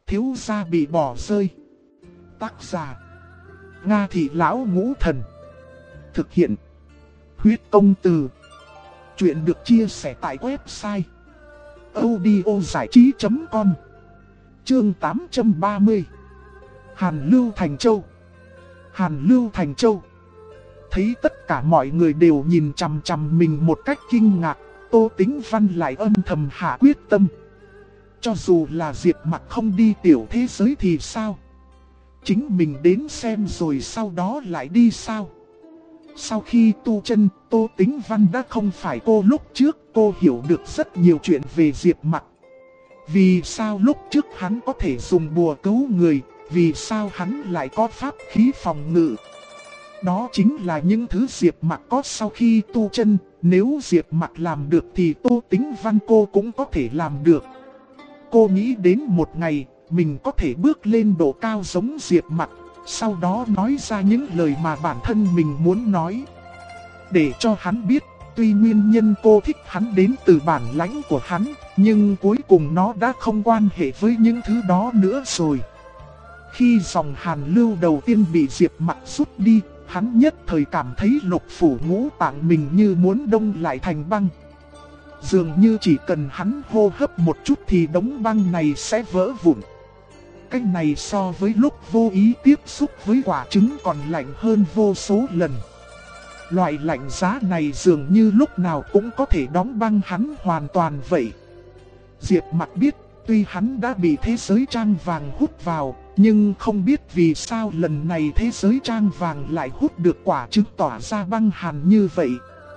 Thiếu gia bị bỏ rơi. Tác giả Nga Thị Lão Ngũ Thần. Thực hiện Huyết Công Từ. Chuyện được chia sẻ tại website audiozảichí.com. Chương 830. Hàn Lưu Thành Châu. Hàn Lưu Thành Châu. Thấy tất cả mọi người đều nhìn chằm chằm mình một cách kinh ngạc, Tô Tĩnh Văn lại âm thầm hạ quyết tâm. Cho dù là Diệp Mặc không đi tiểu thế giới thì sao? Chính mình đến xem rồi sau đó lại đi sao? Sau khi tu chân, Tô Tĩnh Văn đã không phải cô lúc trước, cô hiểu được rất nhiều chuyện về Diệp Mặc. Vì sao lúc trước hắn có thể dùng bùa cứu người, vì sao hắn lại có pháp khí phòng ngự? Đó chính là những thứ Diệp Mặc có sau khi tu chân, nếu Diệp Mặc làm được thì Tô Tĩnh Văn cô cũng có thể làm được. Cô nghĩ đến một ngày, mình có thể bước lên độ cao giống Diệp Mặc, sau đó nói ra những lời mà bản thân mình muốn nói. Để cho hắn biết, tuy nguyên nhân cô thích hắn đến từ bản lãnh của hắn, nhưng cuối cùng nó đã không quan hệ với những thứ đó nữa rồi. Khi dòng Hàn Lưu đầu tiên bị Diệp Mặc rút đi, hắn nhất thời cảm thấy lục phủ ngũ tạng mình như muốn đông lại thành băng. Dường như chỉ cần hắn hô hấp một chút thì đống băng này sẽ vỡ vụn. Cái này so với lúc vô ý tiếp xúc với quả trứng còn lạnh hơn vô số lần. Loại lạnh giá này dường như lúc nào cũng có thể đóng băng hắn hoàn toàn vậy. Diệp Mặc biết, tuy hắn đã bị thế giới trang vàng hút vào, nhưng không biết vì sao lần này thế giới trang vàng lại hút được quả trứng tỏa ra băng hàn như vậy.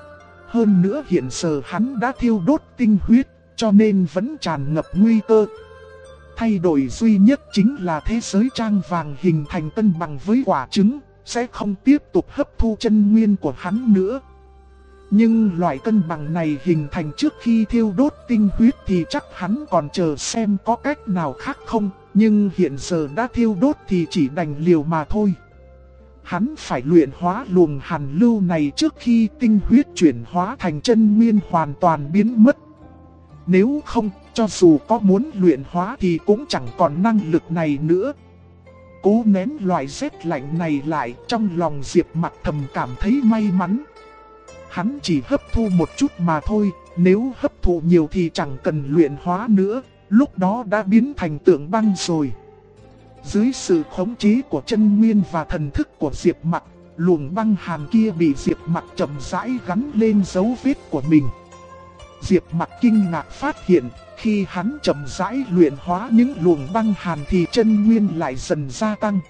Hơn nữa hiện giờ hắn đã thiêu đốt tinh huyết, cho nên vẫn tràn ngập nguy cơ. Thay đổi duy nhất chính là thế giới trang vàng hình thành cân bằng với quả trứng, sẽ không tiếp tục hấp thu chân nguyên của hắn nữa. Nhưng loại cân bằng này hình thành trước khi thiêu đốt tinh huyết thì chắc hắn còn chờ xem có cách nào khác không, nhưng hiện giờ đã thiêu đốt thì chỉ đành liều mà thôi. Hắn phải luyện hóa luồng Hàn Lưu này trước khi tinh huyết chuyển hóa thành chân nguyên hoàn toàn biến mất. Nếu không, cho dù có muốn luyện hóa thì cũng chẳng còn năng lực này nữa. Cố nén loại rét lạnh này lại, trong lòng Diệp Mặc thầm cảm thấy may mắn. Hắn chỉ hấp thu một chút mà thôi, nếu hấp thụ nhiều thì chẳng cần luyện hóa nữa, lúc đó đã biến thành tượng băng rồi. Dưới sự khống chế của chân nguyên và thần thức của Diệp Mặc, luồng băng hàn kia bị Diệp Mặc chậm rãi gắn lên dấu vết của mình. Diệp Mặc kinh ngạc phát hiện, khi hắn chậm rãi luyện hóa những luồng băng hàn thì chân nguyên lại dần gia tăng.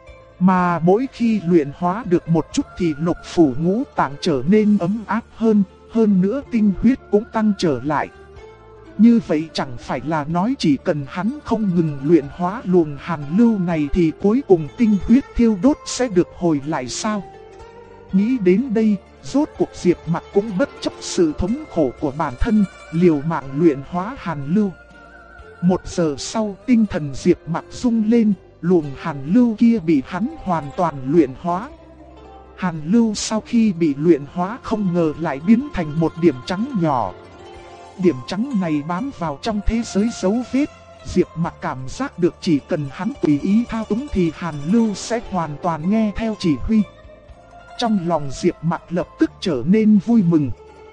Mà mỗi khi luyện hóa được một chút thì lục phủ ngũ tạng trở nên ấm áp hơn nữa tinh huyết cũng tăng trở lại. Như vậy chẳng phải là nói chỉ cần hắn không ngừng luyện hóa luồng Hàn Lưu này thì cuối cùng tinh huyết thiêu đốt sẽ được hồi lại sao? Nghĩ đến đây, rốt cuộc Diệp Mặc cũng bất chấp sự thống khổ của bản thân, liều mạng luyện hóa Hàn Lưu. 1 giờ sau tinh thần Diệp Mặc rung lên, luồng Hàn Lưu kia bị hắn hoàn toàn luyện hóa. Hàn Lưu sau khi bị luyện hóa không ngờ lại biến thành một điểm trắng nhỏ. Điểm trắng này bám vào trong thế giới dấu vết, Diệp Mặc cảm giác được chỉ cần hắn tùy ý thao túng thì Hàn Lưu sẽ hoàn toàn nghe theo chỉ huy. Trong lòng Diệp Mặc lập tức trở nên vui mừng.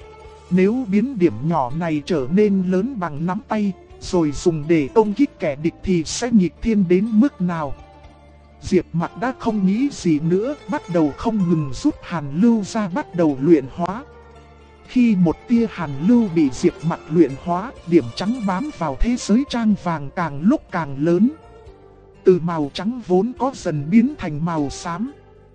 Nếu biến điểm nhỏ này trở nên lớn bằng nắm tay, rồi dùng để công kích kẻ địch thì sẽ nghịch thiên đến mức nào? Diệp Mặc đã không nghĩ gì nữa, bắt đầu không ngừng rút Hàn Lưu ra bắt đầu luyện hóa. Khi một tia Hàn Lưu bị Diệp Mặc luyện hóa, điểm trắng bám vào thế giới trang vàng càng lúc càng lớn. Từ màu trắng vốn có dần biến thành màu xám.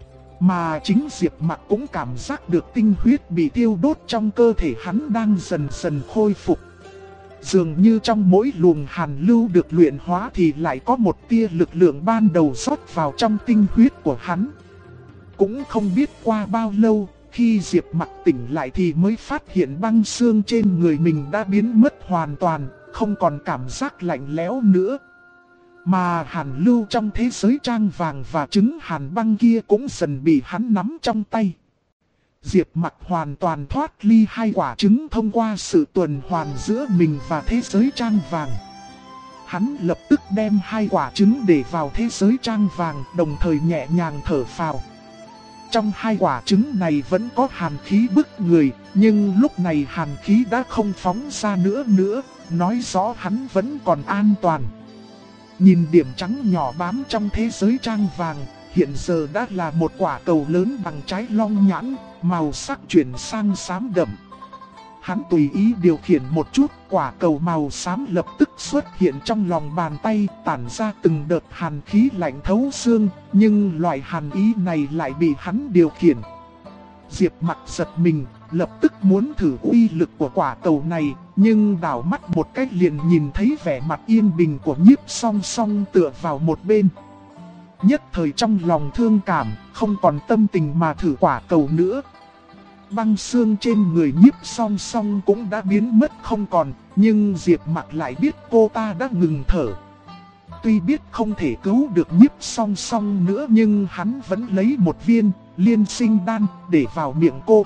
Mà chính Diệp Mặc cũng cảm giác được tinh huyết bị tiêu đốt trong cơ thể hắn đang dần dần khôi phục. Dường như trong mỗi luồng Hàn Lưu được luyện hóa thì lại có một tia lực lượng ban đầu rót vào trong tinh huyết của hắn. Cũng không biết qua bao lâu, khi Diệp Mặc tỉnh lại thì mới phát hiện băng xương trên người mình đã biến mất hoàn toàn, không còn cảm giác lạnh lẽo nữa. Mà Hàn Lưu trong thế giới trang vàng và trứng hàn băng kia cũng dần bị hắn nắm trong tay. Diệp Mặc hoàn toàn thoát ly hai quả trứng thông qua sự tuần hoàn giữa mình và thế giới trang vàng. Hắn lập tức đem 2 quả trứng để vào thế giới trang vàng, đồng thời nhẹ nhàng thở phào. Trong 2 quả trứng này vẫn có hàn khí bức người, nhưng lúc này hàn khí đã không phóng ra nữa, nói rõ hắn vẫn còn an toàn. Nhìn điểm trắng nhỏ bám trong thế giới trang vàng, hiện giờ đã là một quả cầu lớn bằng trái long nhãn, màu sắc chuyển sang xám đậm. Hắn tùy ý điều khiển một chút, quả cầu màu xám lập tức xuất hiện trong lòng bàn tay, tản ra từng đợt hàn khí lạnh thấu xương, nhưng loại hàn ý này lại bị hắn điều khiển. Diệp Mặc giật mình, lập tức muốn thử uy lực của quả cầu này, nhưng đảo mắt một cách liền nhìn thấy vẻ mặt yên bình của Nhiếp Song Song tựa vào một bên. Nhất thời trong lòng thương cảm, không còn tâm tình mà thử quả cầu nữa. Băng xương trên người Nhiếp Song Song cũng đã biến mất không còn, nhưng Diệp Mặc lại biết cô ta đã ngừng thở. Tuy biết không thể cứu được Nhiếp Song Song nữa, nhưng hắn vẫn lấy một viên liên sinh đan để vào miệng cô.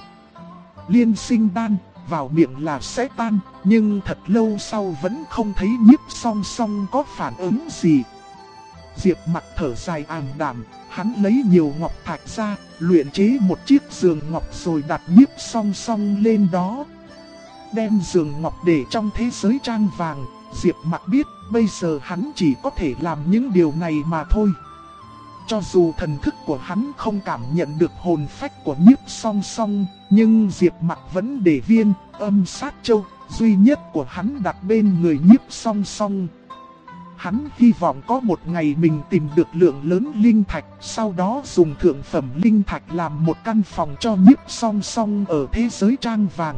Liên sinh đan vào miệng là sẽ tan, nhưng thật lâu sau vẫn không thấy Nhiếp Song Song có phản ứng gì. Diệp Mặc thở dài ảm đạm, hắn lấy nhiều ngọc thạch ra, luyện chế một chiếc giường ngọc rồi đặt Nhiếp Song Song lên đó. Đem giường ngọc để trong thế giới trang vàng, Diệp Mặc biết bây giờ hắn chỉ có thể làm những điều này mà thôi. Cho dù thần thức của hắn không cảm nhận được hồn phách của Nhiếp Song Song, nhưng Diệp Mặc vẫn để viên âm sát châu duy nhất của hắn đặt bên người Nhiếp Song Song. Hắn hy vọng có một ngày mình tìm được lượng lớn linh thạch, sau đó dùng thượng phẩm linh thạch làm một căn phòng cho Nhiếp Song Song ở thế giới trang vàng.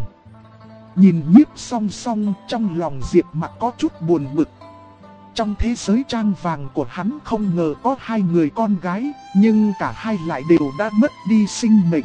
Nhìn Nhiếp Song Song, trong lòng Diệp Mặc có chút buồn bực. Trong thế giới trang vàng của hắn không ngờ có 2 người con gái, nhưng cả hai lại đều đã mất đi sinh mệnh.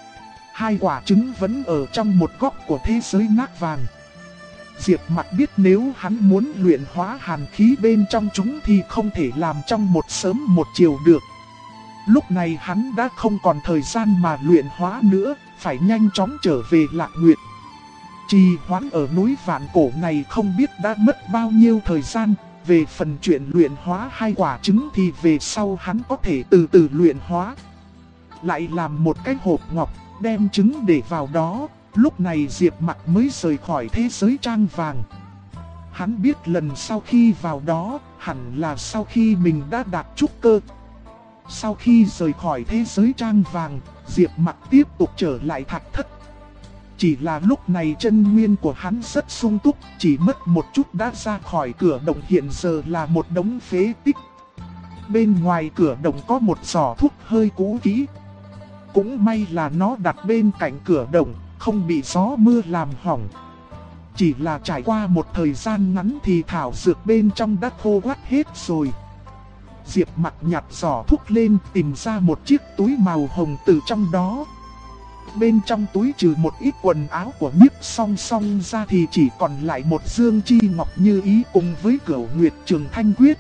2 quả trứng vẫn ở trong một góc của thế giới nát vàng. Diệp Mặc biết nếu hắn muốn luyện hóa hàn khí bên trong chúng thì không thể làm trong một sớm một chiều được. Lúc này hắn đã không còn thời gian mà luyện hóa nữa, phải nhanh chóng trở về Lạc Nguyệt. Trì hoãn ở núi Vạn Cổ này không biết đã mất bao nhiêu thời gian. Về phần chuyện luyện hóa 2 quả trứng thì về sau hắn có thể từ từ luyện hóa. Lại làm một cái hộp ngọc, đem trứng để vào đó. Lúc này Diệp Mặc mới rời khỏi thế giới trang vàng. Hắn biết lần sau khi vào đó, hẳn là sau khi mình đã đạt trúc cơ. Sau khi rời khỏi thế giới trang vàng, Diệp Mặc tiếp tục trở lại thạch thất. Chỉ là lúc này chân nguyên của hắn rất sung túc, chỉ mất một chút đã ra khỏi cửa động, hiện giờ là một đống phế tích. Bên ngoài cửa động có một giỏ thuốc hơi cũ kỹ. Cũng may là nó đặt bên cạnh cửa động, không bị gió mưa làm hỏng. Chỉ là trải qua một thời gian ngắn thì thảo dược bên trong đã khô quắt hết rồi. Diệp Mặc nhặt giỏ thuốc lên, tìm ra một chiếc túi màu hồng từ trong đó. Bên trong túi trừ một ít quần áo của Nhiếp Song Song ra thì chỉ còn lại một dương chi ngọc như ý cùng với Cửu Nguyệt Trường Thanh Quyết.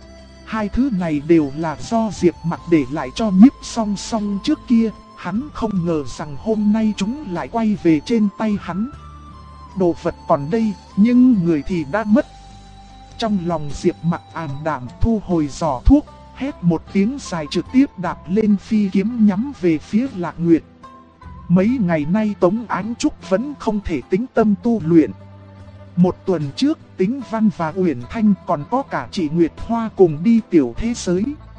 2 thứ này đều là do Diệp Mặc để lại cho Nhiếp Song Song trước kia, hắn không ngờ rằng hôm nay chúng lại quay về trên tay hắn. Đồ vật còn đây, nhưng người thì đã mất. Trong lòng Diệp Mặc ảm đạm, thu hồi giỏ thuốc, hét một tiếng dài trực tiếp đạp lên phi kiếm nhắm về phía Lạc Nguyệt. Mấy ngày nay Tống Ánh Trúc vẫn không thể tĩnh tâm tu luyện. Một tuần trước, Tĩnh Văn và Uyển Thanh còn có cả chị Nguyệt Hoa cùng đi tiểu thế giới.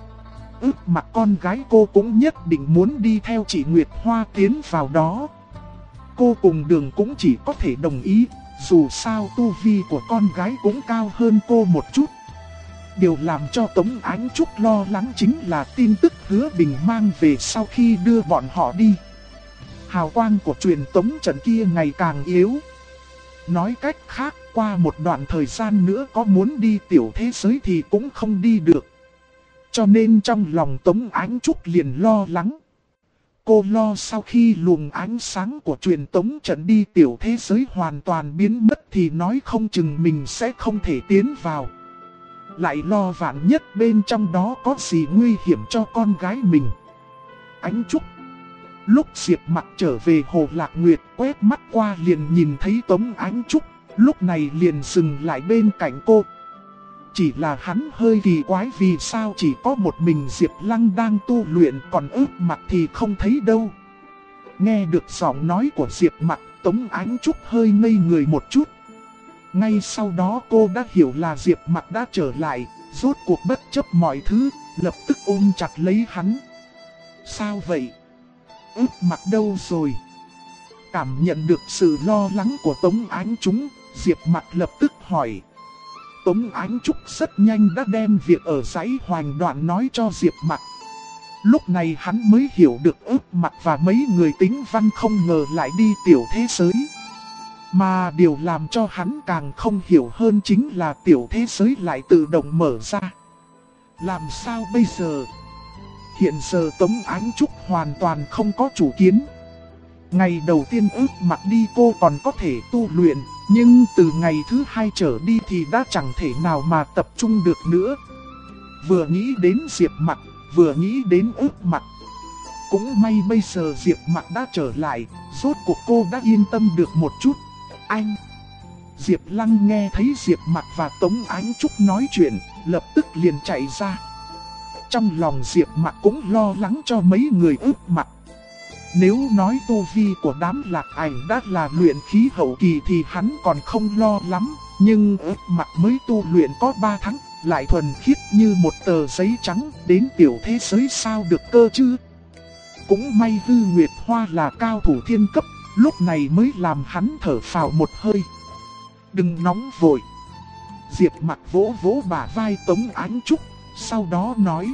Ước mặt con gái cô cũng nhất định muốn đi theo chị Nguyệt Hoa tiến vào đó. Cô cùng Đường cũng chỉ có thể đồng ý, dù sao tu vi của con gái cũng cao hơn cô một chút. Điều làm cho Tống Ánh Trúc lo lắng chính là tin tức Hứa Bình mang về sau khi đưa bọn họ đi. Hào quang của truyền tống trận kia ngày càng yếu. Nói cách khác, qua một đoạn thời gian nữa có muốn đi tiểu thế giới thì cũng không đi được. Cho nên trong lòng Tống Ánh Trúc liền lo lắng. Cô lo sau khi luồng ánh sáng của truyền tống trận đi tiểu thế giới hoàn toàn biến mất thì nói không chừng mình sẽ không thể tiến vào. Lại lo vạn nhất bên trong đó có gì nguy hiểm cho con gái mình. Ánh Trúc. Lúc Diệp Mặc trở về Hồ Lạc Nguyệt, quét mắt qua liền nhìn thấy Tống Ánh Trúc, lúc này liền dừng lại bên cạnh cô. chỉ là hắn hơi kỳ quái vì sao chỉ có một mình Diệp Lăng đang tu luyện, còn Ước Mặc thì không thấy đâu. Nghe được giọng nói của Diệp Mặc, Tống Ánh Trúc hơi ngây người một chút. Ngay sau đó cô đã hiểu là Diệp Mặc đã trở lại, rốt cuộc bất chấp mọi thứ, lập tức ôm chặt lấy hắn. Sao vậy? Ước Mặc đâu rồi? Cảm nhận được sự lo lắng của Tống Ánh Trúc, Diệp Mặc lập tức hỏi. Tống Ánh Trúc rất nhanh đã đem việc ở dãy Hoành Đoạn nói cho Diệp Mặc. Lúc này hắn mới hiểu được Ước Mặc và mấy người tính văn không ngờ lại đi tiểu thế giới. Mà điều làm cho hắn càng không hiểu hơn chính là tiểu thế giới lại tự động mở ra. Làm sao bây giờ? Hiện giờ Tống Ánh Trúc hoàn toàn không có chủ kiến. Ngày đầu tiên Ước Mặc đi cô còn có thể tu luyện, nhưng từ ngày thứ hai trở đi thì đã chẳng thể nào mà tập trung được nữa. Vừa nghĩ đến Diệp Mặc, vừa nghĩ đến Ước Mặc. Cũng may bây giờ Diệp Mặc đã trở lại, rốt cuộc cô đã yên tâm được một chút. Anh! Diệp Lăng nghe thấy Diệp Mặc và Tống Ánh Trúc nói chuyện, lập tức liền chạy ra. Trong lòng Diệp Mặc cũng lo lắng cho mấy người Ước Mặc. Nếu nói tu vi của đám Lạc Ảnh đã là luyện khí hậu kỳ thì hắn còn không lo lắm. Nhưng Ước Mặc mới tu luyện có 3 tháng, lại thuần khiết như một tờ giấy trắng, đến tiểu thế giới sao được cơ chứ. Cũng may Hư Nguyệt Hoa là cao thủ thiên cấp, lúc này mới làm hắn thở phào một hơi. Đừng nóng vội. Diệp Mặc vỗ vỗ bả vai Tống Ánh Trúc, sau đó nói.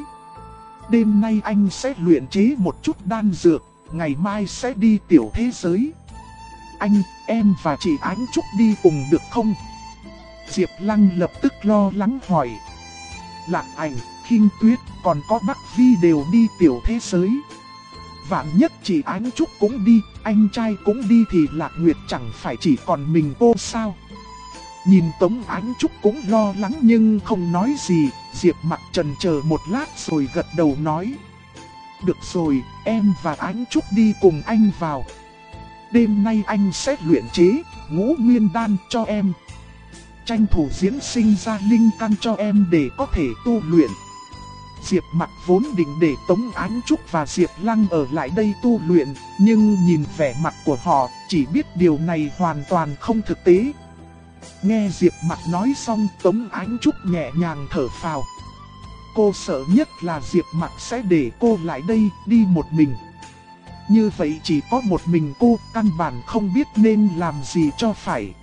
Đêm nay anh sẽ luyện chế một chút đan dược, ngày mai sẽ đi tiểu thế giới. Anh, em và chị Ánh Trúc đi cùng được không? Diệp Lăng lập tức lo lắng hỏi. Lạc Ảnh, Khinh Tuyết, còn có Bắc Vi đều đi tiểu thế giới. Vạn nhất chị Ánh Trúc cũng đi, anh trai cũng đi thì Lạc Nguyệt chẳng phải chỉ còn mình cô sao? Nhìn Tống Ánh Trúc cũng lo lắng nhưng không nói gì, Diệp Mặc chần chờ một lát rồi gật đầu nói. Được rồi, em và Ánh Trúc đi cùng anh vào. Đêm nay anh sẽ luyện chế Ngũ Nguyên Đan cho em. Tranh thủ diễn sinh ra linh căn cho em để có thể tu luyện. Diệp Mặc vốn định để Tống Ánh Trúc và Diệp Lăng ở lại đây tu luyện, nhưng nhìn vẻ mặt của họ, chỉ biết điều này hoàn toàn không thực tế. Nghe Diệp Mặc nói xong, Tống Ánh Trúc nhẹ nhàng thở phào. Cô sợ nhất là Diệp Mặc sẽ để cô lại đây đi một mình. Như vậy chỉ có một mình cô, căn bản không biết nên làm gì cho phải.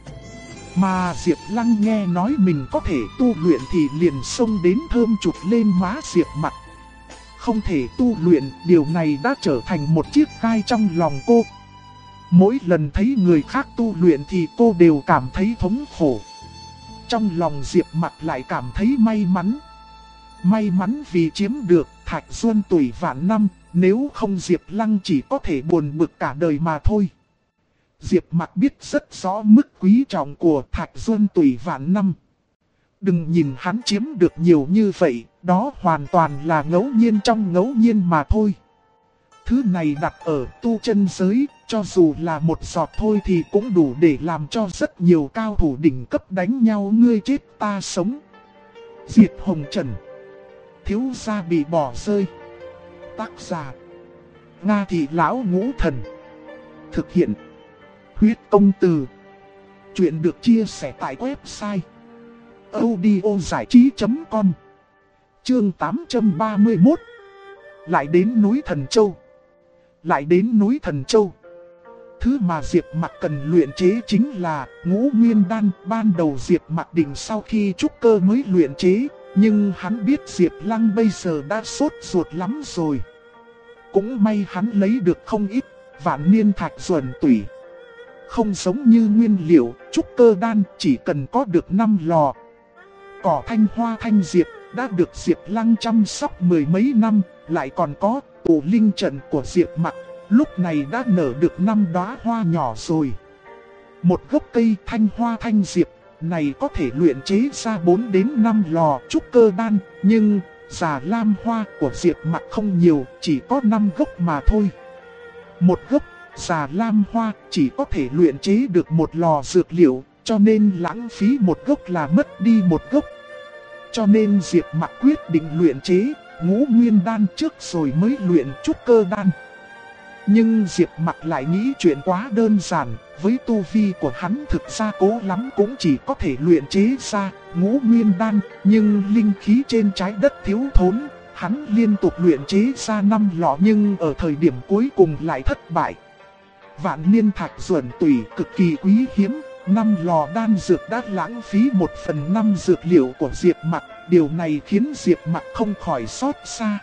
Mà Diệp Lăng nghe nói mình có thể tu luyện thì liền xông đến thơm chụp lên má Diệp Mặc. Không thể tu luyện, điều này đã trở thành một chiếc gai trong lòng cô. Mỗi lần thấy người khác tu luyện thì cô đều cảm thấy thống khổ. Trong lòng Diệp Mặc lại cảm thấy may mắn. May mắn vì chiếm được Thạch Duân tuổi vạn năm, nếu không Diệp Lăng chỉ có thể buồn bực cả đời mà thôi. Diệp Mặc biết rất rõ mức quý trọng của Thạch Duân tuổi vạn năm. Đừng nhìn hắn chiếm được nhiều như vậy, đó hoàn toàn là ngẫu nhiên trong ngẫu nhiên mà thôi. Thứ này đặt ở tu chân giới, cho dù là một giọt thôi thì cũng đủ để làm cho rất nhiều cao thủ đỉnh cấp đánh nhau ngươi chết ta sống. Diệt Hồng Trần. Thiếu gia bị bỏ rơi. Tác giả Nga Thị Lão Ngũ Thần. Thực hiện Huyết Công Từ. Chuyện được chia sẻ tại website audiozảichí.com. Chương 831. Lại đến núi Thần Châu. Lại đến núi Thần Châu. Thứ mà Diệp Mặc cần luyện chế chính là Ngũ Nguyên Đan. Ban đầu Diệp Mặc định sau khi trúc cơ mới luyện chế, nhưng hắn biết Diệp Lăng bây giờ đã sốt ruột lắm rồi. Cũng may hắn lấy được không ít vạn niên thạch duẩn tủy. Không giống như nguyên liệu, trúc cơ đan chỉ cần có được 5 lò. Cỏ thanh hoa thanh diệp đã được Diệp Lăng chăm sóc mười mấy năm, lại còn có tụ linh trận của Diệp Mặc, lúc này đã nở được 5 đóa hoa nhỏ rồi. Một gốc cây thanh hoa thanh diệp này có thể luyện chế ra 4 đến 5 lò trúc cơ đan, nhưng già lam hoa của Diệp Mặc không nhiều, chỉ có 5 gốc mà thôi. Một gốc già lam hoa chỉ có thể luyện chế được 1 lò dược liệu, cho nên lãng phí một gốc là mất đi một gốc. Cho nên Diệp Mặc quyết định luyện chế Ngũ Nguyên Đan trước rồi mới luyện Trúc Cơ Đan. Nhưng Diệp Mặc lại nghĩ chuyện quá đơn giản, với tu vi của hắn thực ra cố lắm cũng chỉ có thể luyện chế ra Ngũ Nguyên Đan, nhưng linh khí trên trái đất thiếu thốn, hắn liên tục luyện chế ra 5 lọ nhưng ở thời điểm cuối cùng lại thất bại. Vạn niên thạch duẩn tủy cực kỳ quý hiếm, 5 lò đan dược đã lãng phí 1/5 dược liệu của Diệp Mặc, điều này khiến Diệp Mặc không khỏi xót xa.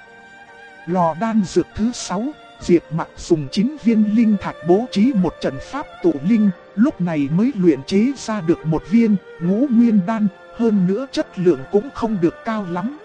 Lò đan dược thứ 6, Diệp Mặc dùng 9 viên linh thạch bố trí một trận pháp tụ linh, lúc này mới luyện chế ra được một viên Ngũ Nguyên Đan, hơn nữa chất lượng cũng không được cao lắm.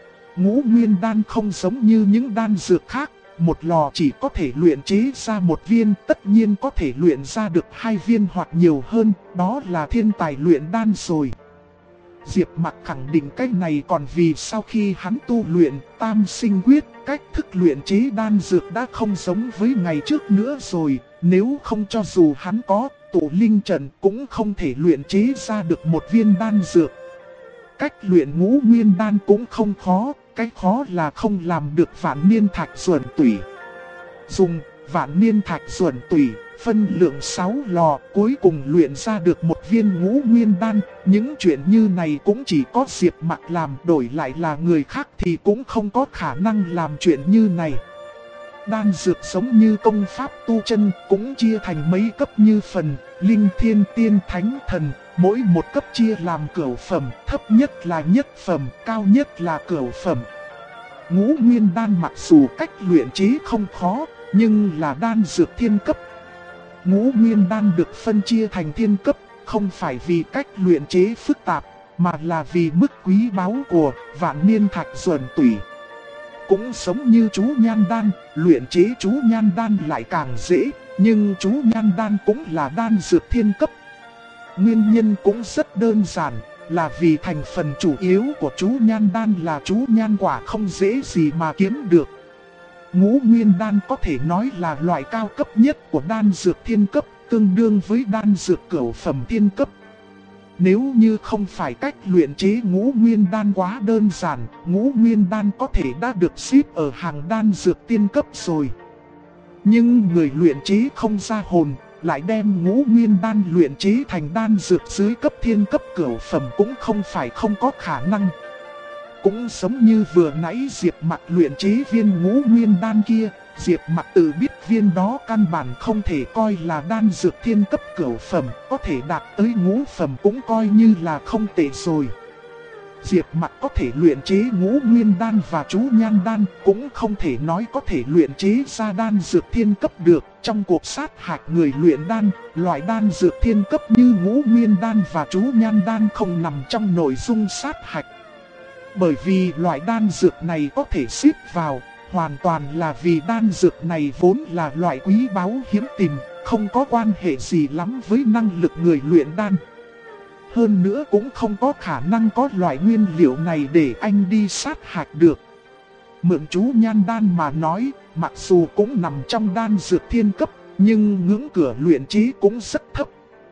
Ngũ Nguyên Đan không giống như những đan dược khác, một lò chỉ có thể luyện chế ra một viên, tất nhiên có thể luyện ra được 2 viên hoặc nhiều hơn, đó là thiên tài luyện đan rồi. Diệp Mặc khẳng định cái này còn vì sau khi hắn tu luyện Tam Sinh Quyết, cách thức luyện chế đan dược đã không giống với ngày trước nữa rồi, nếu không cho dù hắn có tụ linh trận cũng không thể luyện chế ra được một viên đan dược. Cách luyện Ngũ Nguyên Đan cũng không khó, cái khó là không làm được vạn niên thạch duẩn tủy. Dùng vạn niên thạch duẩn tủy, phân lượng 6 lò, cuối cùng luyện ra được một viên Ngũ Nguyên Đan. Những chuyện như này cũng chỉ có Diệp Mặc làm, đổi lại là người khác thì cũng không có khả năng làm chuyện như này. Đan dược giống như công pháp tu chân, cũng chia thành mấy cấp như phần, linh thiên tiên thánh thần, mỗi một cấp chia làm cửu phẩm, thấp nhất là nhất phẩm, cao nhất là cửu phẩm. Ngũ Nguyên Đan mặc dù cách luyện chế không khó, nhưng là đan dược thiên cấp. Ngũ Nguyên Đan được phân chia thành thiên cấp, không phải vì cách luyện chế phức tạp, mà là vì mức quý báu của vạn niên thạch duẩn tủy. Cũng giống như chú nhan đan, luyện chế chú nhan đan lại càng dễ, nhưng chú nhan đan cũng là đan dược thiên cấp. Nguyên nhân cũng rất đơn giản, là vì thành phần chủ yếu của chú nhan đan là chú nhan quả không dễ gì mà kiếm được. Ngũ Nguyên Đan có thể nói là loại cao cấp nhất của đan dược thiên cấp, tương đương với đan dược cửu phẩm thiên cấp. Nếu như không phải cách luyện chế Ngũ Nguyên Đan quá đơn giản, Ngũ Nguyên Đan có thể đã được xếp ở hàng đan dược tiên cấp rồi. Nhưng người luyện chế không ra hồn, lại đem Ngũ Nguyên Đan luyện chế thành đan dược dưới cấp thiên cấp cửu phẩm cũng không phải không có khả năng. Cũng giống như vừa nãy Diệp Mặc luyện chế viên Ngũ Nguyên Đan kia, Diệp Mặc tự biết viên đó căn bản không thể coi là đan dược thiên cấp cửu phẩm, có thể đạt tới ngũ phẩm cũng coi như là không tệ rồi. Diệp Mặc có thể luyện chế Ngũ Nguyên Đan và chú nhan đan, cũng không thể nói có thể luyện chế ra đan dược thiên cấp được. Trong cuộc sát hạch người luyện đan, loại đan dược thiên cấp như Ngũ Nguyên Đan và chú nhan đan không nằm trong nội dung sát hạch. Bởi vì loại đan dược này có thể xếp vào, hoàn toàn là vì đan dược này vốn là loại quý báu hiếm tìm, không có quan hệ gì lắm với năng lực người luyện đan. Hơn nữa cũng không có khả năng có loại nguyên liệu này để anh đi sát hạch được. Mượn chú nhan đan mà nói, mặc dù cũng nằm trong đan dược thiên cấp, nhưng ngưỡng cửa luyện chế cũng rất thấp.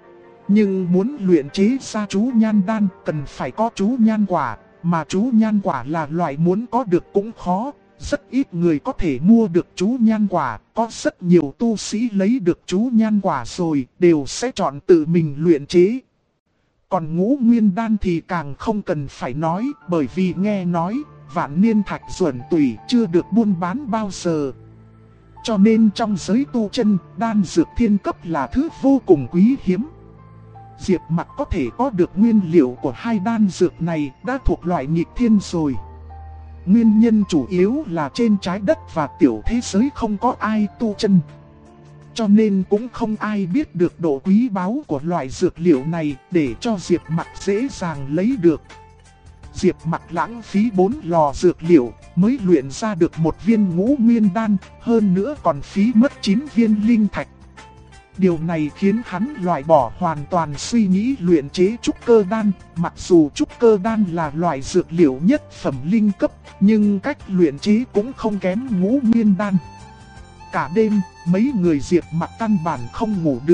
Nhưng muốn luyện chế ra chú nhan đan cần phải có chú nhan quả, mà chú nhan quả là loại muốn có được cũng khó. Rất ít người có thể mua được chú nhan quả, có rất nhiều tu sĩ lấy được chú nhan quả rồi đều sẽ chọn tự mình luyện chế. Còn Ngũ Nguyên Đan thì càng không cần phải nói, bởi vì nghe nói vạn niên thạch duẩn tủy chưa được buôn bán bao giờ. Cho nên trong giới tu chân, đan dược thiên cấp là thứ vô cùng quý hiếm. Diệp Mặc có thể có được nguyên liệu của hai đan dược này đã thuộc loại nghịch thiên rồi. Nguyên nhân chủ yếu là trên trái đất và tiểu thế giới không có ai tu chân. Cho nên cũng không ai biết được độ quý báu của loại dược liệu này để cho Diệp Mặc dễ dàng lấy được. Diệp Mặc lãng phí 4 lò dược liệu mới luyện ra được một viên Ngũ Nguyên Đan, hơn nữa còn phí mất 9 viên linh thạch. Điều này khiến hắn loại bỏ hoàn toàn suy nghĩ luyện chế trúc cơ đan, mặc dù trúc cơ đan là loại dược liệu nhất phẩm linh cấp, nhưng cách luyện chế cũng không kém Ngũ Nguyên Đan. Cả đêm, mấy người Diệp Mặc căn bản không ngủ được,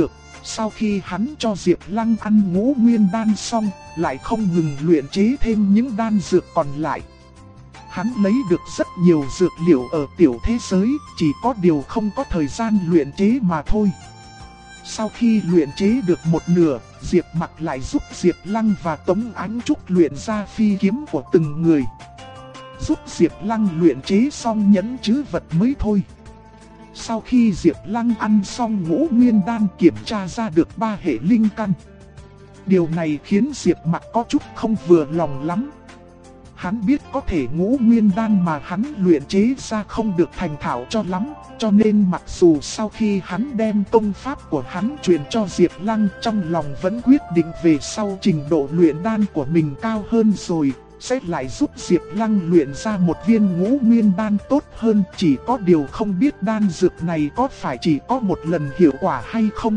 Sau khi hắn cho Diệp Lăng ăn Ngũ Nguyên Đan xong, lại không ngừng luyện chế thêm những đan dược còn lại. Hắn lấy được rất nhiều dược liệu ở tiểu thế giới, chỉ có điều không có thời gian luyện chế mà thôi. Sau khi luyện chế được một nửa, Diệp Mặc lại giúp Diệp Lăng và Tống Ánh Trúc luyện ra phi kiếm của từng người. Giúp Diệp Lăng luyện chế xong nhẫn trữ vật mới thôi. Sau khi Diệp Lăng ăn xong Ngũ Nguyên Đan, kiểm tra ra được 3 hệ linh căn. Điều này khiến Diệp Mặc có chút không vừa lòng lắm. Hắn biết có thể Ngũ Nguyên Đan mà hắn luyện chế ra không được thành thạo cho lắm, cho nên mặc dù sau khi hắn đem công pháp của hắn truyền cho Diệp Lăng, trong lòng vẫn quyết định về sau trình độ luyện đan của mình cao hơn rồi, sẽ lại giúp Diệp Lăng luyện ra một viên Ngũ Nguyên Đan tốt hơn. Chỉ có điều không biết đan dược này có phải chỉ có một lần hiệu quả hay không.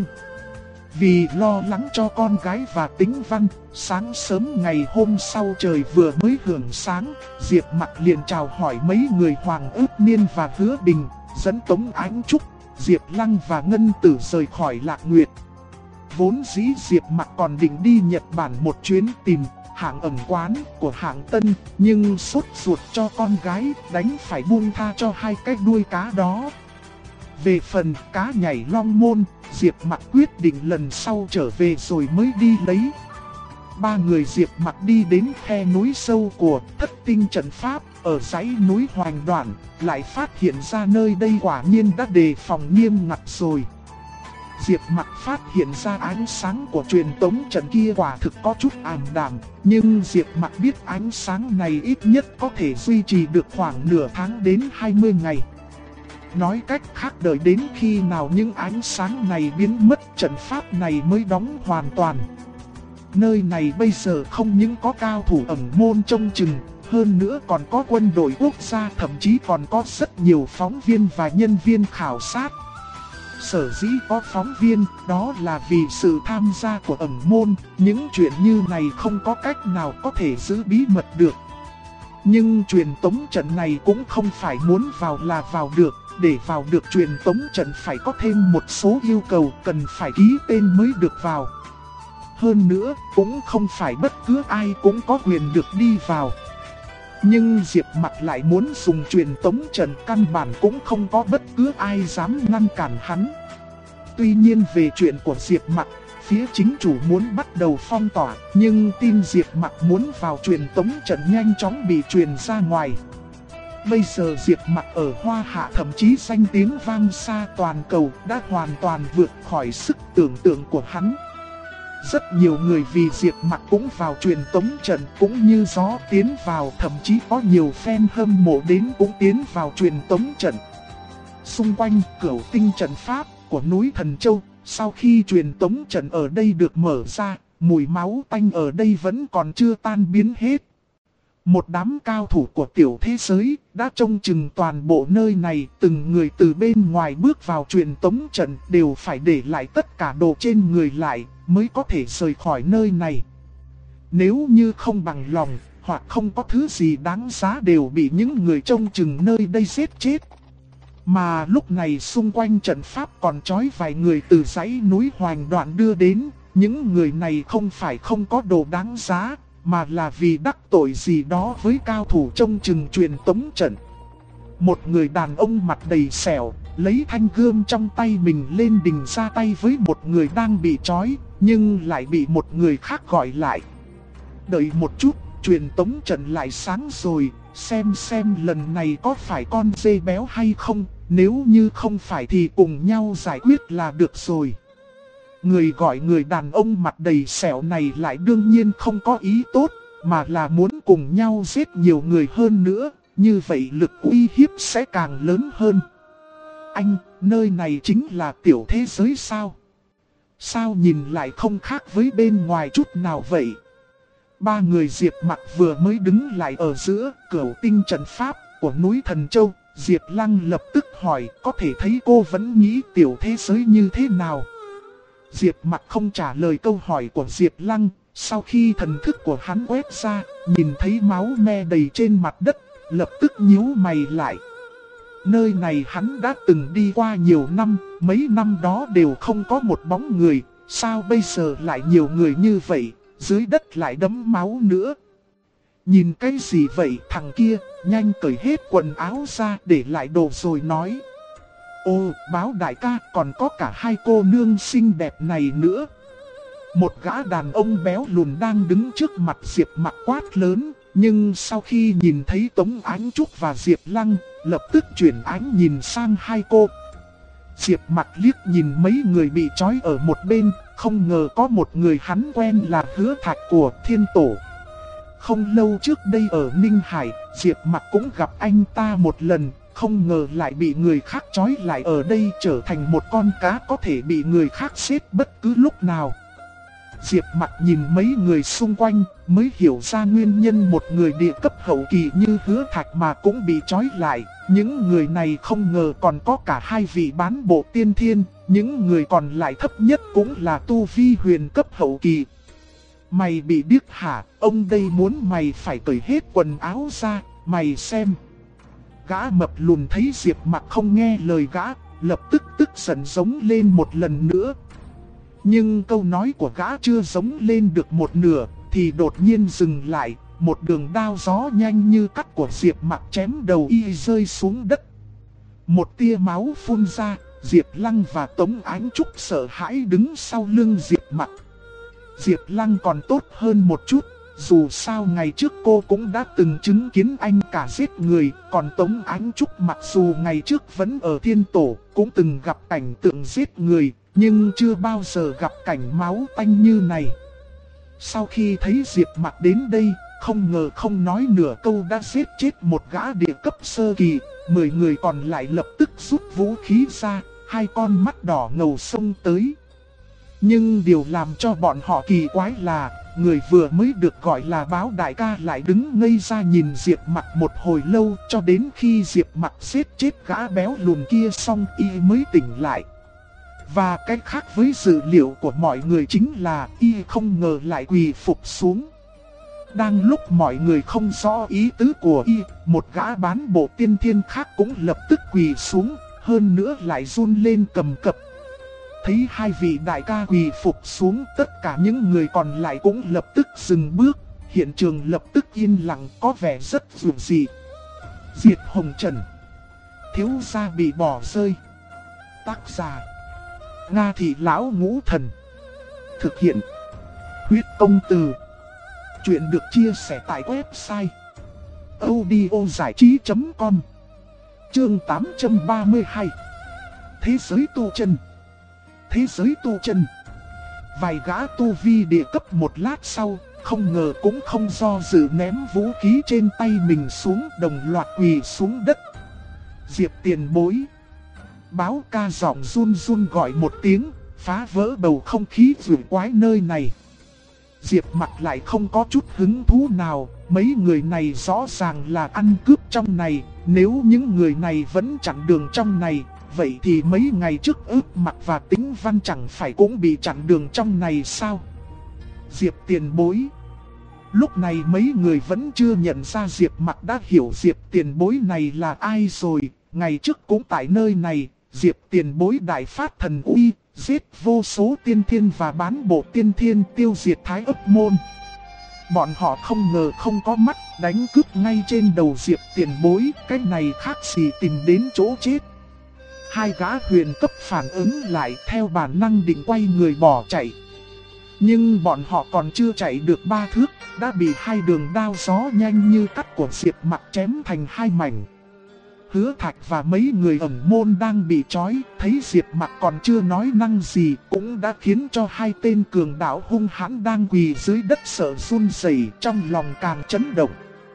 Vì lo lắng cho con gái và Tĩnh Văn, sáng sớm ngày hôm sau trời vừa mới hưởng sáng, Diệp Mặc liền chào hỏi mấy người Hoàng Ước Niên và Hứa Bình, dẫn Tống Ánh Trúc, Diệp Lăng và Ngân Tử rời khỏi Lạc Nguyệt. Vốn dĩ Diệp Mặc còn định đi Nhật Bản một chuyến tìm hạng ẩn quán của hạng Tân, nhưng sốt ruột cho con gái, đánh phải buông tha cho 2 cái đuôi cá đó. Về phần cá nhảy Long Môn, Diệp Mặc quyết định lần sau trở về rồi mới đi lấy. 3 người Diệp Mặc đi đến khe núi sâu của Thất Tinh Trận Pháp ở dãy núi Hoành Đoạn, lại phát hiện ra nơi đây quả nhiên đã đề phòng nghiêm ngặt rồi. Diệp Mặc phát hiện ra ánh sáng của truyền tống trận kia quả thực có chút ảm đạm, nhưng Diệp Mặc biết ánh sáng này ít nhất có thể duy trì được khoảng nửa tháng đến 20 ngày. Nói cách khác, đợi đến khi nào những ánh sáng này biến mất, trận pháp này mới đóng hoàn toàn. Nơi này bây giờ không những có cao thủ ẩn môn trông chừng, hơn nữa còn có quân đội quốc gia, thậm chí còn có rất nhiều phóng viên và nhân viên khảo sát. Sở dĩ có phóng viên, đó là vì sự tham gia của ẩn môn, những chuyện như này không có cách nào có thể giữ bí mật được. Nhưng truyền tống trận này cũng không phải muốn vào là vào được. Để vào được truyền tống trận phải có thêm một số yêu cầu, cần phải ký tên mới được vào. Hơn nữa, cũng không phải bất cứ ai cũng có quyền được đi vào. Nhưng Diệp Mặc lại muốn dùng truyền tống trận, căn bản cũng không có bất cứ ai dám ngăn cản hắn. Tuy nhiên về chuyện của Diệp Mặc, phía chính chủ muốn bắt đầu phong tỏa, nhưng tin Diệp Mặc muốn vào truyền tống trận nhanh chóng bị truyền ra ngoài. Bây giờ Diệp Mặc ở Hoa Hạ thậm chí danh tiếng vang xa toàn cầu, đã hoàn toàn vượt khỏi sức tưởng tượng của hắn. Rất nhiều người vì Diệp Mặc cũng vào truyền tống trận cũng như gió tiến vào, thậm chí có nhiều fan hâm mộ đến cũng tiến vào truyền tống trận. Xung quanh Cửu Tinh trận pháp của núi Thần Châu, sau khi truyền tống trận ở đây được mở ra, mùi máu tanh ở đây vẫn còn chưa tan biến hết. Một đám cao thủ của tiểu thế giới đã trông chừng toàn bộ nơi này, từng người từ bên ngoài bước vào truyền tống trận đều phải để lại tất cả đồ trên người lại mới có thể rời khỏi nơi này. Nếu như không bằng lòng hoặc không có thứ gì đáng giá đều bị những người trông chừng nơi đây giết chết. Mà lúc này xung quanh trận pháp còn trói vài người từ dãy núi Hoành Đoạn đưa đến, những người này không phải không có đồ đáng giá, mà là vì đắc tội gì đó với cao thủ trông chừng truyền tống trận. Một người đàn ông mặt đầy sẹo, lấy thanh gươm trong tay mình lên đình ra tay với một người đang bị trói, nhưng lại bị một người khác gọi lại. Đợi một chút, truyền tống trận lại sáng rồi, xem lần này có phải con dê béo hay không, nếu như không phải thì cùng nhau giải quyết là được rồi. Người gọi người đàn ông mặt đầy sẹo này lại đương nhiên không có ý tốt, mà là muốn cùng nhau giết nhiều người hơn nữa, như vậy lực uy hiếp sẽ càng lớn hơn. Anh, nơi này chính là tiểu thế giới sao? Sao nhìn lại không khác với bên ngoài chút nào vậy? 3 người Diệp Mặc vừa mới đứng lại ở giữa Cửu Tinh trận pháp của núi Thần Châu, Diệp Lăng lập tức hỏi, có thể thấy cô vẫn nghĩ tiểu thế giới như thế nào? Diệp Mặc không trả lời câu hỏi của Diệp Lăng, sau khi thần thức của hắn quét ra, nhìn thấy máu me đầy trên mặt đất, lập tức nhíu mày lại. Nơi này hắn đã từng đi qua nhiều năm, mấy năm đó đều không có một bóng người, Sao bây giờ lại nhiều người như vậy, dưới đất lại đẫm máu nữa. Nhìn cái gì vậy thằng kia, nhanh cởi hết quần áo ra để lại đồ rồi nói. Ô, báo đại ca, còn có cả hai cô nương xinh đẹp này nữa. Một gã đàn ông béo lùn đang đứng trước mặt Diệp Mặc quát lớn, nhưng sau khi nhìn thấy Tống Ánh Trúc và Diệp Lăng, lập tức chuyển ánh nhìn sang hai cô. Diệp Mặc liếc nhìn mấy người bị trói ở một bên, không ngờ có một người hắn quen là Hứa Thạch của Thiên Tổ. Không lâu trước đây ở Ninh Hải, Diệp Mặc cũng gặp anh ta một lần, không ngờ lại bị người khác trói lại ở đây, trở thành một con cá có thể bị người khác giết bất cứ lúc nào. Diệp Mặc nhìn mấy người xung quanh, mới hiểu ra nguyên nhân một người địa cấp hậu kỳ như Hứa Thạch mà cũng bị trói lại. Những người này không ngờ còn có cả hai vị bán bộ tiên thiên, những người còn lại thấp nhất cũng là tu vi huyền cấp hậu kỳ. Mày bị điếc hả? Ông đây muốn mày phải cởi hết quần áo ra, mày xem. Gã mập lùn thấy Diệp Mặc không nghe lời gã, lập tức tức giận giống lên một lần nữa. Nhưng câu nói của gã chưa giống lên được một nửa, thì đột nhiên dừng lại, một đường đao gió nhanh như cắt của Diệp Mặc chém đầu y rơi xuống đất. Một tia máu phun ra, Diệp Lăng và Tống Ánh Trúc sợ hãi đứng sau lưng Diệp Mặc. Diệp Lăng còn tốt hơn một chút, dù sao ngày trước cô cũng đã từng chứng kiến anh cả giết người, còn Tống Ánh Trúc mặc dù ngày trước vẫn ở Thiên Tổ, cũng từng gặp cảnh tượng giết người, nhưng chưa bao giờ gặp cảnh máu tanh như này. Sau khi thấy Diệp Mặc đến đây, không ngờ không nói nửa câu đã giết chết một gã địa cấp sơ kỳ, 10 người còn lại lập tức rút vũ khí ra, hai con mắt đỏ ngầu xông tới. Nhưng điều làm cho bọn họ kỳ quái là, người vừa mới được gọi là báo đại ca lại đứng ngây ra nhìn Diệp Mặc một hồi lâu, cho đến khi Diệp Mặc giết chết gã béo lùn kia xong y mới tỉnh lại. Và cái khác với dự liệu của mọi người chính là y không ngờ lại quỳ phục xuống. Đang lúc mọi người không rõ ý tứ của y, một gã bán bộ tiên thiên khác cũng lập tức quỳ xuống, hơn nữa lại run lên cầm cập. Thấy hai vị đại ca quỳ phục xuống, tất cả những người còn lại cũng lập tức dừng bước, hiện trường lập tức yên lặng, có vẻ rất dữ dị. Diệt Hồng Trần, thiếu gia bị bỏ rơi. Tác giả Nga Thị Lão Ngũ Thần. Thực hiện Huyết Công Từ. Chuyện được chia sẻ tại website audiozảichí.com. Chương 832. Thế giới tu chân. Thế giới tu chân. Vài gã tu vi địa cấp một lát sau, không ngờ cũng không do dự ném vũ khí trên tay mình xuống, đồng loạt quỳ xuống đất. Diệp tiền bối. Báo ca giọng run run gọi một tiếng, phá vỡ bầu không khí rủi quái nơi này. Diệp Mặc lại không có chút hứng thú nào, mấy người này rõ ràng là ăn cướp trong này, nếu những người này vẫn chặn đường trong này, vậy thì mấy ngày trước Ước Mặc và Tĩnh Văn chẳng phải cũng bị chặn đường trong này sao? Diệp tiền bối. Lúc này mấy người vẫn chưa nhận ra Diệp Mặc đã hiểu Diệp tiền bối này là ai rồi. Ngày trước cũng tại nơi này, Diệp tiền bối đại phát thần uy, giết vô số tiên thiên và bán bộ tiên thiên, tiêu diệt Thái Ấp Môn. Bọn họ không ngờ không có mắt, đánh cướp ngay trên đầu Diệp tiền bối, cái này khác gì tìm đến chỗ chết. Hai gã huyền cấp phản ứng lại, theo bản năng định quay người bỏ chạy. Nhưng bọn họ còn chưa chạy được 3 thước, đã bị hai đường đao gió nhanh như cắt của Diệp Mặc chém thành hai mảnh. Hứa Thạch và mấy người ẩn môn đang bị trói, thấy Diệp Mặc còn chưa nói năng gì, cũng đã khiến cho hai tên cường đạo hung hãn đang quỳ dưới đất sợ run rẩy, trong lòng càng chấn động.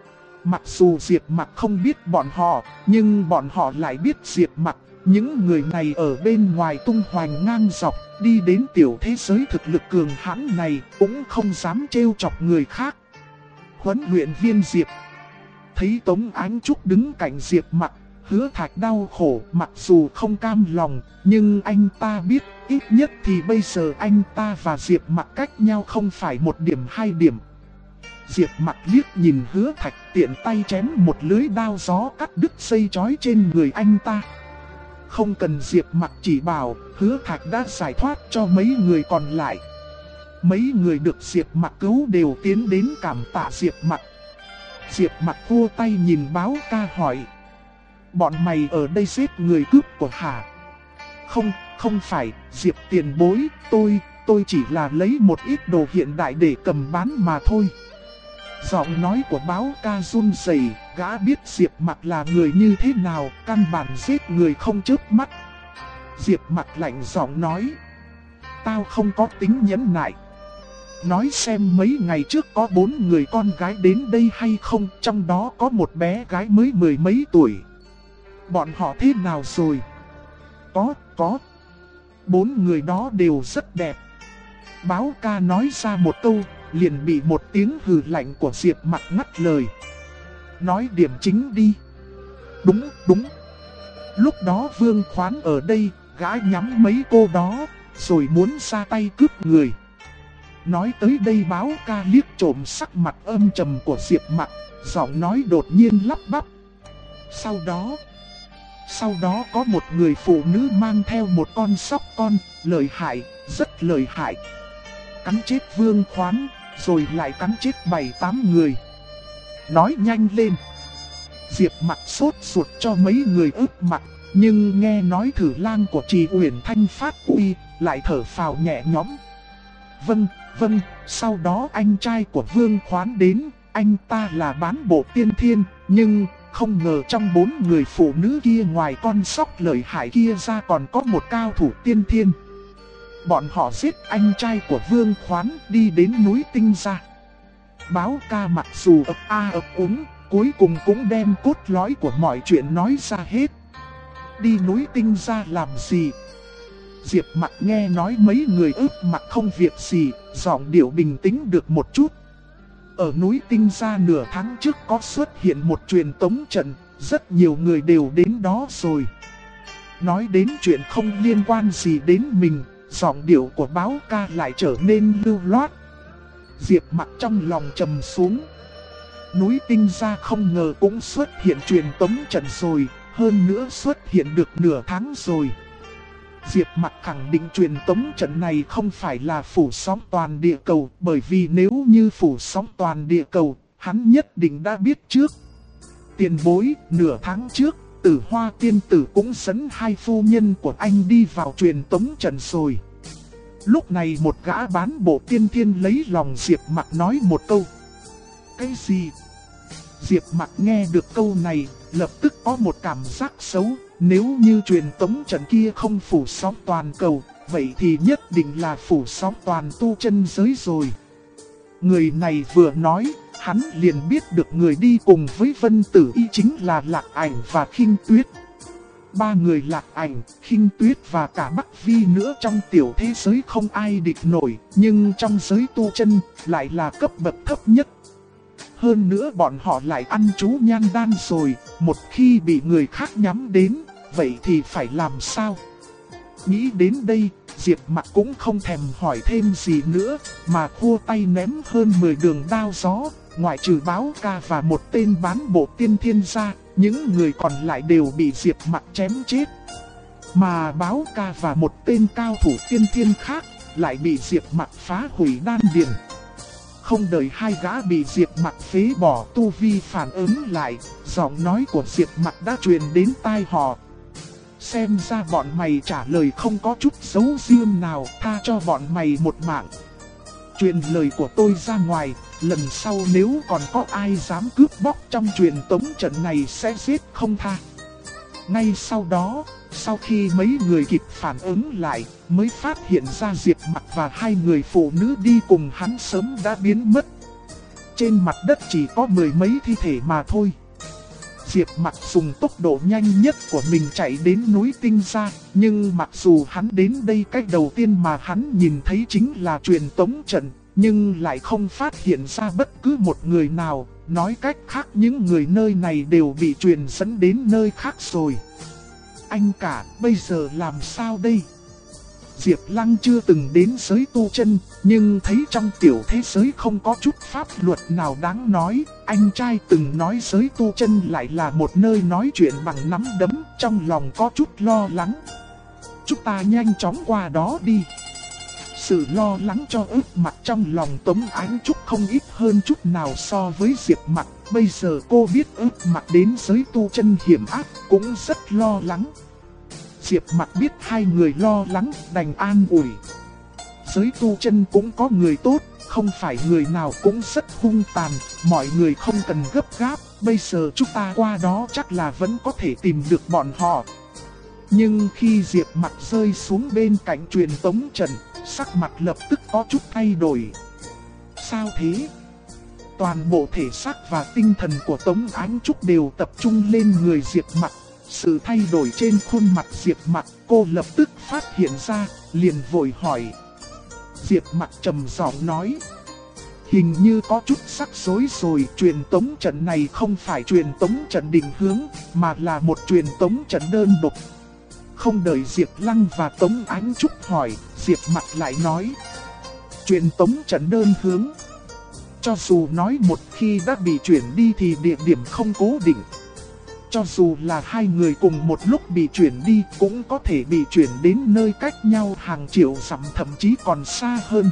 Mặc dù Diệp Mặc không biết bọn họ, nhưng bọn họ lại biết Diệp Mặc. Những người này ở bên ngoài tung hoành ngang dọc, đi đến tiểu thế giới thực lực cường hãn này, cũng không dám trêu chọc người khác. Huấn luyện viên Diệp. Thấy Tống Ánh Trúc đứng cạnh Diệp Mặc, Hứa Thạch đau khổ, mặc dù không cam lòng, nhưng anh ta biết, ít nhất thì bây giờ anh ta và Diệp Mặc cách nhau không phải 1 điểm 2 điểm. Diệp Mặc liếc nhìn Hứa Thạch, tiện tay chém một lưới đao gió cắt đứt dây chói trên người anh ta. Không cần Diệp Mặc chỉ bảo, Hứa Thạch đã giải thoát cho mấy người còn lại. Mấy người được Diệp Mặc cứu đều tiến đến cảm tạ Diệp Mặc. Diệp Mặc vua tay nhìn Báo Ca hỏi: bọn mày ở đây giết người cướp của hả? Không phải, Diệp tiền bối, tôi chỉ là lấy một ít đồ hiện đại để cầm bán mà thôi. Giọng nói của Báo Ca run rẩy, gã biết Diệp Mặc là người như thế nào, căn bản giết người không chớp mắt. Diệp Mặc lạnh giọng nói: tao không có tính nhẫn nại. Nói xem mấy ngày trước có 4 người con gái đến đây hay không, trong đó có một bé gái mới 10 mấy tuổi. Bọn họ thế nào rồi? Có. 4 người đó đều rất đẹp. Báo Ca nói ra một câu, liền bị một tiếng hừ lạnh của Diệp Mặc ngắt lời. Nói điểm chính đi. Đúng. Lúc đó Vương Khoán ở đây, gã nhắm mấy cô đó, rồi muốn ra tay cướp người. Nói tới đây Báo Ca liếc trộm sắc mặt âm trầm của Diệp Mặc, giọng nói đột nhiên lắp bắp. Sau đó có một người phụ nữ mang theo một con sóc con, lợi hại, rất lợi hại. Cắn chết Vương Khoán, rồi lại cắn chết 7-8 người. Nói nhanh lên. Diệp Mặc sốt ruột cho mấy người ướp mặt, nhưng nghe nói Thử Lang của Trì Uyển Thanh phát uy, lại thở phào nhẹ nhõm. Vâng, sau đó anh trai của Vương Khoán đến, anh ta là bán bộ tiên thiên, nhưng không ngờ trong 4 người phụ nữ kia ngoài con sóc lợi hại kia ra còn có một cao thủ tiên thiên. Bọn họ giết anh trai của Vương Khoán đi đến núi Tinh Gia. Báo Ca mặc dù ấp a ấp úng, cuối cùng cũng đem cốt lõi của mọi chuyện nói ra hết. Đi núi Tinh Gia làm gì? Diệp Mặc nghe nói mấy người ướp mặt không việc gì, giọng điệu bình tĩnh được một chút. Ở núi Tinh Gia nửa tháng trước có xuất hiện một truyền tống trận, rất nhiều người đều đến đó rồi. Nói đến chuyện không liên quan gì đến mình, giọng điệu của Báo Ca lại trở nên lưu loát. Diệp Mặc trong lòng trầm xuống. Núi Tinh Gia không ngờ cũng xuất hiện truyền tống trận rồi, hơn nữa xuất hiện được nửa tháng rồi. Diệp Mặc khẳng định truyền tống trận này không phải là phủ sóng toàn địa cầu, bởi vì nếu như phủ sóng toàn địa cầu, hắn nhất định đã biết trước. Tiền bối, nửa tháng trước, Tử Hoa tiên tử cũng dẫn 2 phu nhân của anh đi vào truyền tống trận rồi. Lúc này một gã bán bộ tiên thiên lấy lòng Diệp Mặc nói một câu. Cái gì? Diệp Mặc nghe được câu này, lập tức có một cảm giác xấu. Nếu như truyền tống trận kia không phủ sóng toàn cầu, vậy thì nhất định là phủ sóng toàn tu chân giới rồi. Người này vừa nói, hắn liền biết được người đi cùng với Vân Tử Y chính là Lạc Ảnh và Khinh Tuyết. 3 người Lạc Ảnh, Khinh Tuyết và cả Bắc Vi nữa trong tiểu thế giới không ai địch nổi, nhưng trong giới tu chân lại là cấp bậc thấp nhất. Hơn nữa bọn họ lại ăn chú nhan đan rồi, một khi bị người khác nhắm đến, vậy thì phải làm sao? Nghĩ đến đây, Diệp Mặc cũng không thèm hỏi thêm gì nữa, mà khua tay ném hơn 10 đường đao gió, ngoại trừ Báo Ca và một tên bán bộ tiên thiên ra, những người còn lại đều bị Diệp Mặc chém chết. Mà Báo Ca và một tên cao thủ tiên thiên khác lại bị Diệp Mặc phá hủy đan điền. Không đợi 2 gã bị Diệp Mặc phế bỏ tu vi phản ứng lại, giọng nói của Diệp Mặc đã truyền đến tai họ. Xem ra bọn mày trả lời không có chút giấu riêng nào, tha cho bọn mày một mạng. Truyền lời của tôi ra ngoài, lần sau nếu còn có ai dám cướp bóc trong truyền tống trận này sẽ giết không tha. Ngay sau đó, sau khi mấy người kịp phản ứng lại, mới phát hiện ra Diệp Mặc và 2 người phụ nữ đi cùng hắn sớm đã biến mất. Trên mặt đất chỉ có 10 mấy thi thể mà thôi. Diệp Mặc dùng tốc độ nhanh nhất của mình chạy đến núi Tinh Gia, nhưng mặc dù hắn đến đây cách đầu tiên mà hắn nhìn thấy chính là truyền tống trận, nhưng lại không phát hiện ra bất cứ một người nào, nói cách khác những người nơi này đều bị truyền dẫn đến nơi khác rồi. Anh cả, bây giờ làm sao đây? Diệp Lăng chưa từng đến giới tu chân, nhưng thấy trong tiểu thế giới không có chút pháp luật nào đáng nói. Anh trai từng nói giới tu chân lại là một nơi nói chuyện bằng nắm đấm, trong lòng có chút lo lắng. Chúng ta nhanh chóng qua đó đi. Sự lo lắng cho ướt mặt trong lòng Tống Ánh Trúc không ít hơn chút nào so với Diệp Mặc. Bây giờ cô biết ướt mặt đến giới tu chân hiểm ác cũng rất lo lắng. Diệp Mặc biết hai người lo lắng đành an ủi. Giới tu chân cũng có người tốt, không phải người nào cũng rất hung tàn, mọi người không cần gấp gáp. Bây giờ chúng ta qua đó chắc là vẫn có thể tìm được bọn họ. Nhưng khi Diệp Mặc rơi xuống bên cạnh truyền tống trận, sắc mặt lập tức có chút thay đổi. Sao thế? Toàn bộ thể xác và tinh thần của Tống Ánh Trúc đều tập trung lên người Diệp Mặc. Sự thay đổi trên khuôn mặt Diệp Mặc cô lập tức phát hiện ra, liền vội hỏi. Diệp Mặc trầm giọng nói. Hình như có chút rắc rối rồi, truyền tống trận này không phải truyền tống trận định hướng, mà là một truyền tống trận đơn độc. Không đợi Diệp Lăng và Tống Ánh Trúc hỏi, Diệp Mặc lại nói. Truyền tống trận đơn hướng. Cho dù nói một khi đã bị chuyển đi thì địa điểm không cố định. Cho dù là hai người cùng một lúc bị chuyển đi cũng có thể bị chuyển đến nơi cách nhau hàng triệu dặm thậm chí còn xa hơn.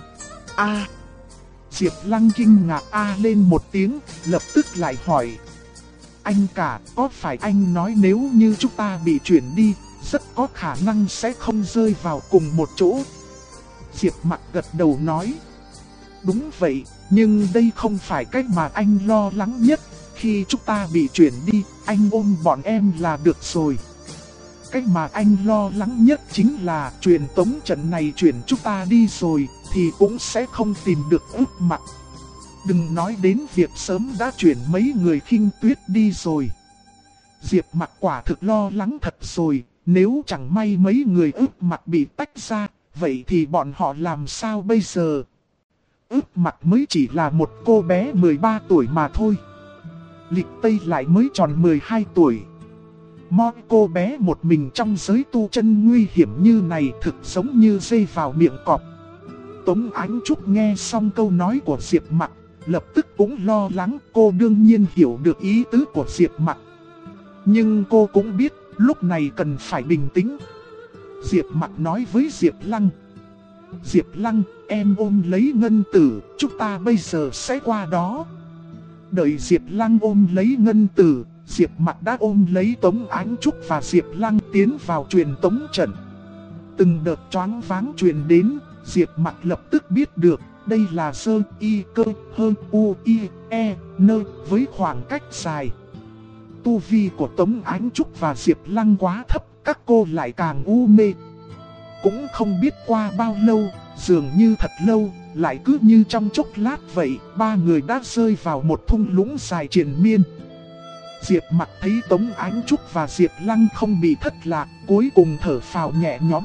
Diệp Lăng kinh ngạc lên một tiếng, lập tức lại hỏi. Anh cả, có phải anh nói nếu như chúng ta bị chuyển đi, rất có khả năng sẽ không rơi vào cùng một chỗ? Diệp Mặc gật đầu nói. Đúng vậy, nhưng đây không phải cách mà anh lo lắng nhất. Khi chúng ta bị chuyển đi, anh ôm bọn em là được rồi. Cách mà anh lo lắng nhất chính là truyền tống trận này chuyển chúng ta đi rồi thì cũng sẽ không tìm được ướt mặt. Đừng nói đến việc sớm đã chuyển mấy người Khinh Tuyết đi rồi. Diệp Mặc quả thực lo lắng thật rồi, nếu chẳng may mấy người ướt mặt bị tách ra, vậy thì bọn họ làm sao bây giờ? Ướt mặt mới chỉ là một cô bé 13 tuổi mà thôi. Lịch Tây lại mới tròn 12 tuổi. Mọi cô bé một mình trong giới tu chân nguy hiểm như này thực giống như dây vào miệng cọp. Tống Ánh Trúc nghe xong câu nói của Diệp Mặc, lập tức cũng lo lắng. Cô đương nhiên hiểu được ý tứ của Diệp Mặc, nhưng cô cũng biết lúc này cần phải bình tĩnh. Diệp Mặc nói với Diệp Lăng. Diệp Lăng, em ôm lấy Ngân Tử, chúng ta bây giờ sẽ qua đó. Đợi Diệp Lăng ôm lấy Ngân Tử, Diệp Mặc đã ôm lấy Tống Ánh Trúc và Diệp Lăng tiến vào truyền tống trận. Từng đợt choáng váng truyền đến, Diệp Mặc lập tức biết được đây là sơ y cơ hơn u y e nơ với khoảng cách dài. Tu vi của Tống Ánh Trúc và Diệp Lăng quá thấp, các cô lại càng u mê. Cũng không biết qua bao lâu, dường như thật lâu, lại cứ như trong chốc lát vậy, ba người đã rơi vào một thung lũng dài triền miên. Diệp Mặc thấy Tống Ánh Trúc và Diệp Lăng không bị thất lạc, cuối cùng thở phào nhẹ nhõm.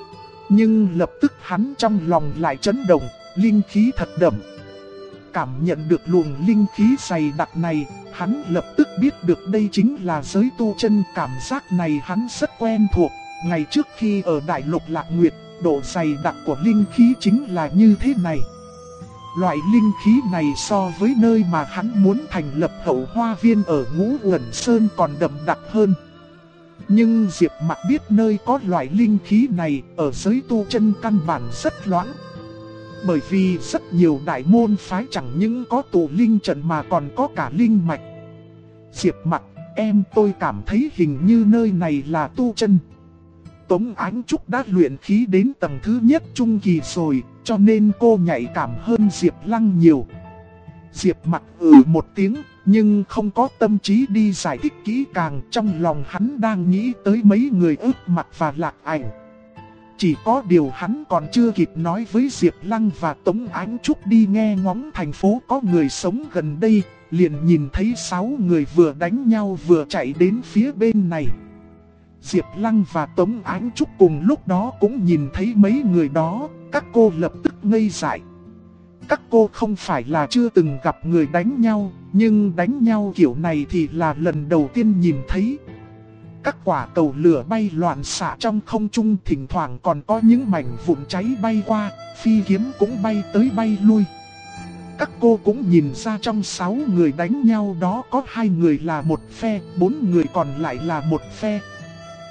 Nhưng lập tức hắn trong lòng lại chấn động, linh khí thật đậm. Cảm nhận được luồng linh khí dày đặc này, hắn lập tức biết được đây chính là giới tu chân. Cảm giác này hắn rất quen thuộc, ngày trước khi ở Đại Lục Lạc Nguyệt, độ dày đặc của linh khí chính là như thế này. Loại linh khí này so với nơi mà hắn muốn thành lập Hậu Hoa Viên ở Ngũ Uẩn Sơn còn đậm đặc hơn. Nhưng Diệp Mặc biết nơi có loại linh khí này ở giới tu chân căn bản rất loãng. Bởi vì rất nhiều đại môn phái chẳng những có tụ linh trận mà còn có cả linh mạch. Diệp Mặc, tôi cảm thấy hình như nơi này là tu chân. Tống Ánh Trúc đã luyện khí đến tầng thứ nhất trung kỳ rồi, cho nên cô nhạy cảm hơn Diệp Lăng nhiều. Diệp Mặc một tiếng, nhưng không có tâm trí đi giải thích kỹ càng. Trong lòng hắn đang nghĩ tới mấy người ướt mặt và Lạc Ảnh. Chỉ có điều hắn còn chưa kịp nói với Diệp Lăng và Tống Ánh Trúc đi nghe ngóng thành phố có người sống gần đây, liền nhìn thấy 6 người vừa đánh nhau vừa chạy đến phía bên này. Diệp Lăng và Tống Ánh Trúc cùng lúc đó cũng nhìn thấy mấy người đó, các cô lập tức ngây dại. Các cô không phải là chưa từng gặp người đánh nhau, nhưng đánh nhau kiểu này thì là lần đầu tiên nhìn thấy. Các quả cầu lửa bay loạn xạ trong không trung, thỉnh thoảng còn có những mảnh vụn cháy bay qua, phi kiếm cũng bay tới bay lui. Các cô cũng nhìn ra trong 6 người đánh nhau đó có 2 người là một phe, 4 người còn lại là một phe.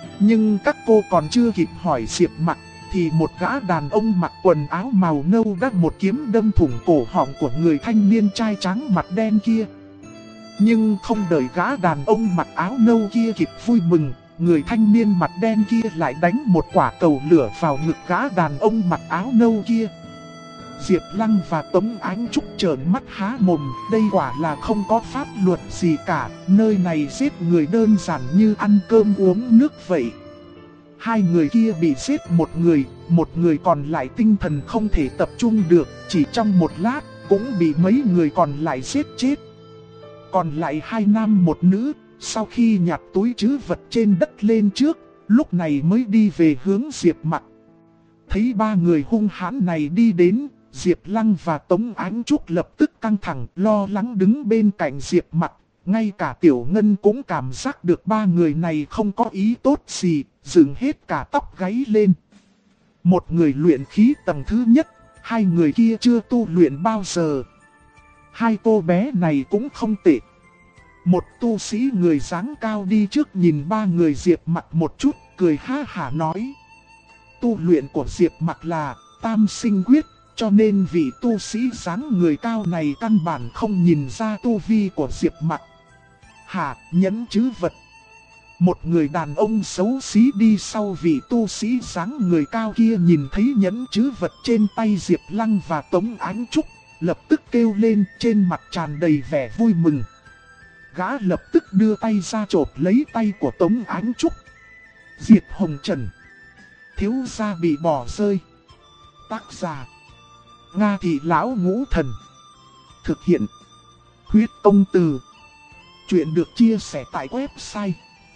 Nhưng các cô còn chưa kịp hỏi Diệp Mặc, thì một gã đàn ông mặc quần áo màu nâu đã một kiếm đâm thủng cổ họng của người thanh niên trai trắng mặt đen kia. Nhưng không đợi gã đàn ông mặc áo nâu kia kịp vui mừng, người thanh niên mặt đen kia lại đánh một quả cầu lửa vào ngực gã đàn ông mặc áo nâu kia. Diệp Lăng và Tống Ánh Trúc trợn mắt há mồm, đây quả là không có pháp luật gì cả, nơi này giết người đơn giản như ăn cơm uống nước vậy. Hai người kia bị giết một người còn lại tinh thần không thể tập trung được, chỉ trong một lát cũng bị mấy người còn lại giết chết. Còn lại hai nam một nữ, sau khi nhặt túi trữ vật trên đất lên trước, lúc này mới đi về hướng Diệp Mặc. Thấy ba người hung hãn này đi đến, Diệp Lăng và Tống Ánh Trúc lập tức căng thẳng, lo lắng đứng bên cạnh Diệp Mặc. Ngay cả Tiểu Ngân cũng cảm giác được ba người này không có ý tốt gì, dựng hết cả tóc gáy lên. Một người luyện khí tầng thứ nhất, hai người kia chưa tu luyện bao giờ. Hai cô bé này cũng không tệ. Một tu sĩ người dáng cao đi trước nhìn ba người Diệp Mặc một chút, cười ha hả nói. Tu luyện của Diệp Mặc là Tam Sinh Quyết, cho nên vị tu sĩ dáng người cao này căn bản không nhìn ra tu vi của Diệp Mặc. Hả, nhẫn trữ vật. Một người đàn ông xấu xí đi sau vị tu sĩ dáng người cao kia nhìn thấy nhẫn trữ vật trên tay Diệp Lăng và Tống Ánh Trúc, lập tức kêu lên, trên mặt tràn đầy vẻ vui mừng. Gã lập tức đưa tay ra chộp lấy tay của Tống Ánh Trúc. Diệp Hồng Trần, thiếu gia bị bỏ rơi. Tác giả Nga Thị Lão Ngũ Thần. Thực hiện Huyết Công Từ. Chuyện được chia sẻ tại website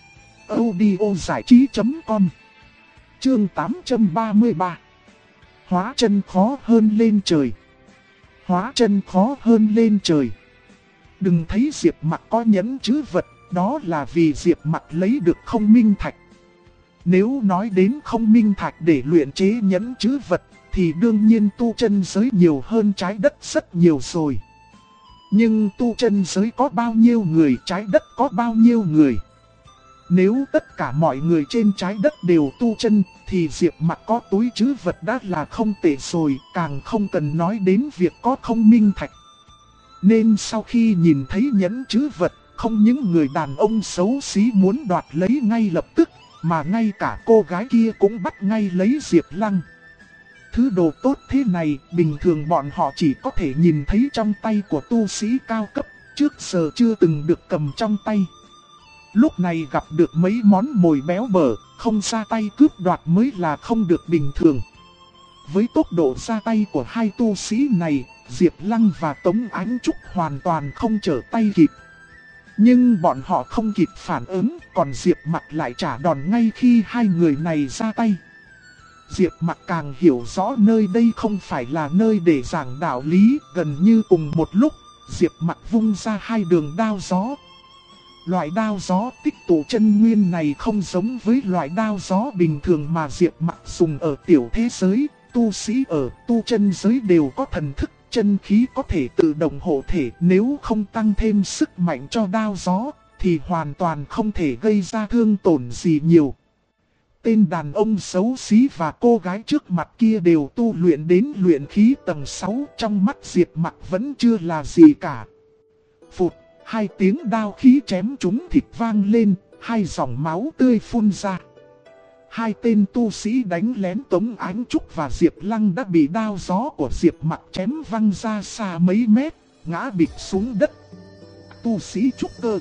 audiozảichí.com. Chương 833. Hóa chân khó hơn lên trời. Hóa chân khó hơn lên trời. Đừng thấy Diệp Mặc có nhẫn trữ vật, đó là vì Diệp Mặc lấy được không minh thạch. Nếu nói đến không minh thạch để luyện chế nhẫn trữ vật, thì đương nhiên tu chân giới nhiều hơn trái đất rất nhiều rồi. Nhưng tu chân giới có bao nhiêu người, trái đất có bao nhiêu người? Nếu tất cả mọi người trên trái đất đều tu chân, thì Diệp Mặc có túi trữ vật đã là không tệ rồi, càng không cần nói đến việc có không minh thạch. Nên sau khi nhìn thấy nhẫn trữ vật, không những người đàn ông xấu xí muốn đoạt lấy ngay lập tức, mà ngay cả cô gái kia cũng bắt ngay lấy Diệp Lăng. Thứ đồ tốt thế này, bình thường bọn họ chỉ có thể nhìn thấy trong tay của tu sĩ cao cấp, trước giờ chưa từng được cầm trong tay. Lúc này gặp được mấy món mồi béo bở, không ra tay cướp đoạt mới là không được bình thường. Với tốc độ ra tay của hai tu sĩ này, Diệp Lăng và Tống Ánh Trúc hoàn toàn không trở tay kịp. Nhưng bọn họ không kịp phản ứng, còn Diệp Mặc lại trả đòn ngay khi hai người này ra tay. Diệp Mặc càng hiểu rõ nơi đây không phải là nơi để giảng đạo lý, gần như cùng một lúc, Diệp Mặc vung ra hai đường đao gió. Loại đao gió tích tụ chân nguyên này không giống với loại đao gió bình thường mà Diệp Mặc dùng ở tiểu thế giới, tu sĩ ở tu chân giới đều có thần thức, chân khí có thể tự động hộ thể, nếu không tăng thêm sức mạnh cho đao gió, thì hoàn toàn không thể gây ra thương tổn gì nhiều. Tên đàn ông xấu xí và cô gái trước mặt kia đều tu luyện đến luyện khí tầng 6, trong mắt Diệp Mặc vẫn chưa là gì cả. Phụt, hai tiếng đao khí chém trúng thịt vang lên, hai dòng máu tươi phun ra. Hai tên tu sĩ đánh lén Tống Ánh Trúc và Diệp Lăng đã bị đao gió của Diệp Mặc chém văng ra xa mấy mét, ngã bịch xuống đất. Tu sĩ trúc cơ.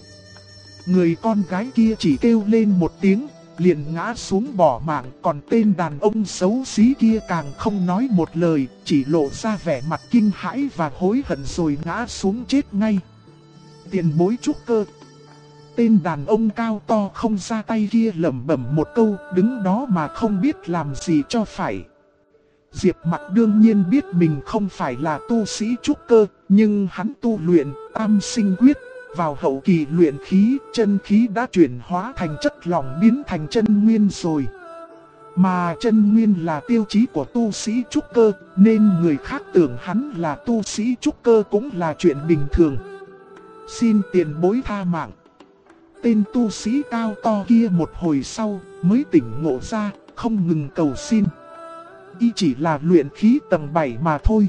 Người con gái kia chỉ kêu lên một tiếng, liền ngã xuống bỏ mạng, còn tên đàn ông xấu xí kia càng không nói một lời, chỉ lộ ra vẻ mặt kinh hãi và hối hận rồi ngã xuống chết ngay. Tiền bối trúc cơ. Tên đàn ông cao to không ra tay kia lẩm bẩm một câu, đứng đó mà không biết làm gì cho phải. Diệp Mặc đương nhiên biết mình không phải là tu sĩ trúc cơ, nhưng hắn tu luyện Tam Sinh Quyết. Vào hậu kỳ luyện khí, chân khí đã chuyển hóa thành chất lỏng biến thành chân nguyên rồi. Mà chân nguyên là tiêu chí của tu sĩ trúc cơ, nên người khác tưởng hắn là tu sĩ trúc cơ cũng là chuyện bình thường. Xin tiền bối tha mạng. Tên tu sĩ cao to kia một hồi sau, mới tỉnh ngộ ra, không ngừng cầu xin. Y chỉ là luyện khí tầng 7 mà thôi.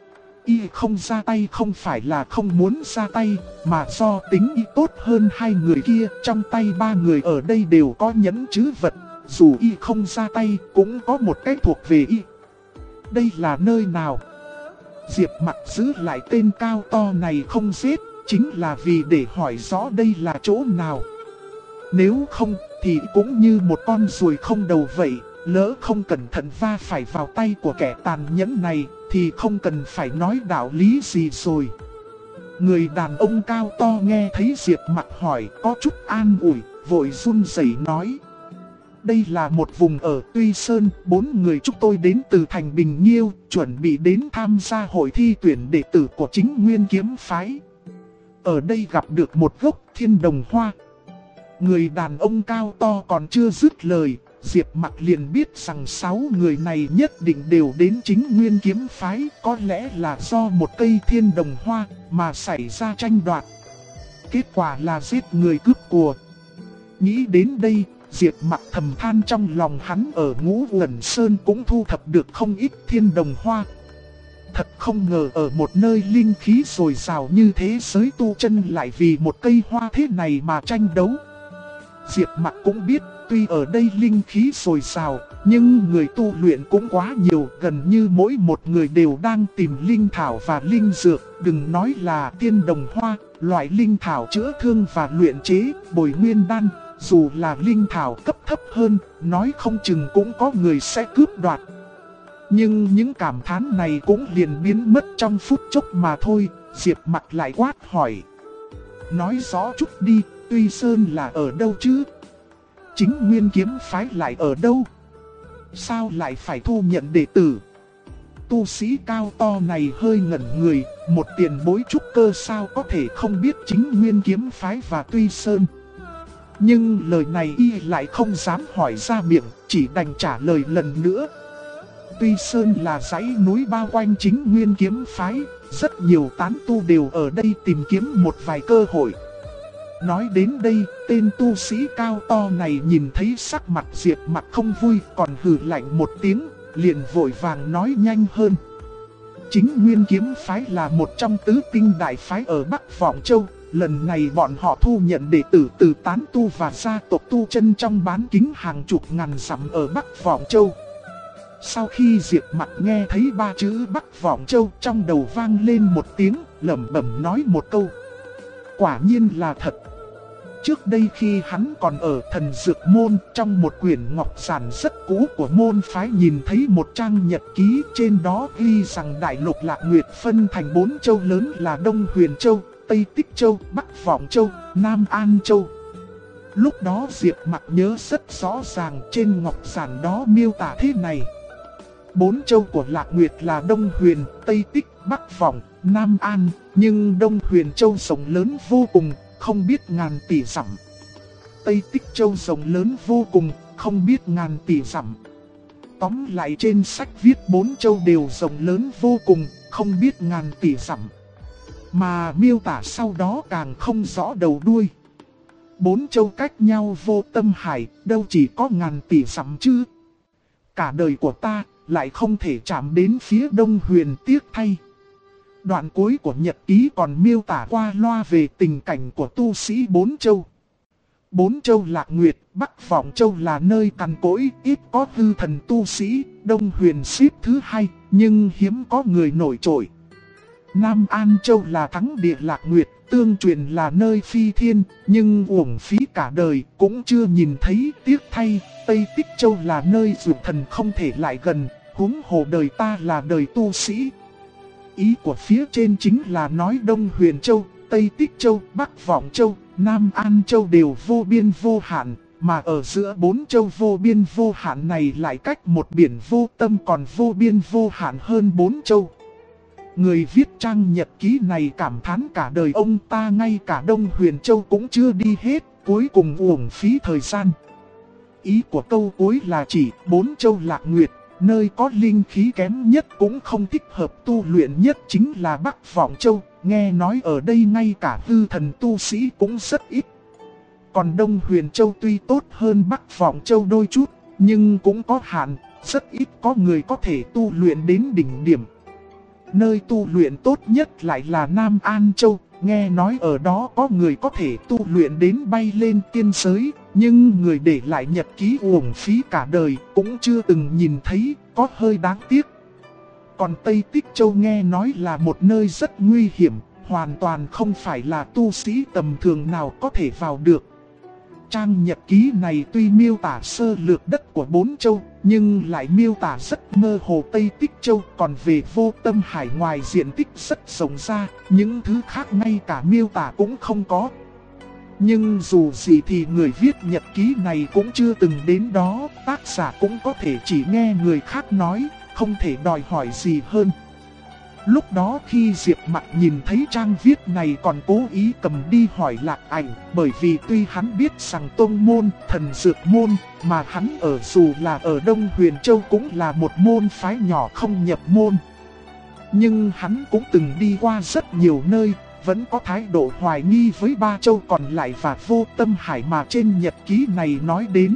Y không ra tay không phải là không muốn ra tay, mà do tính y tốt hơn hai người kia. Trong tay ba người ở đây đều có nhẫn trữ vật, dù y không ra tay cũng có một cái thuộc về y. Đây là nơi nào? Diệp Mặc giữ lại tên cao to này không giết, chính là vì để hỏi rõ đây là chỗ nào. Nếu không thì cũng như một con ruồi không đầu vậy, lỡ không cẩn thận va phải vào tay của kẻ tàn nhẫn này thì không cần phải nói đạo lý gì rồi. Người đàn ông cao to nghe thấy Diệp Mặc hỏi có chút an ủi, vội run rẩy nói. Đây là một vùng ở Tuy Sơn, 4 người chúng tôi đến từ thành Bình Nhiêu, chuẩn bị đến tham gia hội thi tuyển đệ tử của chính Nguyên Kiếm Phái. Ở đây gặp được một gốc thiên đồng hoa. Người đàn ông cao to còn chưa dứt lời, Diệp Mặc liền biết rằng 6 người này nhất định đều đến chính Nguyên Kiếm Phái, có lẽ là do một cây thiên đồng hoa mà xảy ra tranh đoạt. Kết quả là giết người cướp của. Nghĩ đến đây, Diệp Mặc thầm than trong lòng, hắn ở Ngũ Uẩn Sơn cũng thu thập được không ít thiên đồng hoa. Thật không ngờ ở một nơi linh khí dồi dào như thế giới tu chân lại vì một cây hoa thế này mà tranh đấu. Diệp Mặc cũng biết, tuy ở đây linh khí dồi dào, nhưng người tu luyện cũng quá nhiều, gần như mỗi một người đều đang tìm linh thảo và linh dược. Đừng nói là tiên đồng hoa, loại linh thảo chữa thương và luyện chế, bồi nguyên đan, dù là linh thảo cấp thấp hơn, nói không chừng cũng có người sẽ cướp đoạt. Nhưng những cảm thán này cũng liền biến mất trong phút chốc mà thôi. Diệp Mặc lại quát hỏi. Nói rõ chút đi, Tuy Sơn là ở đâu chứ? Chính Nguyên Kiếm Phái lại ở đâu? Sao lại phải thu nhận đệ tử? Tu sĩ cao to này hơi ngẩn người, một tiền bối trúc cơ sao có thể không biết chính Nguyên Kiếm Phái và Tuy Sơn. Nhưng lời này y lại không dám hỏi ra miệng, chỉ đành trả lời lần nữa. Tuy Sơn là dãy núi bao quanh chính Nguyên Kiếm Phái, rất nhiều tán tu đều ở đây tìm kiếm một vài cơ hội. Nói đến đây, tên tu sĩ cao to này nhìn thấy sắc mặt Diệp Mặc không vui, còn hừ lạnh một tiếng, liền vội vàng nói nhanh hơn. Chính Nguyên Kiếm Phái là một trong tứ tinh đại phái ở Bắc Vọng Châu. Lần này bọn họ thu nhận đệ tử từ tán tu và gia tộc tu chân trong bán kính hàng chục ngàn dặm ở Bắc Vọng Châu. Sau khi Diệp Mặc nghe thấy ba chữ Bắc Vọng Châu, trong đầu vang lên một tiếng, lẩm bẩm nói một câu. Quả nhiên là thật. Trước đây khi hắn còn ở Thần Dược Môn, trong một quyển ngọc giản rất cũ của môn phái nhìn thấy một trang nhật ký, trên đó ghi rằng Đại Lục Lạc Nguyệt phân thành 4 châu lớn là Đông Huyền Châu, Tây Tích Châu, Bắc Vọng Châu, Nam An Châu. Lúc đó Diệp Mặc nhớ rất rõ ràng, trên ngọc giản đó miêu tả thế này. 4 châu của Lạc Nguyệt là Đông Huyền, Tây Tích, Bắc Vọng, Nam An, nhưng Đông Huyền Châu rộng lớn vô cùng, không biết ngàn tỷ dặm. Tây Tích Châu rộng lớn vô cùng, không biết ngàn tỷ dặm. Tóm lại trên sách viết 4 châu đều rộng lớn vô cùng, không biết ngàn tỷ dặm. Mà miêu tả sau đó càng không rõ đầu đuôi. 4 châu cách nhau vô tâm hải, đâu chỉ có ngàn tỷ dặm chứ. Cả đời của ta lại không thể chạm đến phía Đông Huyền, tiếc thay. Đoạn cuối của nhật ký còn miêu tả qua loa về tình cảnh của tu sĩ 4 châu. 4 châu Lạc Nguyệt, Bắc Vọng Châu là nơi cằn cỗi, ít có hư thần tu sĩ, Đông Huyền xếp thứ 2, nhưng hiếm có người nổi trội. Nam An Châu là thắng địa Lạc Nguyệt, tương truyền là nơi phi thiên, nhưng uổng phí cả đời, cũng chưa nhìn thấy, tiếc thay. Tây Tích Châu là nơi dụ thần không thể lại gần, huống hồ đời ta là đời tu sĩ. Ý của phía trên chính là nói Đông Huyền Châu, Tây Tích Châu, Bắc Vọng Châu, Nam An Châu đều vô biên vô hạn, mà ở giữa 4 châu vô biên vô hạn này lại cách một biển vô tâm còn vô biên vô hạn hơn 4 châu. Người viết trang nhật ký này cảm thán cả đời ông ta ngay cả Đông Huyền Châu cũng chưa đi hết, cuối cùng uổng phí thời gian. Ý của câu cuối là chỉ 4 châu Lạc Nguyệt, nơi có linh khí kém nhất cũng không thích hợp tu luyện nhất chính là Bắc Vọng Châu, nghe nói ở đây ngay cả hư thần tu sĩ cũng rất ít. Còn Đông Huyền Châu tuy tốt hơn Bắc Vọng Châu đôi chút, nhưng cũng có hạn, rất ít có người có thể tu luyện đến đỉnh điểm. Nơi tu luyện tốt nhất lại là Nam An Châu, nghe nói ở đó có người có thể tu luyện đến bay lên tiên giới, nhưng người để lại nhật ký uổng phí cả đời cũng chưa từng nhìn thấy, có hơi đáng tiếc. Còn Tây Tích Châu nghe nói là một nơi rất nguy hiểm, hoàn toàn không phải là tu sĩ tầm thường nào có thể vào được. Trang nhật ký này tuy miêu tả sơ lược đất của 4 châu, nhưng lại miêu tả rất mơ hồ Tây Tích Châu. Còn về Vô Tâm Hải ngoài diện tích rất rộng ra, những thứ khác ngay cả miêu tả cũng không có. Nhưng dù gì thì người viết nhật ký này cũng chưa từng đến đó, tác giả cũng có thể chỉ nghe người khác nói, không thể đòi hỏi gì hơn. Lúc đó khi Diệp Mặc nhìn thấy trang viết này còn cố ý cầm đi hỏi Lạc Ảnh, bởi vì tuy hắn biết rằng tông môn, thần dược môn mà hắn ở dù là ở Đông Huyền Châu cũng là một môn phái nhỏ không nhập môn. Nhưng hắn cũng từng đi qua rất nhiều nơi, vẫn có thái độ hoài nghi với 3 châu còn lại và Vô Tâm Hải mà trên nhật ký này nói đến.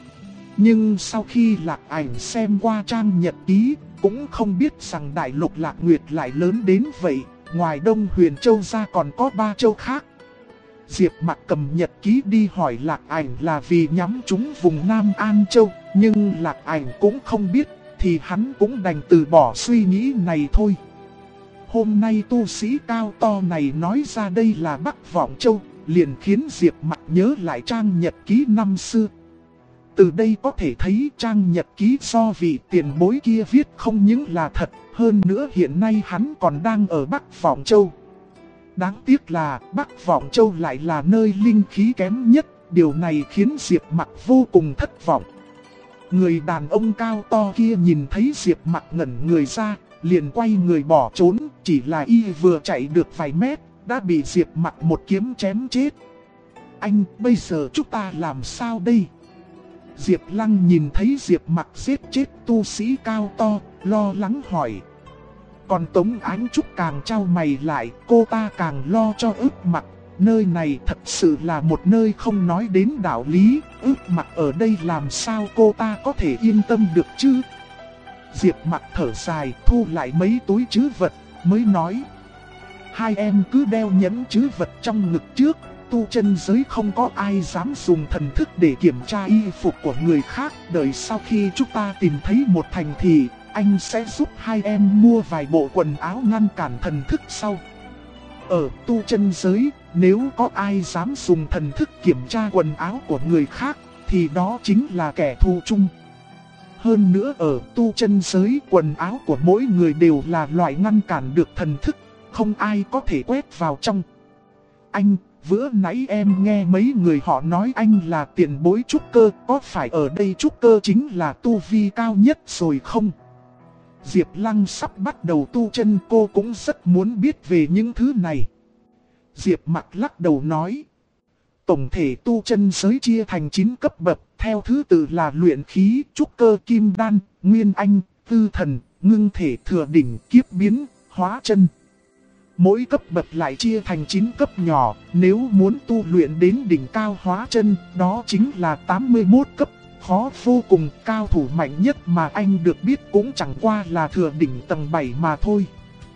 Nhưng sau khi Lạc Ảnh xem qua trang nhật ký, cũng không biết rằng đại lục Lạc Nguyệt lại lớn đến vậy, ngoài Đông Huyền Châu ra còn có 3 châu khác. Diệp Mặc cầm nhật ký đi hỏi Lạc Ảnh là vì nhắm trúng vùng Nam An Châu, nhưng Lạc Ảnh cũng không biết, thì hắn cũng đành từ bỏ suy nghĩ này thôi. Hôm nay tu sĩ cao to này nói ra đây là Bắc Vọng Châu, liền khiến Diệp Mặc nhớ lại trang nhật ký năm xưa. Từ đây có thể thấy trang nhật ký do vị tiền bối kia viết không những là thật, hơn nữa hiện nay hắn còn đang ở Bắc Vọng Châu. Đáng tiếc là Bắc Vọng Châu lại là nơi linh khí kém nhất, điều này khiến Diệp Mặc vô cùng thất vọng. Người đàn ông cao to kia nhìn thấy Diệp Mặc ngẩn người ra, liền quay người bỏ trốn, chỉ là y vừa chạy được vài mét, đã bị Diệp Mặc một kiếm chém chết. Anh, bây giờ chúng ta làm sao đây? Diệp Lăng nhìn thấy Diệp Mặc giết chết tu sĩ cao to, lo lắng hỏi. Còn Tống Ánh Trúc càng trao mày lại, cô ta càng lo cho Ước Mặc. Nơi này thật sự là một nơi không nói đến đạo lý, Ước Mặc ở đây làm sao cô ta có thể yên tâm được chứ? Diệp Mặc thở dài, thu lại mấy túi trữ vật, mới nói. Hai em cứ đeo nhẫn trữ vật trong ngực trước. Tu chân giới không có ai dám dùng thần thức để kiểm tra y phục của người khác. Đợi sau khi chúng ta tìm thấy một thành thị, anh sẽ giúp hai em mua vài bộ quần áo ngăn cản thần thức sau. Ở tu chân giới, nếu có ai dám dùng thần thức kiểm tra quần áo của người khác, thì đó chính là kẻ thù chung. Hơn nữa ở tu chân giới, quần áo của mỗi người đều là loại ngăn cản được thần thức, không ai có thể quét vào trong. Anh, bữa nãy em nghe mấy người họ nói anh là tiền bối trúc cơ, có phải ở đây trúc cơ chính là tu vi cao nhất rồi không? Diệp Lăng sắp bắt đầu tu chân, cô cũng rất muốn biết về những thứ này. Diệp Mặc lắc đầu nói. Tổng thể tu chân giới chia thành 9 cấp bậc, theo thứ tự là luyện khí, trúc cơ, kim đan, nguyên anh, tư thần, ngưng thể, thừa đỉnh, kiếp biến, hóa chân. Mỗi cấp bậc lại chia thành 9 cấp nhỏ, nếu muốn tu luyện đến đỉnh cao hóa chân, đó chính là 81 cấp, khó vô cùng. Cao thủ mạnh nhất mà anh được biết cũng chẳng qua là thừa đỉnh tầng 7 mà thôi.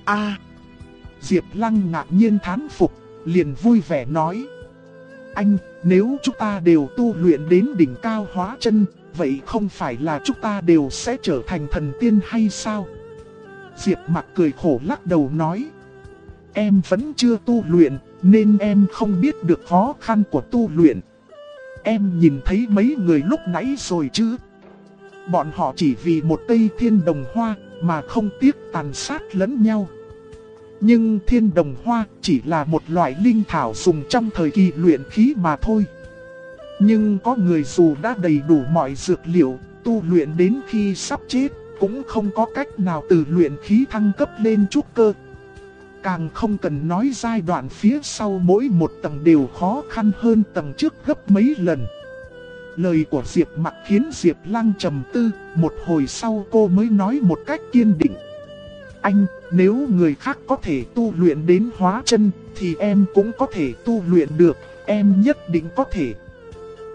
Diệp Lăng ngạc nhiên thán phục, liền vui vẻ nói. Anh, nếu chúng ta đều tu luyện đến đỉnh cao hóa chân, vậy không phải là chúng ta đều sẽ trở thành thần tiên hay sao? Diệp Mặc cười khổ lắc đầu nói. Em vẫn chưa tu luyện, nên em không biết được khó khăn của tu luyện. Em nhìn thấy mấy người lúc nãy rồi chứ? Bọn họ chỉ vì một cây thiên đồng hoa mà không tiếc tàn sát lẫn nhau. Nhưng thiên đồng hoa chỉ là một loại linh thảo dùng trong thời kỳ luyện khí mà thôi. Nhưng có người dù đã đầy đủ mọi dược liệu, tu luyện đến khi sắp chết, cũng không có cách nào từ luyện khí thăng cấp lên trúc cơ. Càng không cần nói giai đoạn phía sau mỗi một tầng đều khó khăn hơn tầng trước gấp mấy lần. Lời của Diệp Mặc khiến Diệp Lăng trầm tư, một hồi sau cô mới nói một cách kiên định. Anh, nếu người khác có thể tu luyện đến hóa chân, thì em cũng có thể tu luyện được, em nhất định có thể.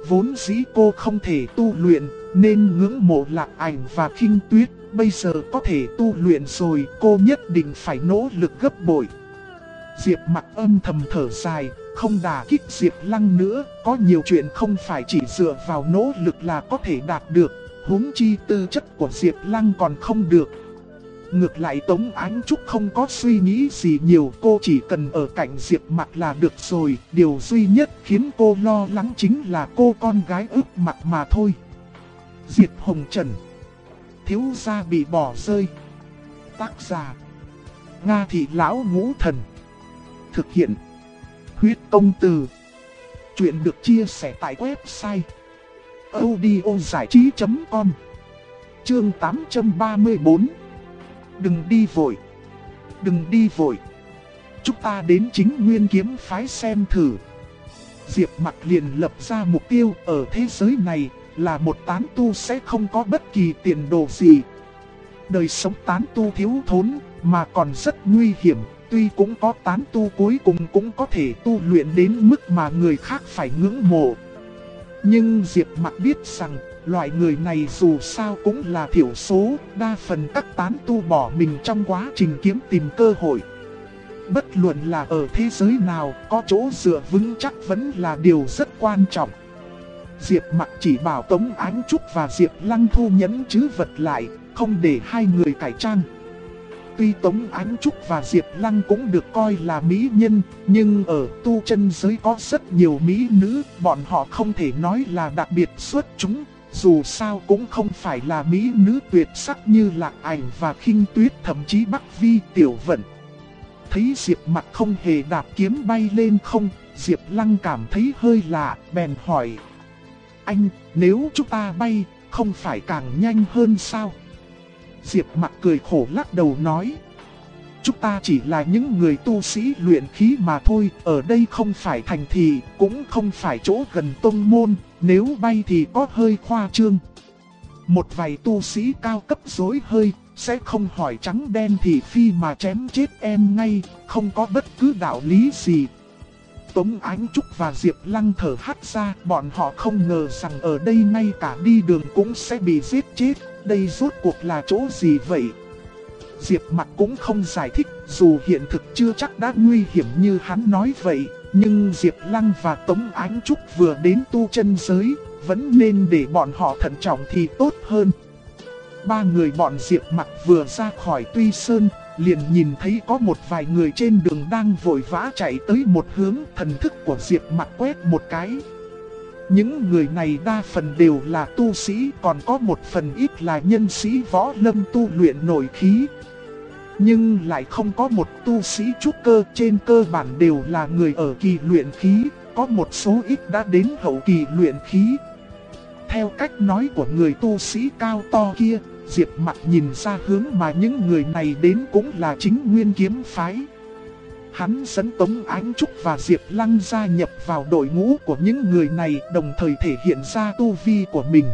Vốn dĩ cô không thể tu luyện, nên ngưỡng mộ Lạc Ảnh và Khinh Tuyết. Bây giờ có thể tu luyện rồi, cô nhất định phải nỗ lực gấp bội. Diệp Mặc âm thầm thở dài, không đả kích Diệp Lăng nữa. Có nhiều chuyện không phải chỉ dựa vào nỗ lực là có thể đạt được. Huống chi tư chất của Diệp Lăng còn không được. Ngược lại Tống Ánh Trúc không có suy nghĩ gì nhiều, cô chỉ cần ở cạnh Diệp Mặc là được rồi. Điều duy nhất khiến cô lo lắng chính là cô con gái ức Mặc mà thôi. Diệp Hồng Trần, thiếu gia bị bỏ rơi. Tác giả Nga Thị Lão Ngũ Thần. Thực hiện Huyết Công Từ. Chuyện được chia sẻ tại website audiozảichí.com. Chương 834. Đừng đi vội, đừng đi vội. Chúng ta đến chính Nguyên Kiếm phái xem thử. Diệp Mặc liền lập ra mục tiêu ở thế giới này là một tán tu sẽ không có bất kỳ tiền đồ gì. Đời sống tán tu thiếu thốn mà còn rất nguy hiểm. Tuy cũng có tán tu cuối cùng cũng có thể tu luyện đến mức mà người khác phải ngưỡng mộ. Nhưng Diệp Mặc biết rằng loại người này dù sao cũng là thiểu số, đa phần các tán tu bỏ mình trong quá trình kiếm tìm cơ hội. Bất luận là ở thế giới nào, có chỗ dựa vững chắc vẫn là điều rất quan trọng. Diệp Mặc chỉ bảo Tống Ánh Trúc và Diệp Lăng thu nhẫn trữ vật lại, không để hai người cải trang. Tuy Tống Ánh Trúc và Diệp Lăng cũng được coi là mỹ nhân, nhưng ở tu chân giới có rất nhiều mỹ nữ, bọn họ không thể nói là đặc biệt xuất chúng. Dù sao cũng không phải là mỹ nữ tuyệt sắc như Lạc Ảnh và Khinh Tuyết, thậm chí Bắc Vi, Tiểu Vận. Thấy Diệp Mặc không hề đạp kiếm bay lên không, Diệp Lăng cảm thấy hơi lạ, bèn hỏi: anh, nếu chúng ta bay, không phải càng nhanh hơn sao? Diệp Mặc cười khổ lắc đầu nói: chúng ta chỉ là những người tu sĩ luyện khí mà thôi, ở đây không phải thành thị, cũng không phải chỗ gần tông môn, nếu bay thì có hơi khoa trương. Một vài tu sĩ cao cấp dối hơi, sẽ không hỏi trắng đen thị phi mà chém chết em ngay, không có bất cứ đạo lý gì. Tống Ánh Trúc và Diệp Lăng thở hắt ra, bọn họ không ngờ rằng ở đây ngay cả đi đường cũng sẽ bị giết chết, đây rốt cuộc là chỗ gì vậy? Diệp Mặc cũng không giải thích, dù hiện thực chưa chắc đã nguy hiểm như hắn nói vậy, nhưng Diệp Lăng và Tống Ánh Trúc vừa đến tu chân giới, vẫn nên để bọn họ thận trọng thì tốt hơn. Ba người bọn Diệp Mặc vừa ra khỏi Tuy Sơn, liền nhìn thấy có một vài người trên đường đang vội vã chạy tới một hướng. Thần thức của Diệp Mặc quét một cái. Những người này đa phần đều là tu sĩ, còn có một phần ít là nhân sĩ võ lâm tu luyện nội khí. Nhưng lại không có một tu sĩ trúc cơ, trên cơ bản đều là người ở kỳ luyện khí, có một số ít đã đến hậu kỳ luyện khí. Theo cách nói của người tu sĩ cao to kia, Diệp Mặc nhìn ra hướng mà những người này đến cũng là chính Nguyên Kiếm phái. Hắn dẫn Tống Ánh Trúc và Diệp Lăng gia nhập vào đội ngũ của những người này, đồng thời thể hiện ra tu vi của mình.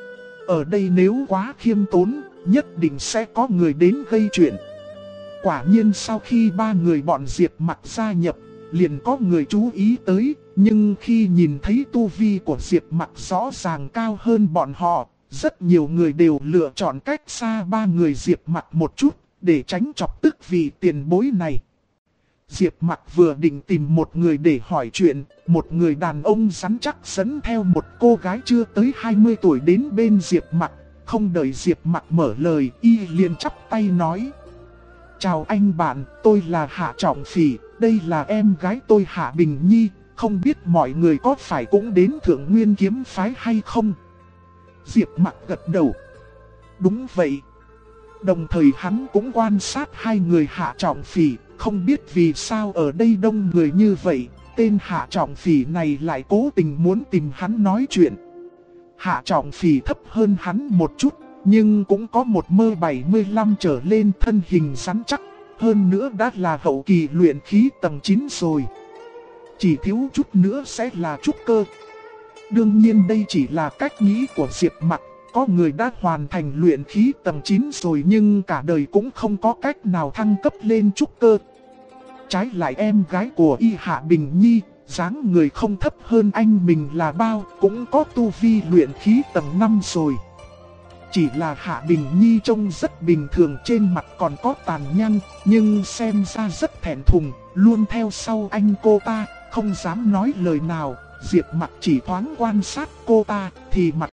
Ở đây nếu quá khiêm tốn, nhất định sẽ có người đến gây chuyện. Quả nhiên sau khi ba người bọn Diệp Mặc gia nhập, liền có người chú ý tới, nhưng khi nhìn thấy tu vi của Diệp Mặc rõ ràng cao hơn bọn họ, rất nhiều người đều lựa chọn cách xa ba người Diệp Mặc một chút, để tránh chọc tức vì tiền bối này. Diệp Mặc vừa định tìm một người để hỏi chuyện, một người đàn ông rắn chắc dẫn theo một cô gái chưa tới 20 tuổi đến bên Diệp Mặc. Không đợi Diệp Mặc mở lời, y liền chắp tay nói: chào anh bạn, tôi là Hạ Trọng Phỉ, đây là em gái tôi Hạ Bình Nhi, không biết mọi người có phải cũng đến Thượng Nguyên Kiếm phái hay không? Diệp Mặc gật đầu: đúng vậy. Đồng thời hắn cũng quan sát hai người Hạ Trọng Phỉ, không biết vì sao ở đây đông người như vậy, tên Hạ Trọng Phỉ này lại cố tình muốn tìm hắn nói chuyện. Hạ Trọng Phỉ thấp hơn hắn một chút, nhưng cũng có 1m75 trở lên, thân hình rắn chắc, hơn nữa đã là hậu kỳ luyện khí tầng 9 rồi. Chỉ thiếu chút nữa sẽ là trúc cơ. Đương nhiên đây chỉ là cách nghĩ của Diệp Mặc, có người đã hoàn thành luyện khí tầng 9 rồi nhưng cả đời cũng không có cách nào thăng cấp lên trúc cơ. Trái lại em gái của y Hạ Bình Nhi, dáng người không thấp hơn anh mình là bao, cũng có tu vi luyện khí tầng 5 rồi. Chỉ là Hạ Bình Nhi trông rất bình thường, trên mặt còn có tàn nhang, nhưng xem ra rất thẹn thùng, luôn theo sau anh cô ta, không dám nói lời nào. Diệp Mặc chỉ thoáng quan sát cô ta, thì mặt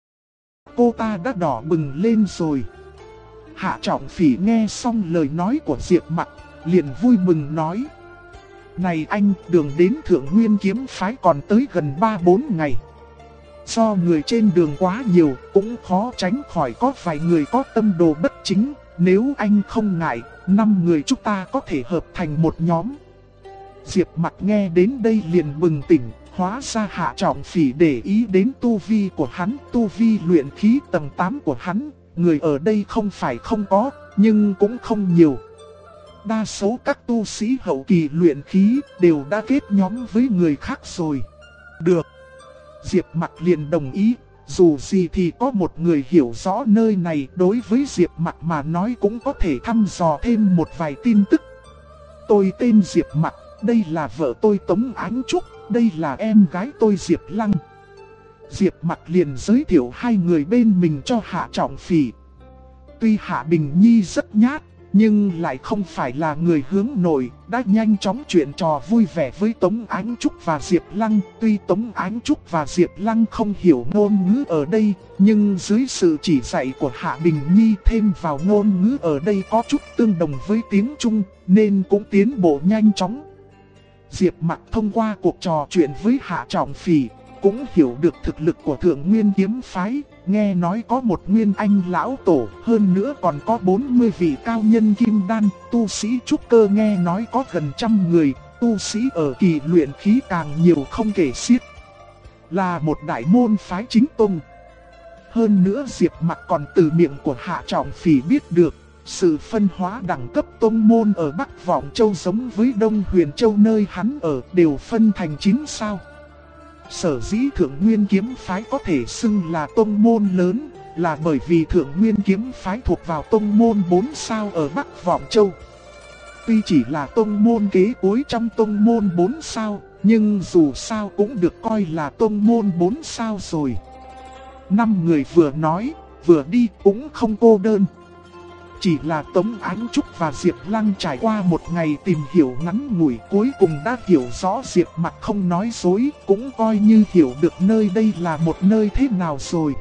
cô ta đã đỏ bừng lên rồi. Hạ Trọng Phỉ nghe xong lời nói của Diệp Mặc, liền vui mừng nói: này anh, đường đến Thượng Nguyên kiếm phái còn tới gần 3-4 ngày. Do người trên đường quá nhiều, cũng khó tránh khỏi có vài người có tâm đồ bất chính. Nếu anh không ngại, 5 người chúng ta có thể hợp thành một nhóm. Diệp Mặc nghe đến đây liền bừng tỉnh, hóa ra Hạ Trọng Phỉ để ý đến tu vi của hắn, tu vi luyện khí tầng 8 của hắn. Người ở đây không phải không có, nhưng cũng không nhiều. Đa số các tu sĩ hậu kỳ luyện khí đều đã kết nhóm với người khác rồi. Được. Diệp Mặc liền đồng ý, dù gì thì có một người hiểu rõ nơi này, đối với Diệp Mặc mà nói cũng có thể thăm dò thêm một vài tin tức. Tôi tên Diệp Mặc, đây là vợ tôi Tống Ánh Trúc, đây là em gái tôi Diệp Lăng. Diệp Mặc liền giới thiệu hai người bên mình cho Hạ Trọng Phỉ. Tuy Hạ Bình Nhi rất nhát, nhưng lại không phải là người hướng nội, đã nhanh chóng chuyện trò vui vẻ với Tống Ánh Trúc và Diệp Lăng. Tuy Tống Ánh Trúc và Diệp Lăng không hiểu ngôn ngữ ở đây, nhưng dưới sự chỉ dạy của Hạ Bình Nhi thêm vào ngôn ngữ ở đây có chút tương đồng với tiếng Trung, nên cũng tiến bộ nhanh chóng. Diệp Mặc thông qua cuộc trò chuyện với Hạ Trọng Phỉ, cũng hiểu được thực lực của Thượng Nguyên kiếm phái. Nghe nói có một Nguyên Anh lão tổ, hơn nữa còn có 40 vị cao nhân kim đan, tu sĩ trúc cơ nghe nói có gần 100 người, tu sĩ ở kỳ luyện khí càng nhiều không kể xiết. Là một đại môn phái chính tông. Hơn nữa Diệp Mặc còn từ miệng của Hạ Trọng Phỉ biết được, sự phân hóa đẳng cấp tông môn ở Bắc Vọng Châu giống với Đông Huyền Châu nơi hắn ở đều phân thành 9 sao. Sở dĩ Thượng Nguyên kiếm phái có thể xưng là tông môn lớn, là bởi vì Thượng Nguyên kiếm phái thuộc vào tông môn 4 sao ở Bắc Vọng Châu. Tuy chỉ là tông môn kế cuối trong tông môn 4 sao, nhưng dù sao cũng được coi là tông môn 4 sao rồi. 5 người vừa nói, vừa đi cũng không cô đơn. Chỉ là Tống Ánh Trúc và Diệp Lăng trải qua một ngày tìm hiểu ngắn ngủi, cuối cùng đã hiểu rõ Diệp Mặc không nói dối, cũng coi như hiểu được nơi đây là một nơi thế nào rồi.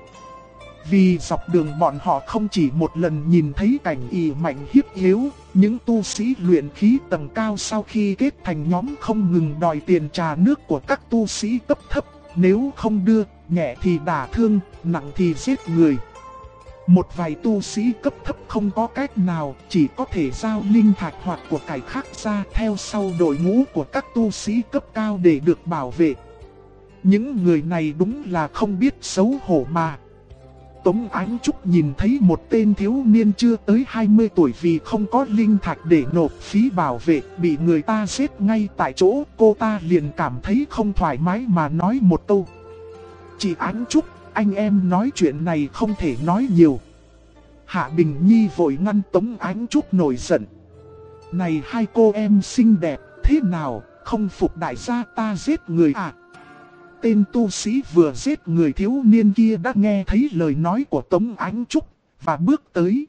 Vì dọc đường bọn họ không chỉ một lần nhìn thấy cảnh ỷ mạnh hiếp yếu, những tu sĩ luyện khí tầng cao sau khi kết thành nhóm không ngừng đòi tiền trà nước của các tu sĩ cấp thấp, nếu không đưa, nhẹ thì đả thương, nặng thì giết người. Một vài tu sĩ cấp thấp không có cách nào, chỉ có thể giao linh thạch hoặc của cải khác ra theo sau đội ngũ của các tu sĩ cấp cao để được bảo vệ. Những người này đúng là không biết xấu hổ mà. Tống Ánh Trúc nhìn thấy một tên thiếu niên chưa tới 20 tuổi vì không có linh thạch để nộp phí bảo vệ, bị người ta giết ngay tại chỗ, cô ta liền cảm thấy không thoải mái mà nói một câu: "Chị Ánh Trúc, anh em nói chuyện này không thể nói nhiều." Hạ Bình Nhi vội ngăn Tống Ánh Trúc nổi giận: "Này hai cô em xinh đẹp, thế nào, không phục đại gia ta giết người à?" Tên tu sĩ vừa giết người thiếu niên kia đã nghe thấy lời nói của Tống Ánh Trúc, và bước tới.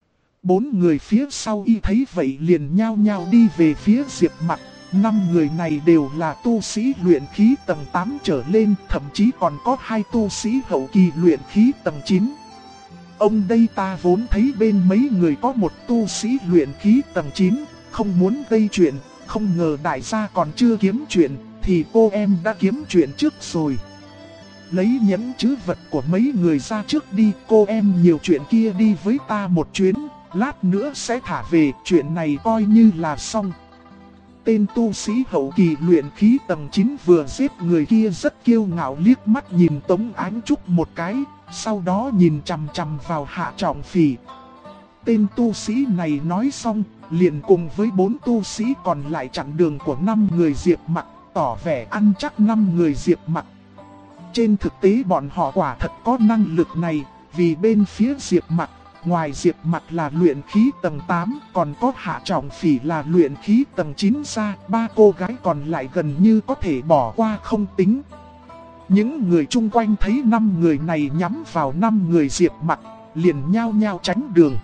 4 người phía sau y thấy vậy liền nhao nhao đi về phía Diệp Mặc. 5 người này đều là tu sĩ luyện khí tầng 8 trở lên, thậm chí còn có 2 tu sĩ hậu kỳ luyện khí tầng 9. Ông đây ta vốn thấy bên mấy người có một tu sĩ luyện khí tầng 9, không muốn gây chuyện, không ngờ đại gia còn chưa kiếm chuyện, thì cô em đã kiếm chuyện trước rồi. Lấy nhẫn trữ vật của mấy người ra trước đi, cô em nhiều chuyện kia đi với ta một chuyến, lát nữa sẽ thả về, chuyện này coi như là xong. Tên tu sĩ hậu kỳ luyện khí tầng 9 vừa giết người kia rất kiêu ngạo, liếc mắt nhìn Tống Ánh Trúc một cái, sau đó nhìn chằm chằm vào Hạ Trọng Phỉ. Tên tu sĩ này nói xong, liền cùng với 4 tu sĩ còn lại chặn đường của 5 người Diệp Mặc, tỏ vẻ ăn chắc 5 người Diệp Mặc. Trên thực tế bọn họ quả thật có năng lực này, vì bên phía Diệp Mặc, ngoài Diệp Mặc là luyện khí tầng 8, còn có Hạ Trọng Phỉ là luyện khí tầng 9 ra, 3 cô gái còn lại gần như có thể bỏ qua không tính. Những người chung quanh thấy 5 người này nhắm vào 5 người Diệp Mặc, liền nhao nhao tránh đường.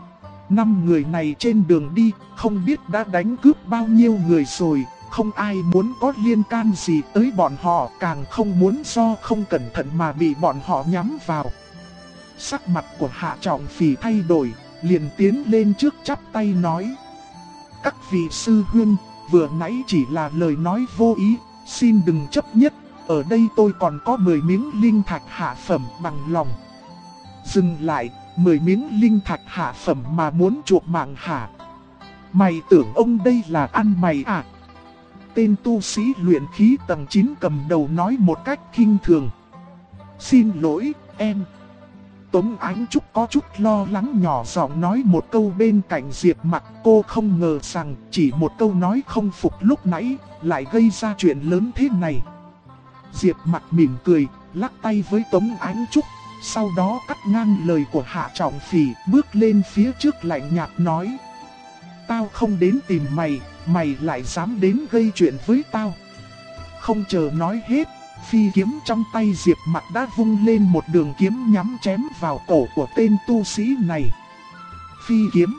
5 người này trên đường đi, không biết đã đánh cướp bao nhiêu người rồi, không ai muốn có liên can gì tới bọn họ, càng không muốn do không cẩn thận mà bị bọn họ nhắm vào. Sắc mặt của Hạ Trọng Phỉ thay đổi, liền tiến lên trước chắp tay nói: các vị sư huynh, vừa nãy chỉ là lời nói vô ý, xin đừng chấp nhất, ở đây tôi còn có 10 miếng linh thạch hạ phẩm bằng lòng. Dừng lại, 10 miếng linh thạch hạ phẩm mà muốn chuộc mạng hả? Mày tưởng ông đây là ăn mày à? Tên tu sĩ luyện khí tầng 9 cầm đầu nói một cách khinh thường. Xin lỗi, em. Tống Ánh Trúc có chút lo lắng nhỏ giọng nói một câu bên cạnh Diệp Mặc. Cô không ngờ rằng chỉ một câu nói không phục lúc nãy lại gây ra chuyện lớn thế này. Diệp Mặc mỉm cười, lắc tay với Tống Ánh Trúc, sau đó cắt ngang lời của Hạ Trọng Phỉ, bước lên phía trước lạnh nhạt nói: tao không đến tìm mày, mày lại dám đến gây chuyện với tao. Không chờ nói hết, phi kiếm trong tay Diệp Mặc đã vung lên một đường kiếm nhắm chém vào cổ của tên tu sĩ này. Phi kiếm.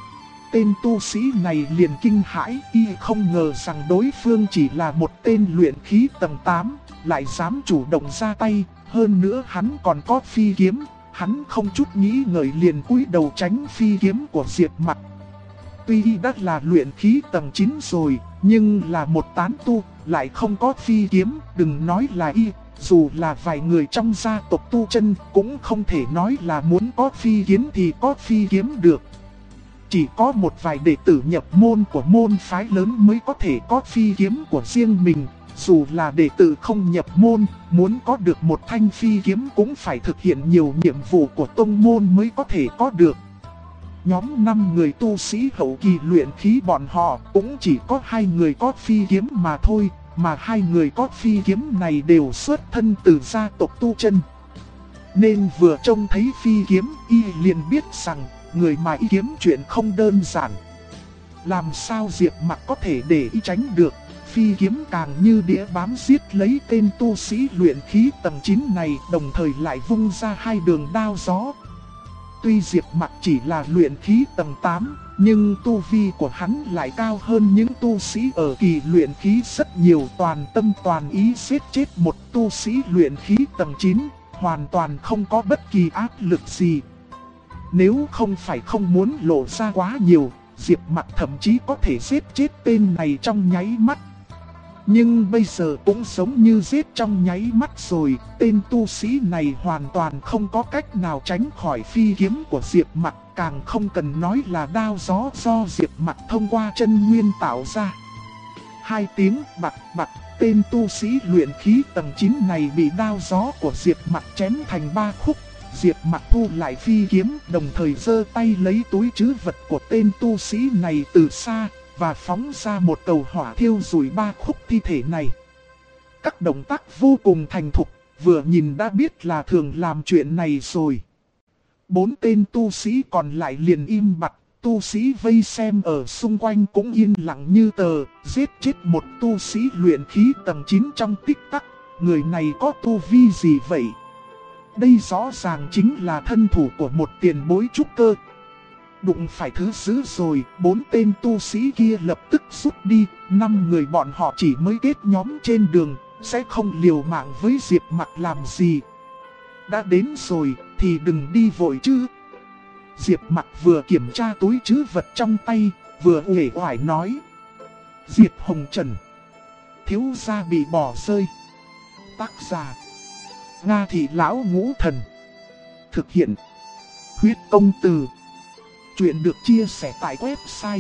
Tên tu sĩ này liền kinh hãi, y không ngờ rằng đối phương chỉ là một tên luyện khí tầng 8, lại dám chủ động ra tay, hơn nữa hắn còn có phi kiếm, hắn không chút nghĩ ngợi liền cúi đầu tránh phi kiếm của Diệp Mặc. Tuy y đã là luyện khí tầng 9 rồi, nhưng là một tán tu, lại không có phi kiếm, đừng nói là y, dù là vài người trong gia tộc tu chân cũng không thể nói là muốn có phi kiếm thì có phi kiếm được. Chỉ có một vài đệ tử nhập môn của môn phái lớn mới có thể có phi kiếm của riêng mình, dù là đệ tử không nhập môn, muốn có được một thanh phi kiếm cũng phải thực hiện nhiều nhiệm vụ của tông môn mới có thể có được. Nhóm 5 người tu sĩ hậu kỳ luyện khí bọn họ cũng chỉ có 2 người có phi kiếm mà thôi, mà 2 người có phi kiếm này đều xuất thân từ gia tộc tu chân. Nên vừa trông thấy phi kiếm, y liền biết rằng người mà y kiếm chuyện không đơn giản. Làm sao Diệp Mặc có thể để y tránh được, phi kiếm càng như đĩa bám giết lấy tên tu sĩ luyện khí tầng 9 này, đồng thời lại vung ra 2 đường đao gió. Tuy Diệp Mặc chỉ là luyện khí tầng 8, nhưng tu vi của hắn lại cao hơn những tu sĩ ở kỳ luyện khí rất nhiều, toàn tâm toàn ý giết chết một tu sĩ luyện khí tầng 9, hoàn toàn không có bất kỳ áp lực gì. Nếu không phải không muốn lộ ra quá nhiều, Diệp Mặc thậm chí có thể giết chết tên này trong nháy mắt. Nhưng bây giờ cũng giống như giết trong nháy mắt rồi, tên tu sĩ này hoàn toàn không có cách nào tránh khỏi phi kiếm của Diệp Mặc, càng không cần nói là đao gió do Diệp Mặc thông qua chân nguyên tạo ra. 2 tiếng bạc bạc, tên tu sĩ luyện khí tầng 9 này bị đao gió của Diệp Mặc chém thành 3 khúc. Diệp Mặc thu lại phi kiếm, đồng thời giơ tay lấy túi trữ vật của tên tu sĩ này từ xa và phóng ra một cầu hỏa thiêu rụi 3 khúc thi thể này. Các động tác vô cùng thành thục, vừa nhìn đã biết là thường làm chuyện này rồi. 4 tên tu sĩ còn lại liền im bặt, tu sĩ vây xem ở xung quanh cũng yên lặng như tờ, giết chết một tu sĩ luyện khí tầng 9 trong tích tắc. Người này có tu vi gì vậy? Đây rõ ràng chính là thân thủ của một tiền bối trúc cơ. Đụng phải thứ dữ rồi, 4 tên tu sĩ kia lập tức rút đi, 5 người bọn họ chỉ mới kết nhóm trên đường, sẽ không liều mạng với Diệp Mặc làm gì. Đã đến rồi, thì đừng đi vội chứ. Diệp Mặc vừa kiểm tra túi trữ vật trong tay, vừa uể oải nói: Diệp Hồng Trần, thiếu gia bị bỏ rơi. Tác giả: Nga Thị Lão Ngũ Thần. Thực hiện: Huyết Công Từ. Chuyện được chia sẻ tại website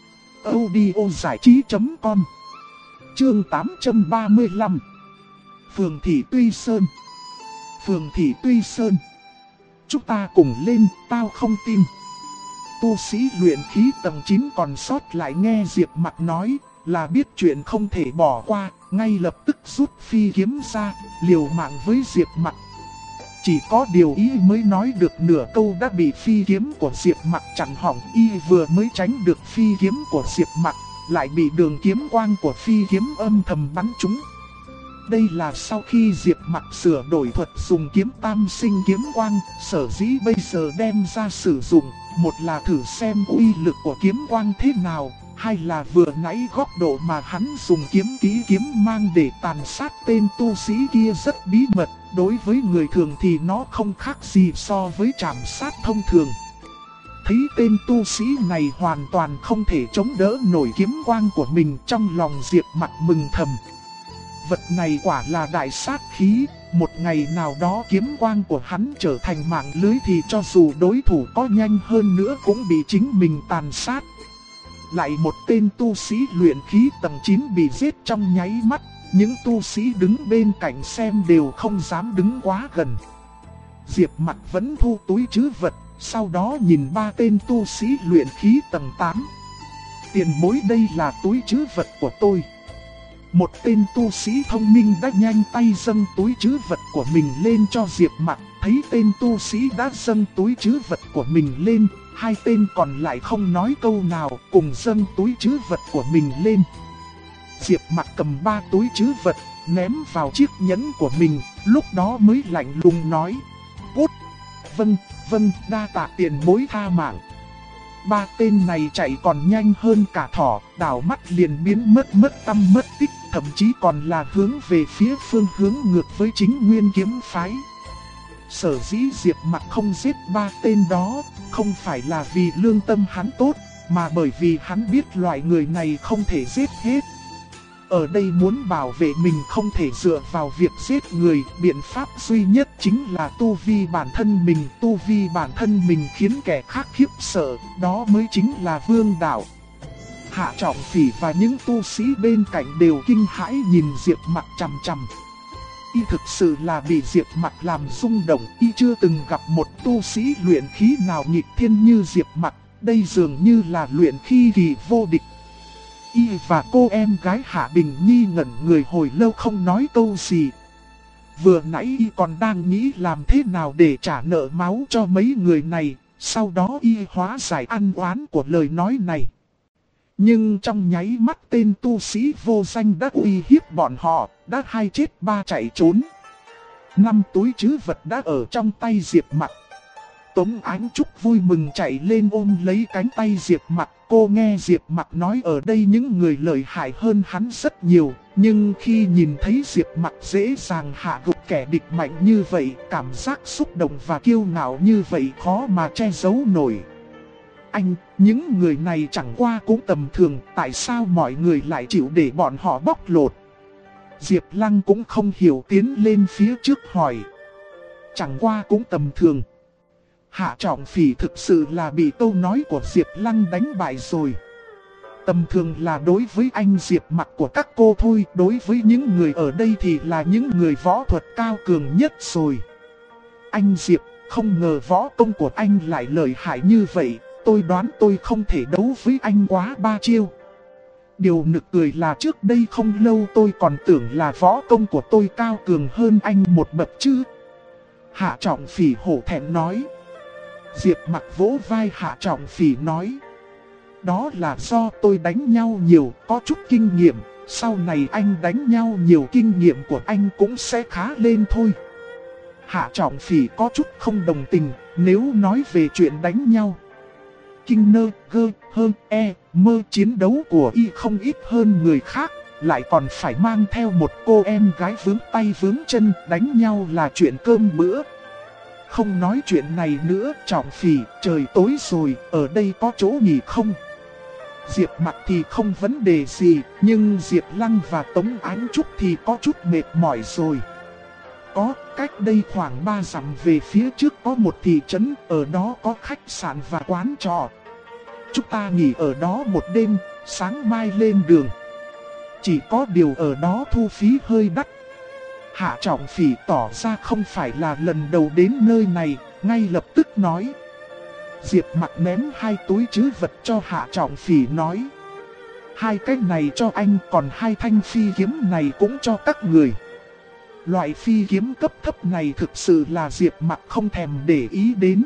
audiozảichí.com. Chương 835. Phường Thị Tuy Sơn. Phường Thị Tuy Sơn. Chúng ta cùng lên, tao không tin. Tu sĩ luyện khí tầng 9 còn sót lại nghe Diệp Mặc nói, là biết chuyện không thể bỏ qua, ngay lập tức rút phi kiếm ra, liều mạng với Diệp Mặc. Chỉ có điều y mới nói được nửa câu đã bị phi kiếm của Diệp Mặc chặn hỏng. Y vừa mới tránh được phi kiếm của Diệp Mặc, lại bị đường kiếm quang của phi kiếm âm thầm bắn trúng. Đây là sau khi Diệp Mặc sửa đổi thuật dùng kiếm tam sinh kiếm quang, sở dĩ bây giờ đem ra sử dụng, một là thử xem uy lực của kiếm quang thế nào, hai là vừa nãy góc độ mà hắn dùng kiếm kỹ kiếm mang để tàn sát tên tu sĩ kia rất bí mật, đối với người thường thì nó không khác gì so với trảm sát thông thường. Thấy tên tu sĩ này hoàn toàn không thể chống đỡ nổi kiếm quang của mình, trong lòng Diệp Mặc mừng thầm. Vật này quả là đại sát khí, một ngày nào đó kiếm quang của hắn trở thành mạng lưới thì cho dù đối thủ có nhanh hơn nữa cũng bị chính mình tàn sát. Lại một tên tu sĩ luyện khí tầng 9 bị giết trong nháy mắt, những tu sĩ đứng bên cạnh xem đều không dám đứng quá gần. Diệp Mặc vẫn thu túi trữ vật, sau đó nhìn ba tên tu sĩ luyện khí tầng 8. Tiền bối, đây là túi trữ vật của tôi. Một tên tu sĩ thông minh đã nhanh tay dâng túi trữ vật của mình lên cho Diệp Mặc. Thấy tên tu sĩ đã dâng túi trữ vật của mình lên, hai tên còn lại không nói câu nào, cùng dâng túi trữ vật của mình lên. Diệp Mặc cầm ba túi trữ vật, ném vào chiếc nhẫn của mình, lúc đó mới lạnh lùng nói: "Cút!" Vâng, đa tạ tiền bối tha mạng." Ba tên này chạy còn nhanh hơn cả thỏ, đảo mắt liền biến mất tăm mất tích, thậm chí còn là hướng về phía phương hướng ngược với chính Nguyên Kiếm Phái. Sở dĩ Diệp Mặc không giết ba tên đó, không phải là vì lương tâm hắn tốt, mà bởi vì hắn biết loại người này không thể giết hết. Ở đây muốn bảo vệ mình không thể dựa vào việc giết người, biện pháp duy nhất chính là tu vi bản thân mình. Tu vi bản thân mình khiến kẻ khác khiếp sợ, đó mới chính là vương đạo. Hạ Trọng Phỉ và những tu sĩ bên cạnh đều kinh hãi nhìn Diệp Mặc chằm chằm. Y thực sự là bị Diệp Mặc làm rung động, y chưa từng gặp một tu sĩ luyện khí nào nghịch thiên như Diệp Mặc, đây dường như là luyện khí kỳ vô địch. Y và cô em gái Hạ Bình Nhi ngẩn người hồi lâu không nói câu gì. Vừa nãy y còn đang nghĩ làm thế nào để trả nợ máu cho mấy người này, sau đó y hóa giải ăn oán của lời nói này. Nhưng trong nháy mắt tên tu sĩ vô danh đã uy hiếp bọn họ, đã hai chết ba chạy trốn. 5 túi trữ vật đã ở trong tay Diệp Mặc. Tống Ánh Trúc vui mừng chạy lên ôm lấy cánh tay Diệp Mặc. Cô nghe Diệp Mặc nói ở đây những người lợi hại hơn hắn rất nhiều, nhưng khi nhìn thấy Diệp Mặc dễ dàng hạ gục kẻ địch mạnh như vậy, cảm giác xúc động và kiêu ngạo như vậy khó mà che giấu nổi. Anh, những người này chẳng qua cũng tầm thường, tại sao mọi người lại chịu để bọn họ bóc lột? Diệp Lăng cũng không hiểu, tiến lên phía trước hỏi. Chẳng qua cũng tầm thường. Hạ Trọng Phỉ thực sự là bị câu nói của Diệp Lăng đánh bại rồi. Tầm thường là đối với anh Diệp Mặc của các cô thôi, đối với những người ở đây thì là những người võ thuật cao cường nhất rồi. Anh Diệp, không ngờ võ công của anh lại lợi hại như vậy, tôi đoán tôi không thể đấu với anh quá 3 chiêu. Điều nực cười là trước đây không lâu tôi còn tưởng là võ công của tôi cao cường hơn anh một bậc chứ. Hạ Trọng Phỉ hổ thẹn nói. Diệp Mặc vỗ vai Hạ Trọng Phỉ nói. Đó là do tôi đánh nhau nhiều, có chút kinh nghiệm, sau này anh đánh nhau nhiều kinh nghiệm của anh cũng sẽ khá lên thôi. Hạ Trọng Phỉ có chút không đồng tình, nếu nói về chuyện đánh nhau. Kinh nơ, gơ, hơn, mơ chiến đấu của y không ít hơn người khác, lại còn phải mang theo một cô em gái vướng tay vướng chân, đánh nhau là chuyện cơm bữa. Không nói chuyện này nữa, Trọng Phỉ, trời tối rồi, ở đây có chỗ nghỉ không? Diệp Mặc thì không vấn đề gì, nhưng Diệp Lăng và Tống Ánh Trúc thì có chút mệt mỏi rồi. Có, cách đây khoảng 3 dặm về phía trước có một thị trấn, ở đó có khách sạn và quán trọ. Chúng ta nghỉ ở đó một đêm, sáng mai lên đường. Chỉ có điều ở đó thu phí hơi đắt. Hạ Trọng Phỉ tỏ ra không phải là lần đầu đến nơi này, ngay lập tức nói. Diệp Mặc ném 2 túi trữ vật cho Hạ Trọng Phỉ nói. 2 cái này cho anh, còn 2 thanh phi kiếm này cũng cho các người. Loại phi kiếm cấp thấp này thực sự là Diệp Mặc không thèm để ý đến.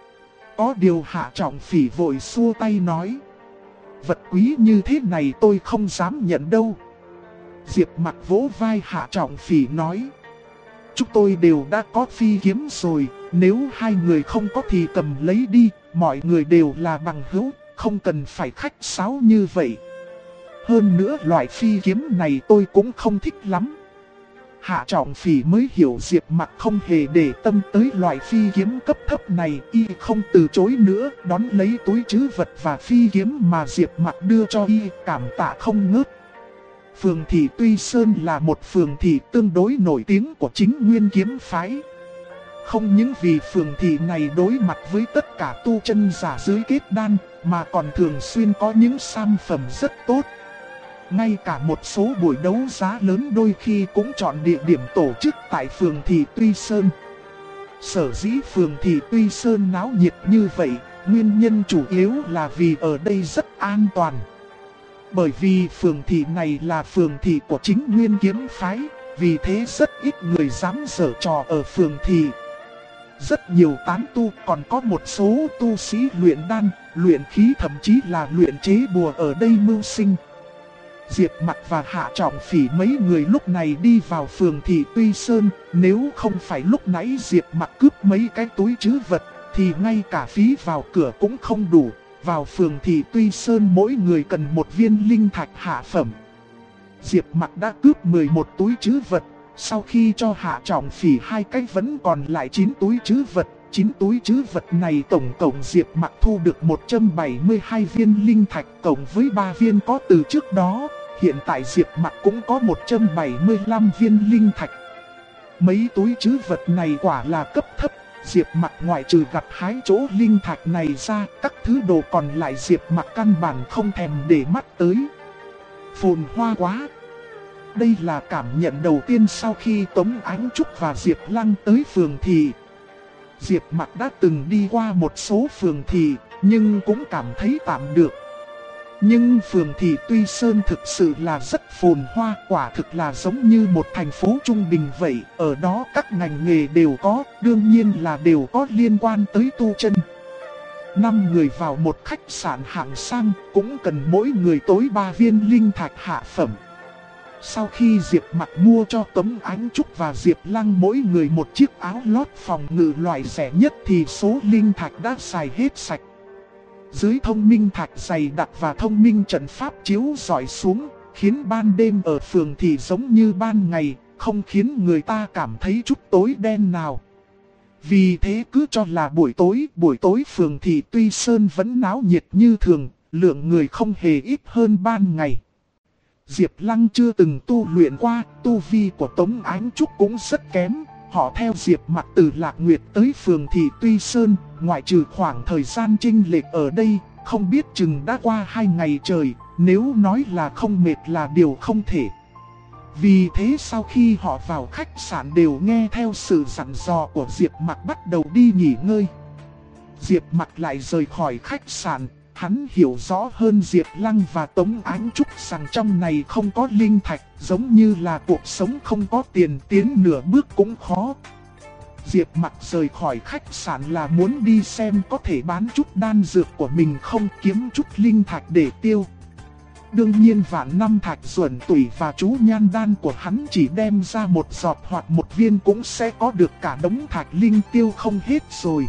Có điều Hạ Trọng Phỉ vội xua tay nói. Vật quý như thế này tôi không dám nhận đâu. Diệp Mặc vỗ vai Hạ Trọng Phỉ nói. Chúng tôi đều đã có phi kiếm rồi, nếu hai người không có thì cầm lấy đi, mọi người đều là bằng hữu, không cần phải khách sáo như vậy. Hơn nữa loại phi kiếm này tôi cũng không thích lắm. Hạ Trọng Phỉ mới hiểu Diệp Mặc không hề để tâm tới loại phi kiếm cấp thấp này, y không từ chối nữa, đón lấy túi trữ vật và phi kiếm mà Diệp Mặc đưa cho y, cảm tạ không ngớt. Phường thị Tuy Sơn là một phường thị tương đối nổi tiếng của chính Nguyên kiếm phái. Không những vì phường thị này đối mặt với tất cả tu chân giả dưới kết đan, mà còn thường xuyên có những sản phẩm rất tốt. Ngay cả một số buổi đấu giá lớn đôi khi cũng chọn địa điểm tổ chức tại phường thị Tuy Sơn. Sở dĩ phường thị Tuy Sơn náo nhiệt như vậy, nguyên nhân chủ yếu là vì ở đây rất an toàn. Bởi vì phường thị này là phường thị của chính Nguyên kiếm phái, vì thế rất ít người dám giở trò ở phường thị. Rất nhiều tán tu, còn có một số tu sĩ luyện đan, luyện khí, thậm chí là luyện chế bùa ở đây mưu sinh. Diệp Mặc và Hạ Trọng Phỉ mấy người lúc này đi vào phường thị Tuy Sơn, nếu không phải lúc nãy Diệp Mặc cướp mấy cái túi trữ vật, thì ngay cả phí vào cửa cũng không đủ. Vào phường thị Tuy Sơn mỗi người cần một viên linh thạch hạ phẩm. Diệp Mặc đã cướp 11 túi trữ vật, sau khi cho Hạ Trọng Phỉ 2 cái vẫn còn lại 9 túi trữ vật. 9 túi trữ vật này tổng cộng Diệp Mặc thu được 172 viên linh thạch, cộng với 3 viên có từ trước đó. Hiện tại Diệp Mặc cũng có 175 viên linh thạch. Mấy túi trữ vật này quả là cấp thấp. Diệp Mặc ngoại trừ gặt hái chỗ linh thạch này ra, các thứ đồ còn lại Diệp Mặc căn bản không thèm để mắt tới. Phồn hoa quá. Đây là cảm nhận đầu tiên sau khi Tống Ánh Trúc và Diệp Lăng tới phường thị. Diệp Mặc đã từng đi qua một số phường thị, nhưng cũng cảm thấy tạm được. Nhưng phường thị Tuy Sơn thực sự là rất phồn hoa, quả thực là giống như một thành phố trung bình vậy. Ở đó các ngành nghề đều có, đương nhiên là đều có liên quan tới tu chân. 5 người vào một khách sạn hạng sang, cũng cần mỗi người tối 3 viên linh thạch hạ phẩm. Sau khi Diệp Mặc mua cho Tống Ánh Trúc và Diệp Lăng mỗi người một chiếc áo lót phòng ngự loại rẻ nhất thì số linh thạch đã xài hết sạch. Dưới thông minh thạch dày đặc và thông minh trận pháp chiếu rọi xuống, khiến ban đêm ở phường thị giống như ban ngày, không khiến người ta cảm thấy chút tối đen nào. Vì thế cứ cho là buổi tối phường thị Tuy Sơn vẫn náo nhiệt như thường, lượng người không hề ít hơn ban ngày. Diệp Lăng chưa từng tu luyện qua, tu vi của Tống Ánh Trúc cũng rất kém. Họ theo Diệp Mặc từ Lạc Nguyệt tới phường thị Tuy Sơn, ngoại trừ khoảng thời gian chênh lệch ở đây, không biết chừng đã qua 2 ngày trời, nếu nói là không mệt là điều không thể. Vì thế sau khi họ vào khách sạn đều nghe theo sự dặn dò của Diệp Mặc bắt đầu đi nghỉ ngơi. Diệp Mặc lại rời khỏi khách sạn. Hắn hiểu rõ hơn Diệp Lăng và Tống Ánh Trúc rằng trong này không có linh thạch, giống như là cuộc sống không có tiền, tiến nửa bước cũng khó. Diệp Mặc rời khỏi khách sạn là muốn đi xem có thể bán chút đan dược của mình không, kiếm chút linh thạch để tiêu. Đương nhiên vạn năm thạch duẩn tủy và chú nhan đan của hắn chỉ đem ra một giọt hoặc một viên cũng sẽ có được cả đống thạch linh tiêu không hết rồi.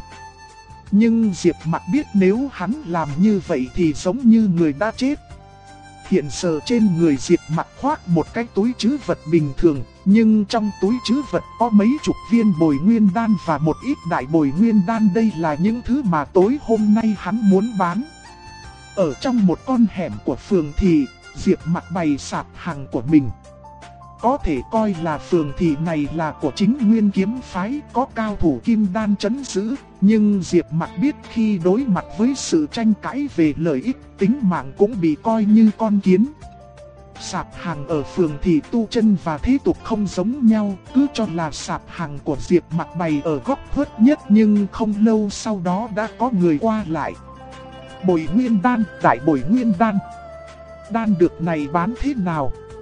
Nhưng Diệp Mặc biết nếu hắn làm như vậy thì giống như người đã chết. Hiện giờ trên người Diệp Mặc khoác một cái túi trữ vật bình thường, nhưng trong túi trữ vật có mấy chục viên bồi nguyên đan và một ít đại bồi nguyên đan. Đây là những thứ mà tối hôm nay hắn muốn bán. Ở trong một con hẻm của phường thị, Diệp Mặc bày sạp hàng của mình. Có thể coi là phường thị này là của chính Nguyên kiếm phái, có cao thủ kim đan trấn giữ. Nhưng Diệp Mặc biết khi đối mặt với sự tranh cãi về lợi ích, tính mạng cũng bị coi như con kiến. Sạp hàng ở phường thị tu chân và thế tục không giống nhau, cứ cho là sạp hàng của Diệp Mặc bày ở góc khuất nhất, nhưng không lâu sau đó đã có người qua lại. Bồi nguyên đan, đại bồi nguyên đan. Đan được này bán thế nào?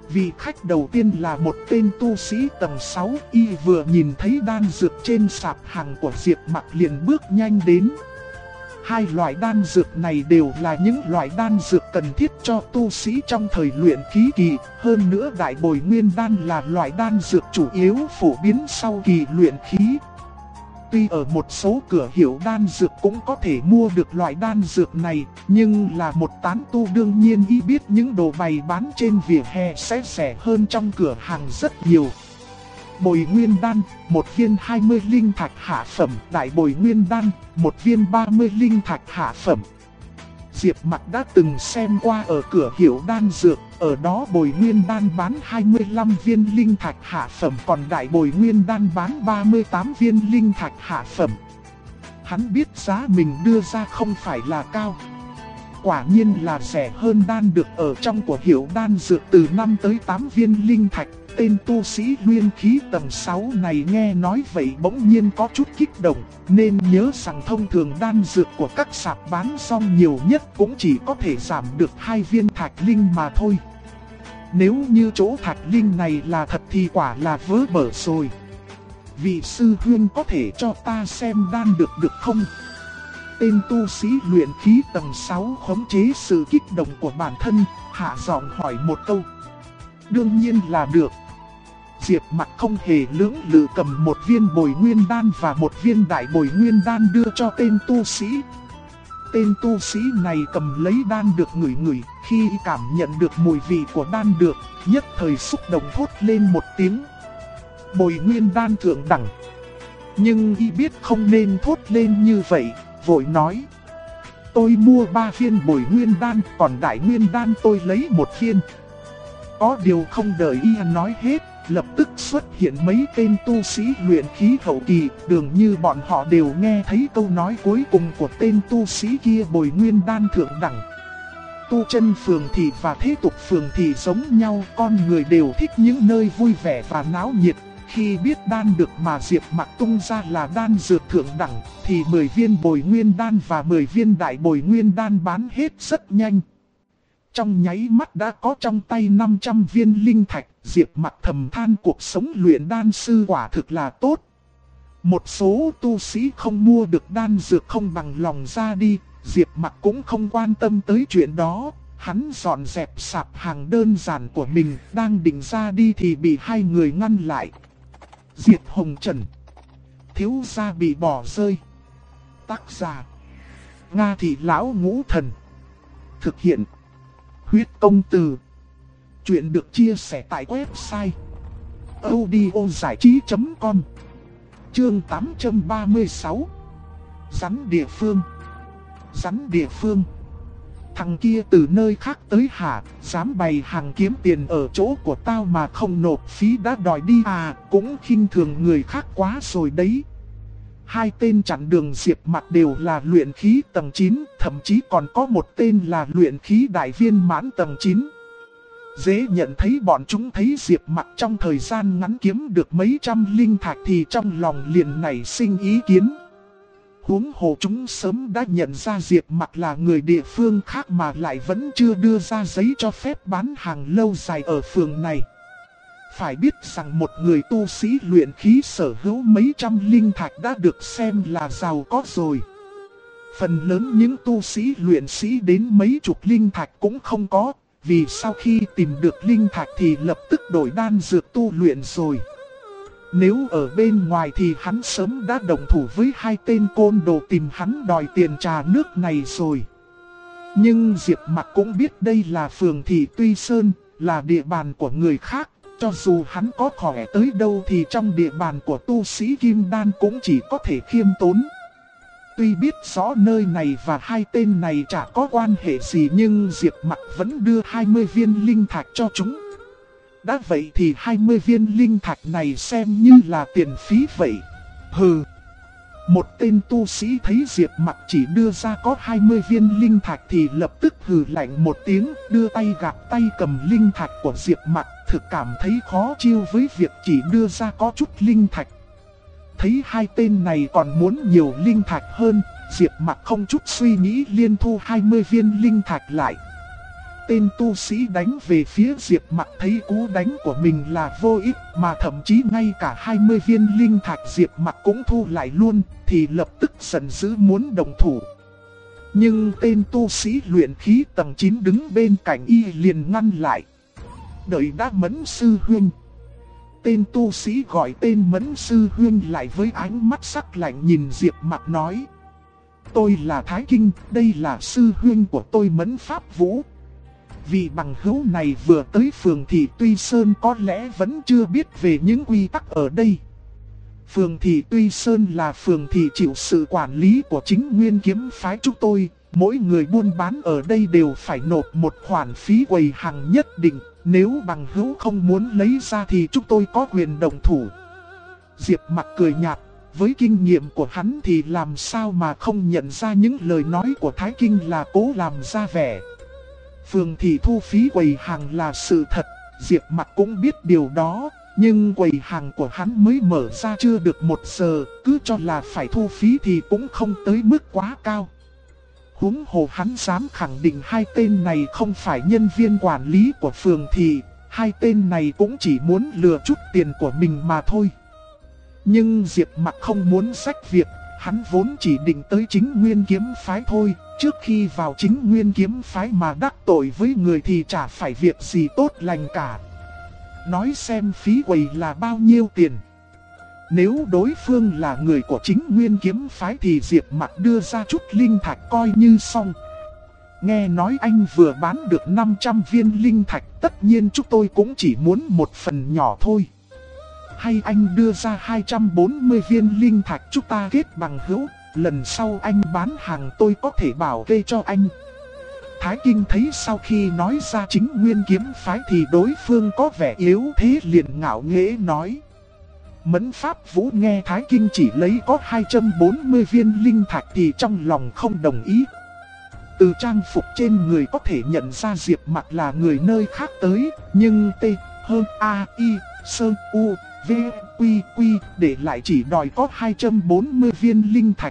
Vị khách đầu tiên là một tên tu sĩ tầng 6, y vừa nhìn thấy đan dược trên sạp hàng của Diệp Mặc liền bước nhanh đến. Hai loại đan dược này đều là những loại đan dược cần thiết cho tu sĩ trong thời luyện khí kỳ. Hơn nữa đại bồi nguyên đan là loại đan dược chủ yếu phổ biến sau kỳ luyện khí. Tuy ở một số cửa hiệu đan dược cũng có thể mua được loại đan dược này, nhưng là một tán tu đương nhiên y biết những đồ bày bán trên vỉa hè sẽ rẻ hơn trong cửa hàng rất nhiều. Bồi nguyên đan, một viên 20 linh thạch hạ phẩm, đại bồi nguyên đan, một viên 30 linh thạch hạ phẩm. Diệp Mặc đã từng xem qua ở cửa hiệu đan dược, ở đó bồi nguyên đan bán 25 viên linh thạch hạ phẩm, còn đại bồi nguyên đan bán 38 viên linh thạch hạ phẩm. Hắn biết giá mình đưa ra không phải là cao. Quả nhiên là rẻ hơn đan được ở trong của hiệu đan dược từ 5 tới 8 viên linh thạch. Tên tu sĩ nguyên khí tầng 6 này nghe nói vậy bỗng nhiên có chút kích động, nên nhớ rằng thông thường đan dược của các sạp bán xong nhiều nhất cũng chỉ có thể giảm được 2 viên thạch linh mà thôi. Nếu như chỗ thạch linh này là thật thì quả là vớ vẩn rồi. Vị sư huynh có thể cho ta xem đan được không? Tên tu sĩ luyện khí tầng 6 khống chế sự kích động của bản thân, hạ giọng hỏi một câu. Đương nhiên là được. Diệp Mặc không hề lưỡng lự cầm một viên bồi nguyên đan và một viên đại bồi nguyên đan đưa cho tên tu sĩ. Tên tu sĩ này cầm lấy đan được ngửi ngửi, khi cảm nhận được mùi vị của đan được, nhất thời xúc động thốt lên một tiếng. Bồi nguyên đan thượng đẳng. Nhưng y biết không nên thốt lên như vậy, vội nói. Tôi mua 3 viên bồi nguyên đan, còn đại nguyên đan tôi lấy 1 viên. Có điều không đợi y nói hết, lập tức xuất hiện mấy tên tu sĩ luyện khí hậu kỳ, dường như bọn họ đều nghe thấy câu nói cuối cùng của tên tu sĩ kia bồi nguyên đan thượng đẳng. Tu chân phường thị và thế tục phường thị giống nhau, con người đều thích những nơi vui vẻ và náo nhiệt. Khi biết đan được mà Diệp Mặc tung ra là đan dược thượng đẳng, thì 10 viên bồi nguyên đan và 10 viên đại bồi nguyên đan bán hết rất nhanh. Trong nháy mắt đã có trong tay 500 viên linh thạch, Diệp Mặc thầm than cuộc sống luyện đan sư quả thực là tốt. Một số tu sĩ không mua được đan dược không bằng lòng ra đi, Diệp Mặc cũng không quan tâm tới chuyện đó. Hắn dọn dẹp sạp hàng đơn giản của mình, đang định ra đi thì bị hai người ngăn lại. Diệt Hồng Trần, thiếu gia bị bỏ rơi. Tác giả Nga Thị Lão Ngũ Thần. Thực hiện Huyết Công Từ. Chuyện được chia sẻ tại website audiozảichí.com. Chương 836. Rắn địa phương. Rắn địa phương. Thằng kia từ nơi khác tới hả, dám bày hàng kiếm tiền ở chỗ của tao mà không nộp phí đã đòi đi à, cũng khinh thường người khác quá rồi đấy. Hai tên chặn đường Diệp Mặc đều là luyện khí tầng 9, thậm chí còn có một tên là luyện khí đại viên mãn tầng 9. Dễ nhận thấy bọn chúng thấy Diệp Mặc trong thời gian ngắn kiếm được mấy trăm linh thạch thì trong lòng liền nảy sinh ý kiến. Huống hồ chúng sớm đã nhận ra Diệp Mặc là người địa phương khác mà lại vẫn chưa đưa ra giấy cho phép bán hàng lâu dài ở phường này. Phải biết rằng một người tu sĩ luyện khí sở hữu mấy trăm linh thạch đã được xem là giàu có rồi. Phần lớn những tu sĩ luyện sĩ đến mấy chục linh thạch cũng không có, vì sau khi tìm được linh thạch thì lập tức đổi đan dược tu luyện rồi. Nếu ở bên ngoài thì hắn sớm đã đồng thủ với hai tên côn đồ tìm hắn đòi tiền trà nước này rồi. Nhưng Diệp Mặc cũng biết đây là phường thị Tuy Sơn, là địa bàn của người khác. Cho dù hắn có khỏe tới đâu thì trong địa bàn của tu sĩ Kim Đan cũng chỉ có thể khiêm tốn. Tuy biết rõ nơi này và hai tên này chả có quan hệ gì nhưng Diệp Mặc vẫn đưa 20 viên linh thạch cho chúng. Đã vậy thì 20 viên linh thạch này xem như là tiền phí vậy. Hừ. Một tên tu sĩ thấy Diệp Mặc chỉ đưa ra có 20 viên linh thạch thì lập tức hừ lạnh một tiếng, đưa tay gạt tay cầm linh thạch của Diệp Mặc, thực cảm thấy khó chịu với việc chỉ đưa ra có chút linh thạch. Thấy hai tên này còn muốn nhiều linh thạch hơn, Diệp Mặc không chút suy nghĩ liên thu 20 viên linh thạch lại. tên tu sĩ đánh về phía Diệp Mặc thấy cú đánh của mình là vô ích, mà thậm chí ngay cả 20 viên linh thạch Diệp Mặc cũng thu lại luôn, thì lập tức giận dữ muốn động thủ. Nhưng tên tu sĩ luyện khí tầng 9 đứng bên cạnh y liền ngăn lại. Đợi đã Mẫn sư huynh. Tên tu sĩ gọi tên Mẫn sư huynh lại với ánh mắt sắc lạnh nhìn Diệp Mặc nói: tôi là Thái Kinh, đây là sư huynh của tôi Mẫn Pháp Vũ. Vị bằng hữu này vừa tới phường thị Tuy Sơn có lẽ vẫn chưa biết về những quy tắc ở đây. Phường thị Tuy Sơn là phường thị chịu sự quản lý của chính nguyên kiếm phái chúng tôi. Mỗi người buôn bán ở đây đều phải nộp một khoản phí quầy hàng nhất định. Nếu bằng hữu không muốn lấy ra thì chúng tôi có quyền động thủ. Diệp Mặc cười nhạt, với kinh nghiệm của hắn thì làm sao mà không nhận ra những lời nói của Thái Kinh là cố làm ra vẻ. Phường thị thu phí quầy hàng là sự thật, Diệp Mặc cũng biết điều đó. Nhưng quầy hàng của hắn mới mở ra chưa được 1 giờ, cứ cho là phải thu phí thì cũng không tới mức quá cao. Huống hồ hắn dám khẳng định 2 tên này không phải nhân viên quản lý của phường thị, 2 tên này cũng chỉ muốn lừa chút tiền của mình mà thôi. Nhưng Diệp Mặc không muốn xách việc, hắn vốn chỉ định tới chính nguyên kiếm phái thôi, trước khi vào chính nguyên kiếm phái mà đắc tội với người thì chả phải việc gì tốt lành cả. Nói xem phí quầy là bao nhiêu tiền. Nếu đối phương là người của chính nguyên kiếm phái thì Diệp Mặc đưa ra chút linh thạch coi như xong. Nghe nói anh vừa bán được 500 viên linh thạch, tất nhiên chúng tôi cũng chỉ muốn một phần nhỏ thôi. Hay anh đưa ra 240 viên linh thạch chúng ta kết bằng hữu, lần sau anh bán hàng tôi có thể bảo kê cho anh. Thái Kinh thấy sau khi nói ra chính nguyên kiếm phái thì đối phương có vẻ yếu thế liền ngạo nghễ nói. Mẫn Pháp Vũ nghe Thái Kinh chỉ lấy có 240 viên linh thạch thì trong lòng không đồng ý. Từ trang phục trên người có thể nhận ra Diệp Mặc là người nơi khác tới, nhưng T, H, A, I, S, U, V, Quy, Quy để lại chỉ đòi có 240 viên linh thạch.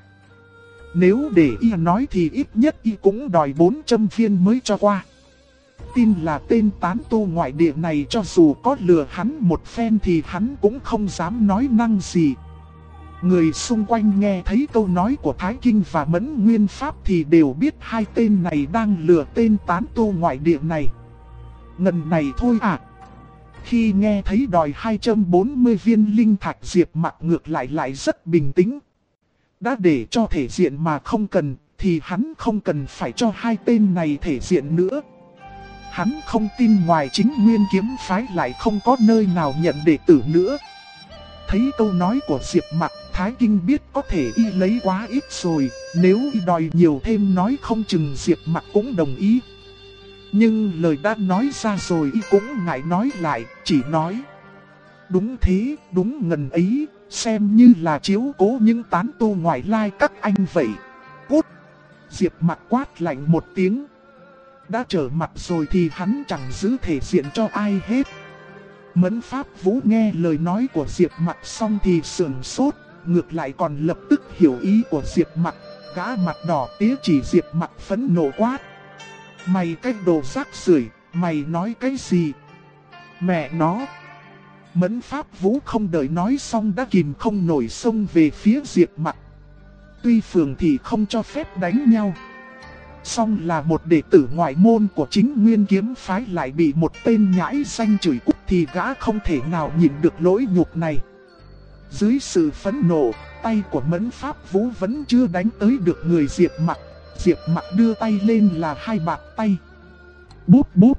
Nếu để y nói thì ít nhất y cũng đòi 400 viên mới cho qua. Tin là tên tán tu ngoại địa này cho dù có lừa hắn một phen thì hắn cũng không dám nói năng gì. Người xung quanh nghe thấy câu nói của Thái Kinh và Mẫn Nguyên Pháp thì đều biết 2 tên này đang lừa tên tán tu ngoại địa này. Ngần này thôi à. Khi nghe thấy đòi 240 viên linh thạch, Diệp Mặc ngược lại rất bình tĩnh. Đã để cho thể diện mà không cần, thì hắn không cần phải cho 2 tên này thể diện nữa. Hắn không tin ngoài chính nguyên kiếm phái lại không có nơi nào nhận đệ tử nữa. Thấy câu nói của Diệp Mặc, Thái Kinh biết có thể y lấy quá ít rồi, nếu y đòi nhiều thêm nói không chừng Diệp Mặc cũng đồng ý. Nhưng lời đã nói ra rồi y cũng ngại nói lại, chỉ nói: đúng thế, đúng ngần ấy, xem như là chiếu cố những tán tu ngoại lai các anh vậy. Cút! Diệp Mặc quát lạnh một tiếng. Đã trở mặt rồi thì hắn chẳng giữ thể diện cho ai hết. Mẫn Pháp Vũ nghe lời nói của Diệp Mặc xong thì sườn sốt, ngược lại còn lập tức hiểu ý của Diệp Mặc. Gã mặt đỏ tía chỉ Diệp Mặc phẫn nộ quát: mày cái đồ rác rưởi, mày nói cái gì? Mẹ nó! Mẫn Pháp Vũ không đợi nói xong đã kìm không nổi xông về phía Diệp Mặc. Tuy phường thì không cho phép đánh nhau, song là một đệ tử ngoại môn của chính nguyên kiếm phái lại bị một tên nhãi danh chửi cút thì gã không thể nào nhịn được lỗi nhục này. Dưới sự phẫn nộ, tay của Mẫn Pháp Vũ vẫn chưa đánh tới được người Diệp Mặc. Diệp Mặc đưa tay lên là 2 bạt tay. Búp búp!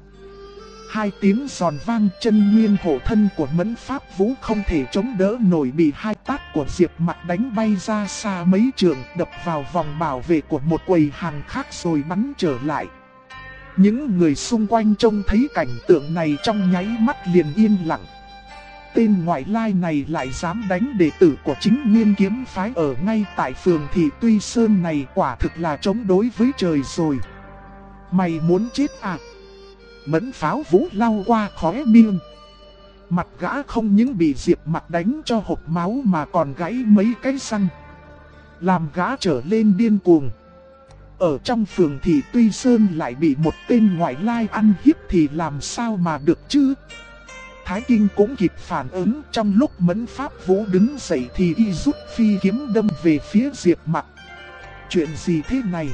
2 tiếng giòn vang, chân nguyên hộ thân của Mẫn Pháp Vũ không thể chống đỡ nổi, bị 2 tát của Diệp Mặc đánh bay ra xa mấy trượng, đập vào vòng bảo vệ của một quầy hàng khác rồi bắn trở lại. Những người xung quanh trông thấy cảnh tượng này trong nháy mắt liền yên lặng. Tên ngoại lai này lại dám đánh đệ tử của chính nguyên kiếm phái ở ngay tại phường thị Tuy Sơn này, quả thực là chống đối với trời rồi. Mày muốn chết à? Mẫn Pháp Vũ lau qua khóe miệng. Mặt gã không những bị Diệp Mặc đánh cho hộc máu mà còn gãy mấy cái răng, làm gã trở lên điên cuồng. Ở trong phường thị Tuy Sơn lại bị một tên ngoại lai ăn hiếp thì làm sao mà được chứ? Thái Kinh cũng kịp phản ứng, trong lúc Mẫn Pháp Vũ đứng dậy thì y rút phi kiếm đâm về phía Diệp Mặc. Chuyện gì thế này?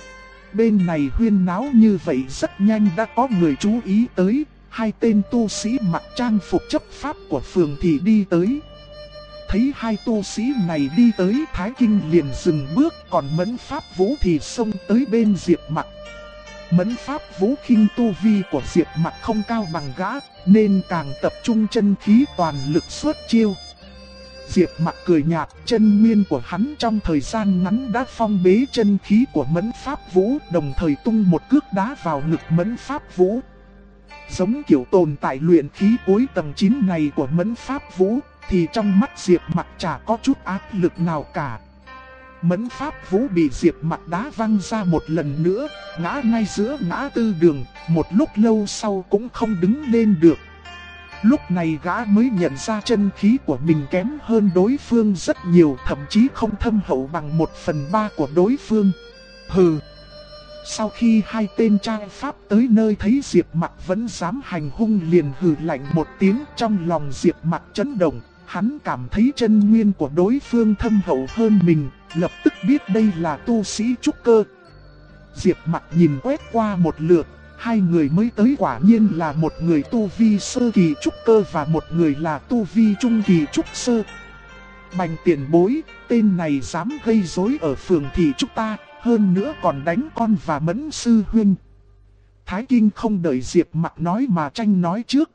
Bên này huyên náo như vậy rất nhanh đã có người chú ý tới, hai tên tu sĩ mặc trang phục chấp pháp của phường thị đi tới. Thấy hai tu sĩ này đi tới, Thái Kinh liền dừng bước, còn Mẫn Pháp Vũ thì xông tới bên Diệp Mặc. Mẫn Pháp Vũ khinh tu vi của Diệp Mặc không cao bằng gã, nên càng tập trung chân khí toàn lực xuất chiêu. Diệp Mặc cười nhạt, chân nguyên của hắn trong thời gian ngắn đã phong bế chân khí của Mẫn Pháp Vũ, đồng thời tung một cước đá vào ngực Mẫn Pháp Vũ. Giống kiểu tồn tại luyện khí cuối tầng 9 này của Mẫn Pháp Vũ, thì trong mắt Diệp Mặc chả có chút áp lực nào cả. Mẫn Pháp Vũ bị Diệp Mặc đá văng ra một lần nữa, ngã ngay giữa ngã tư đường, một lúc lâu sau cũng không đứng lên được. Lúc này gã mới nhận ra chân khí của mình kém hơn đối phương rất nhiều, thậm chí không thâm hậu bằng 1/3 của đối phương. Hừ! Sau khi hai tên trai Pháp tới nơi thấy Diệp Mặc vẫn dám hành hung liền hừ lạnh một tiếng, trong lòng Diệp Mặc chấn động. Hắn cảm thấy chân nguyên của đối phương thâm hậu hơn mình, lập tức biết đây là tu sĩ trúc cơ. Diệp Mặc nhìn quét qua một lượt, hai người mới tới quả nhiên là một người tu vi sơ kỳ trúc cơ và một người là tu vi trung kỳ trúc sơ. Bành tiền bối, tên này dám gây rối ở phường thị chúng ta, hơn nữa còn đánh con và Mẫn sư huynh. Thái Kinh không đợi Diệp Mặc nói mà tranh nói trước.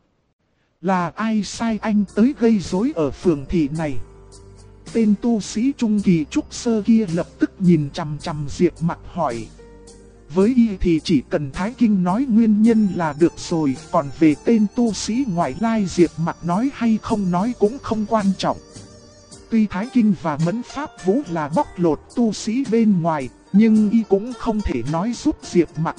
Là ai sai anh tới gây rối ở phường thị này? Tên tu sĩ trung kỳ trúc sơ kia lập tức nhìn chằm chằm Diệp Mặc hỏi. Với y thì chỉ cần Thái Kinh nói nguyên nhân là được rồi, còn về tên tu sĩ ngoại lai Diệp Mặc nói hay không nói cũng không quan trọng. Tuy Thái Kinh và Mẫn Pháp Vũ là bóc lột tu sĩ bên ngoài, nhưng y cũng không thể nói giúp Diệp Mặc.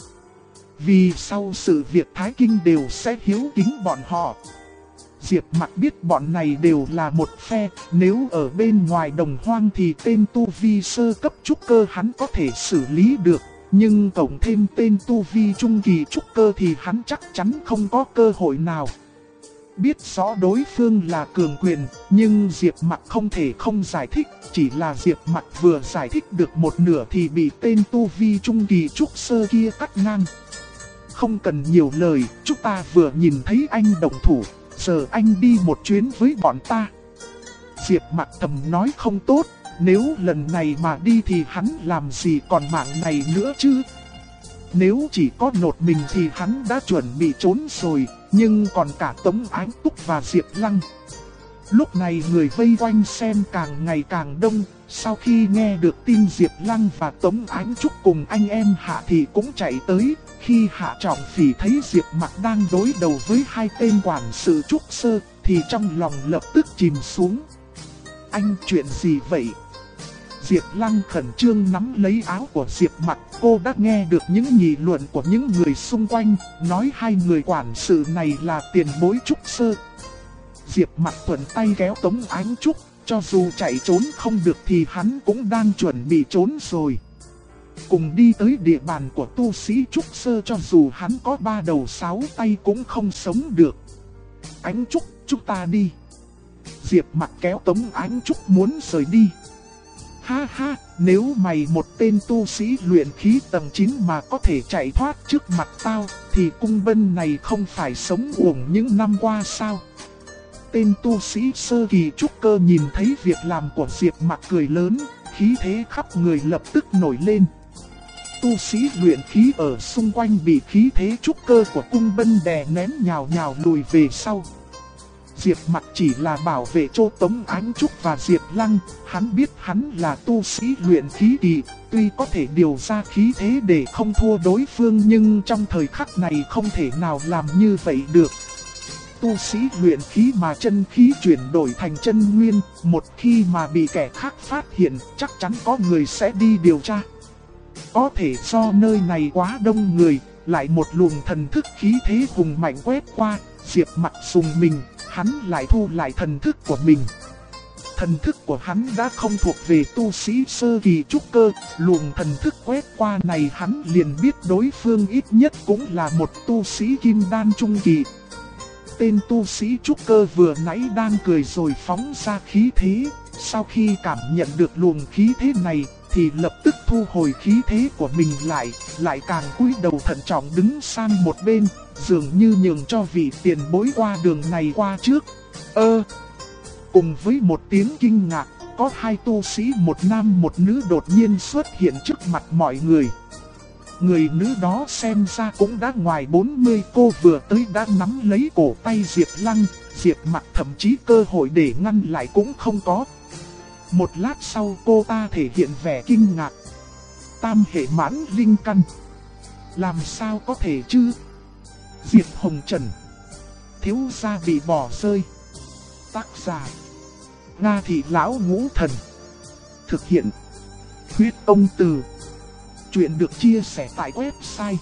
Vì sau sự việc Thái Kinh đều sẽ hiếu kính bọn họ. Diệp Mặc biết bọn này đều là một phe, nếu ở bên ngoài đồng hoang thì tên tu vi sơ cấp trúc cơ hắn có thể xử lý được. Nhưng cộng thêm tên tu vi trung kỳ trúc cơ thì hắn chắc chắn không có cơ hội nào. Biết rõ đối phương là cường quyền, nhưng Diệp Mặc không thể không giải thích. Chỉ là Diệp Mặc vừa giải thích được một nửa thì bị tên tu vi trung kỳ trúc sơ kia cắt ngang. Không cần nhiều lời, chúng ta vừa nhìn thấy anh động thủ, giờ anh đi một chuyến với bọn ta. Diệp Mặc thầm nói không tốt, nếu lần này mà đi thì hắn làm gì còn mạng này nữa chứ. Nếu chỉ có nột mình thì hắn đã chuẩn bị trốn rồi, nhưng còn cả Tống Ánh Túc và Diệp Lăng. Lúc này người vây quanh xem càng ngày càng đông, sau khi nghe được tin Diệp Lăng và Tống Ánh Trúc cùng anh em Hạ thì cũng chạy tới. Khi Hạ Trọng Phỉ thấy Diệp Mặc đang đối đầu với hai tên quản sự trúc sơ thì trong lòng lập tức chìm xuống. Anh chuyện gì vậy? Diệp Lăng khẩn trương nắm lấy áo của Diệp Mặc, cô đã nghe được những nghị luận của những người xung quanh, nói hai người quản sự này là tiền bối trúc sơ. Diệp Mặc thuận tay kéo Tống Ánh Trúc, cho dù chạy trốn không được thì hắn cũng đang chuẩn bị trốn rồi. Cùng đi tới địa bàn của tu sĩ trúc sơ, cho dù hắn có 3 đầu 6 tay cũng không sống được. Ánh Trúc, chúng ta đi. Diệp Mặc kéo Tống Ánh Trúc muốn rời đi. Ha ha, nếu mày một tên tu sĩ luyện khí tầng 9 mà có thể chạy thoát trước mặt tao, thì cung bân này không phải sống uổng những năm qua sao? Tên tu sĩ sơ kỳ trúc cơ nhìn thấy việc làm của Diệp Mặc cười lớn, khí thế khắp người lập tức nổi lên. Tu sĩ luyện khí ở xung quanh bị khí thế trúc cơ của cung bân đè nén nhào nhào lùi về sau. Diệp Mặc chỉ là bảo vệ cho Tống Ánh Trúc và Diệp Lăng, hắn biết hắn là tu sĩ luyện khí kỳ, tuy có thể điều ra khí thế để không thua đối phương nhưng trong thời khắc này không thể nào làm như vậy được. Tu sĩ luyện khí mà chân khí chuyển đổi thành chân nguyên, một khi mà bị kẻ khác phát hiện chắc chắn có người sẽ đi điều tra. Có thể do nơi này quá đông người, lại một luồng thần thức khí thế hùng mạnh quét qua, Diệp Mặc dùng mình, hắn lại thu lại thần thức của mình. Thần thức của hắn đã không thuộc về tu sĩ sơ kỳ trúc cơ, luồng thần thức quét qua này hắn liền biết đối phương ít nhất cũng là một tu sĩ kim đan trung kỳ. Tên tu sĩ trúc cơ vừa nãy đang cười rồi phóng ra khí thế, sau khi cảm nhận được luồng khí thế này thì lập tức thu hồi khí thế của mình lại càng cúi đầu thận trọng đứng sang một bên, dường như nhường cho vị tiền bối qua đường này qua trước. Cùng với một tiếng kinh ngạc, có hai tu sĩ một nam một nữ đột nhiên xuất hiện trước mặt mọi người. Người nữ đó xem ra cũng đã ngoài 40, cô vừa tới đã nắm lấy cổ tay Diệp Lăng, Diệp Mặc thậm chí cơ hội để ngăn lại cũng không có. Một lát sau cô ta thể hiện vẻ kinh ngạc. Tam hệ mãn linh căn. Làm sao có thể chứ? Diệp Hồng Trần. Thiếu gia bị bỏ rơi. Tác giả: Nga Thị Lão Ngũ Thần. Thực hiện: Huyết Công Từ. Chuyện được chia sẻ tại website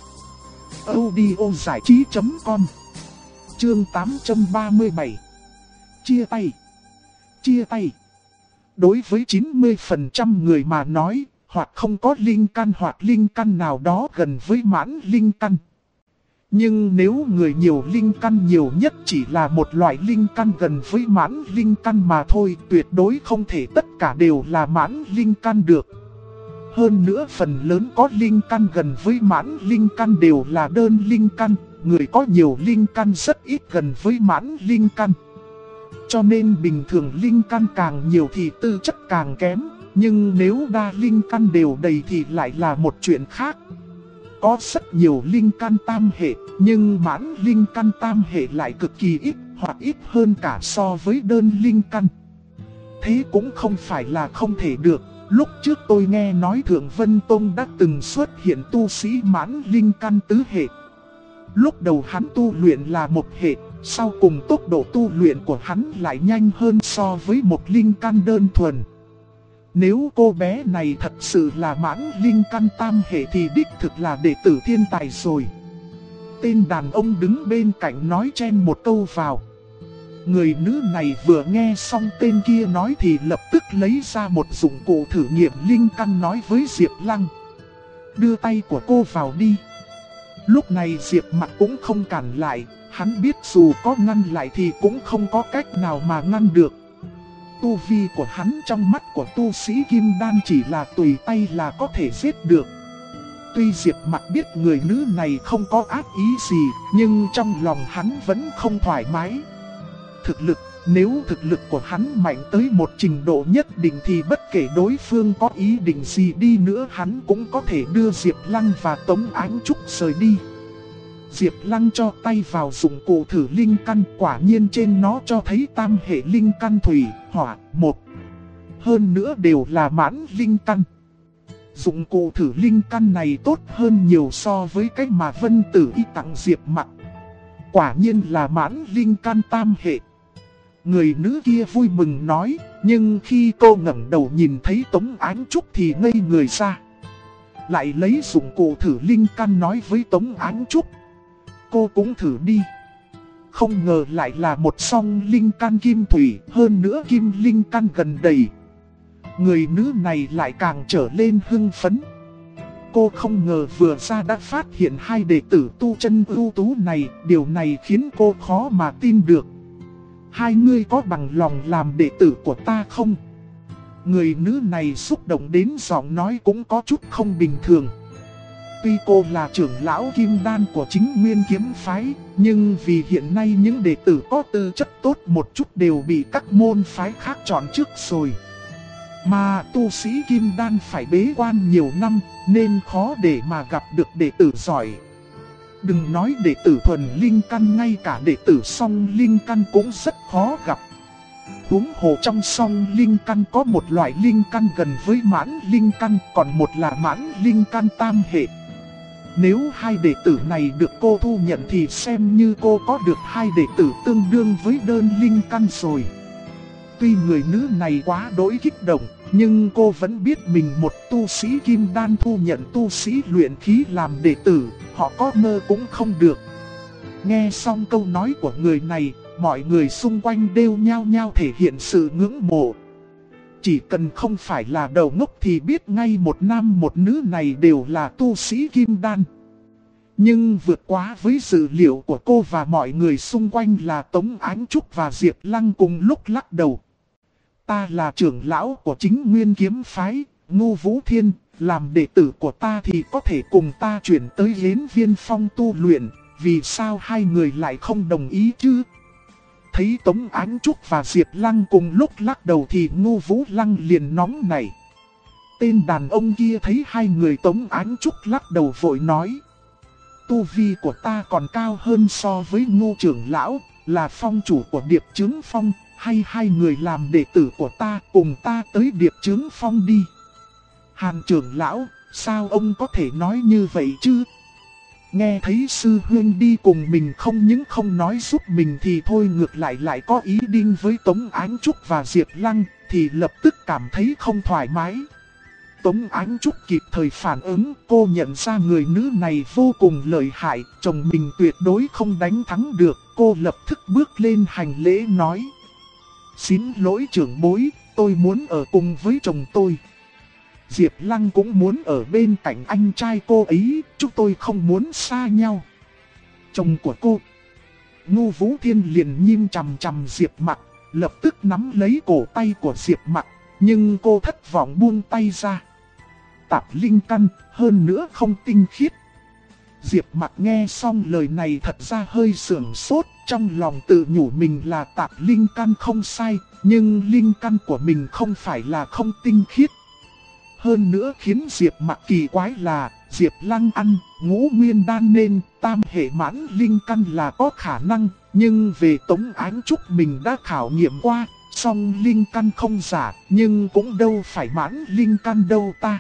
audiozảichí.com. Chương 837. Chia tay. Chia tay. Đối với 90% người mà nói, hoặc không có linh căn hoặc linh căn nào đó gần với mãn linh căn. Nhưng nếu người nhiều linh căn nhiều nhất chỉ là một loại linh căn gần với mãn linh căn mà thôi, tuyệt đối không thể tất cả đều là mãn linh căn được. Hơn nữa phần lớn có linh căn gần với mãn linh căn đều là đơn linh căn, người có nhiều linh căn rất ít gần với mãn linh căn. Cho nên bình thường linh căn càng nhiều thì tư chất càng kém, nhưng nếu đa linh căn đều đầy thì lại là một chuyện khác. Có rất nhiều linh căn tam hệ, nhưng mãn linh căn tam hệ lại cực kỳ ít, hoặc ít hơn cả so với đơn linh căn. Thế cũng không phải là không thể được. Lúc trước tôi nghe nói Thượng Vân Tông đã từng xuất hiện tu sĩ mãn linh căn tứ hệ. Lúc đầu hắn tu luyện là một hệ, sau cùng tốc độ tu luyện của hắn lại nhanh hơn so với một linh căn đơn thuần. Nếu cô bé này thật sự là mãn linh căn tam hệ thì đích thực là đệ tử thiên tài rồi. Tên đàn ông đứng bên cạnh nói chen một câu vào. Người nữ này vừa nghe xong tên kia nói thì lập tức lấy ra một dụng cụ thử nghiệm linh căn nói với Diệp Lăng. Đưa tay của cô vào đi. Lúc này Diệp Mặc cũng không cản lại, hắn biết dù có ngăn lại thì cũng không có cách nào mà ngăn được. Tu vi của hắn trong mắt của tu sĩ kim đan chỉ là tùy tay là có thể giết được. Tuy Diệp Mặc biết người nữ này không có ác ý gì, nhưng trong lòng hắn vẫn không thoải mái. Nếu thực lực của hắn mạnh tới một trình độ nhất định thì bất kể đối phương có ý định gì đi nữa hắn cũng có thể đưa Diệp Lăng và Tống Ánh Trúc rời đi. Diệp Lăng cho tay vào dụng cụ thử linh căn, quả nhiên trên nó cho thấy tam hệ linh căn thủy, hỏa, một. Hơn nữa đều là mãn linh căn. Dụng cụ thử linh căn này tốt hơn nhiều so với cái mà Vân Tử Y tặng Diệp Mặc. Quả nhiên là mãn linh căn tam hệ. Người nữ kia vui mừng nói, nhưng khi cô ngẩng đầu nhìn thấy Tống Ánh Trúc thì ngây người ra. Lại lấy dụng cụ thử linh căn nói với Tống Ánh Trúc. Cô cũng thử đi. Không ngờ lại là một song linh căn kim thủy, hơn nữa kim linh căn gần đầy. Người nữ này lại càng trở lên hưng phấn. Cô không ngờ vừa ra đã phát hiện hai đệ tử tu chân ưu tú này, điều này khiến cô khó mà tin được. Hai ngươi có bằng lòng làm đệ tử của ta không? Người nữ này xúc động đến giọng nói cũng có chút không bình thường. Tuy cô là trưởng lão kim đan của chính Nguyên Kiếm Phái, nhưng vì hiện nay những đệ tử có tư chất tốt một chút đều bị các môn phái khác chọn trước rồi. Mà tu sĩ kim đan phải bế quan nhiều năm, nên khó để mà gặp được đệ tử giỏi. Đừng nói đệ tử thuần linh căn, ngay cả đệ tử song linh căn cũng rất khó gặp. Huống hồ trong song linh căn có một loại linh căn gần với mãn linh căn, còn một là mãn linh căn tam hệ. Nếu hai đệ tử này được cô thu nhận thì xem như cô có được hai đệ tử tương đương với đơn linh căn rồi. Tuy người nữ này quá đỗi kích động, nhưng cô vẫn biết mình một tu sĩ kim đan thu nhận tu sĩ luyện khí làm đệ tử, họ có mơ cũng không được. Nghe xong câu nói của người này, mọi người xung quanh đều nhao nhao thể hiện sự ngưỡng mộ. chỉ cần không phải là đầu ngốc thì biết ngay một nam một nữ này đều là tu sĩ kim đan. Nhưng vượt quá với dự liệu của cô và mọi người xung quanh là Tống Ánh Trúc và Diệp Lăng cùng lúc lắc đầu. Ta là trưởng lão của chính Nguyên Kiếm Phái, Ngô Vũ Thiên, làm đệ tử của ta thì có thể cùng ta chuyển tới Yến Viên Phong tu luyện, vì sao hai người lại không đồng ý chứ? Thấy Tống Ánh Trúc và Diệp Lăng cùng lúc lắc đầu thì Ngô Vũ Lăng liền nóng nảy. Tên đàn ông kia thấy hai người Tống Ánh Trúc lắc đầu vội nói. Tu vi của ta còn cao hơn so với Ngô trưởng lão, là phong chủ của Điệp Chướng Phong, hay hai người làm đệ tử của ta cùng ta tới Điệp Chướng Phong đi. Hàn trưởng lão, sao ông có thể nói như vậy chứ? Nghe thấy sư huynh đi cùng mình không những không nói giúp mình thì thôi ngược lại có ý định với Tống Ánh Trúc và Diệp Lăng thì lập tức cảm thấy không thoải mái. Tống Ánh Trúc kịp thời phản ứng, cô nhận ra người nữ này vô cùng lợi hại, chồng mình tuyệt đối không đánh thắng được, cô lập tức bước lên hành lễ nói. Xin lỗi trưởng bối, tôi muốn ở cùng với chồng tôi. Diệp Lăng cũng muốn ở bên cạnh anh trai cô ấy, chúng tôi không muốn xa nhau. Chồng của cô. Ngô Vũ Thiên liền nhìn chằm chằm Diệp Mặc, lập tức nắm lấy cổ tay của Diệp Mặc, nhưng cô thất vọng buông tay ra. Tạp linh căn, hơn nữa không tinh khiết. Diệp Mặc nghe xong lời này thật ra hơi sưởng sốt, trong lòng tự nhủ mình là tạp linh căn không sai, nhưng linh căn của mình không phải là không tinh khiết. Hơn nữa khiến Diệp Mặc kỳ quái là Diệp Lăng ăn ngũ nguyên đan nên tam hệ mãn linh căn là có khả năng, nhưng về Tống Ánh Trúc mình đã khảo nghiệm qua, song linh căn không giả, nhưng cũng đâu phải mãn linh căn đâu ta.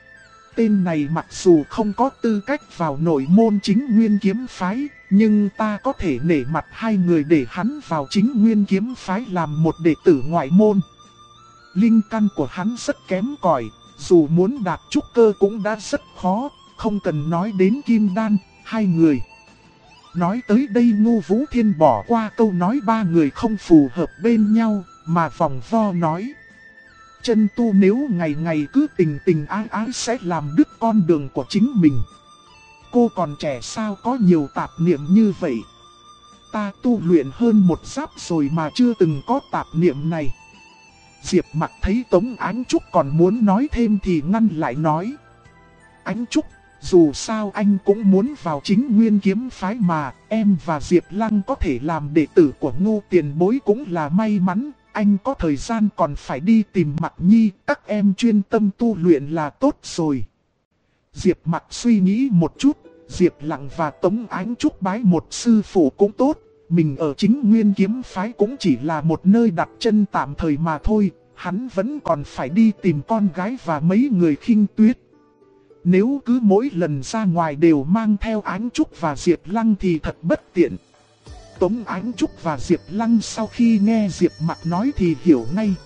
Tên này mặc dù không có tư cách vào nội môn chính Nguyên Kiếm Phái, nhưng ta có thể nể mặt hai người để hắn vào chính Nguyên Kiếm Phái làm một đệ tử ngoại môn. Linh căn của hắn rất kém cỏi, dù muốn đạt trúc cơ cũng đã rất khó, không cần nói đến kim đan, hai người. Nói tới đây Ngô Vũ Thiên bỏ qua câu nói ba người không phù hợp bên nhau, mà vòng vo nói. Chân tu nếu ngày ngày cứ tình tình ái ái sẽ làm đứt con đường của chính mình. Cô còn trẻ sao có nhiều tạp niệm như vậy. Ta tu luyện hơn một giáp rồi mà chưa từng có tạp niệm này. Diệp Mặc thấy Tống Ánh Trúc còn muốn nói thêm thì ngăn lại nói. Ánh Trúc, dù sao anh cũng muốn vào chính Nguyên Kiếm Phái mà, em và Diệp Lăng có thể làm đệ tử của Ngô tiền bối cũng là may mắn. Anh có thời gian còn phải đi tìm Mặc Nhi, các em chuyên tâm tu luyện là tốt rồi. Diệp Mặc suy nghĩ một chút, Diệp Lăng và Tống Ánh Trúc bái một sư phụ cũng tốt. Mình ở chính Nguyên Kiếm Phái cũng chỉ là một nơi đặt chân tạm thời mà thôi, hắn vẫn còn phải đi tìm con gái và mấy người Khinh Tuyết. Nếu cứ mỗi lần ra ngoài đều mang theo Ánh Trúc và Diệp Lăng thì thật bất tiện. Tống Ánh Trúc và Diệp Lăng sau khi nghe Diệp Mặc nói thì hiểu ngay.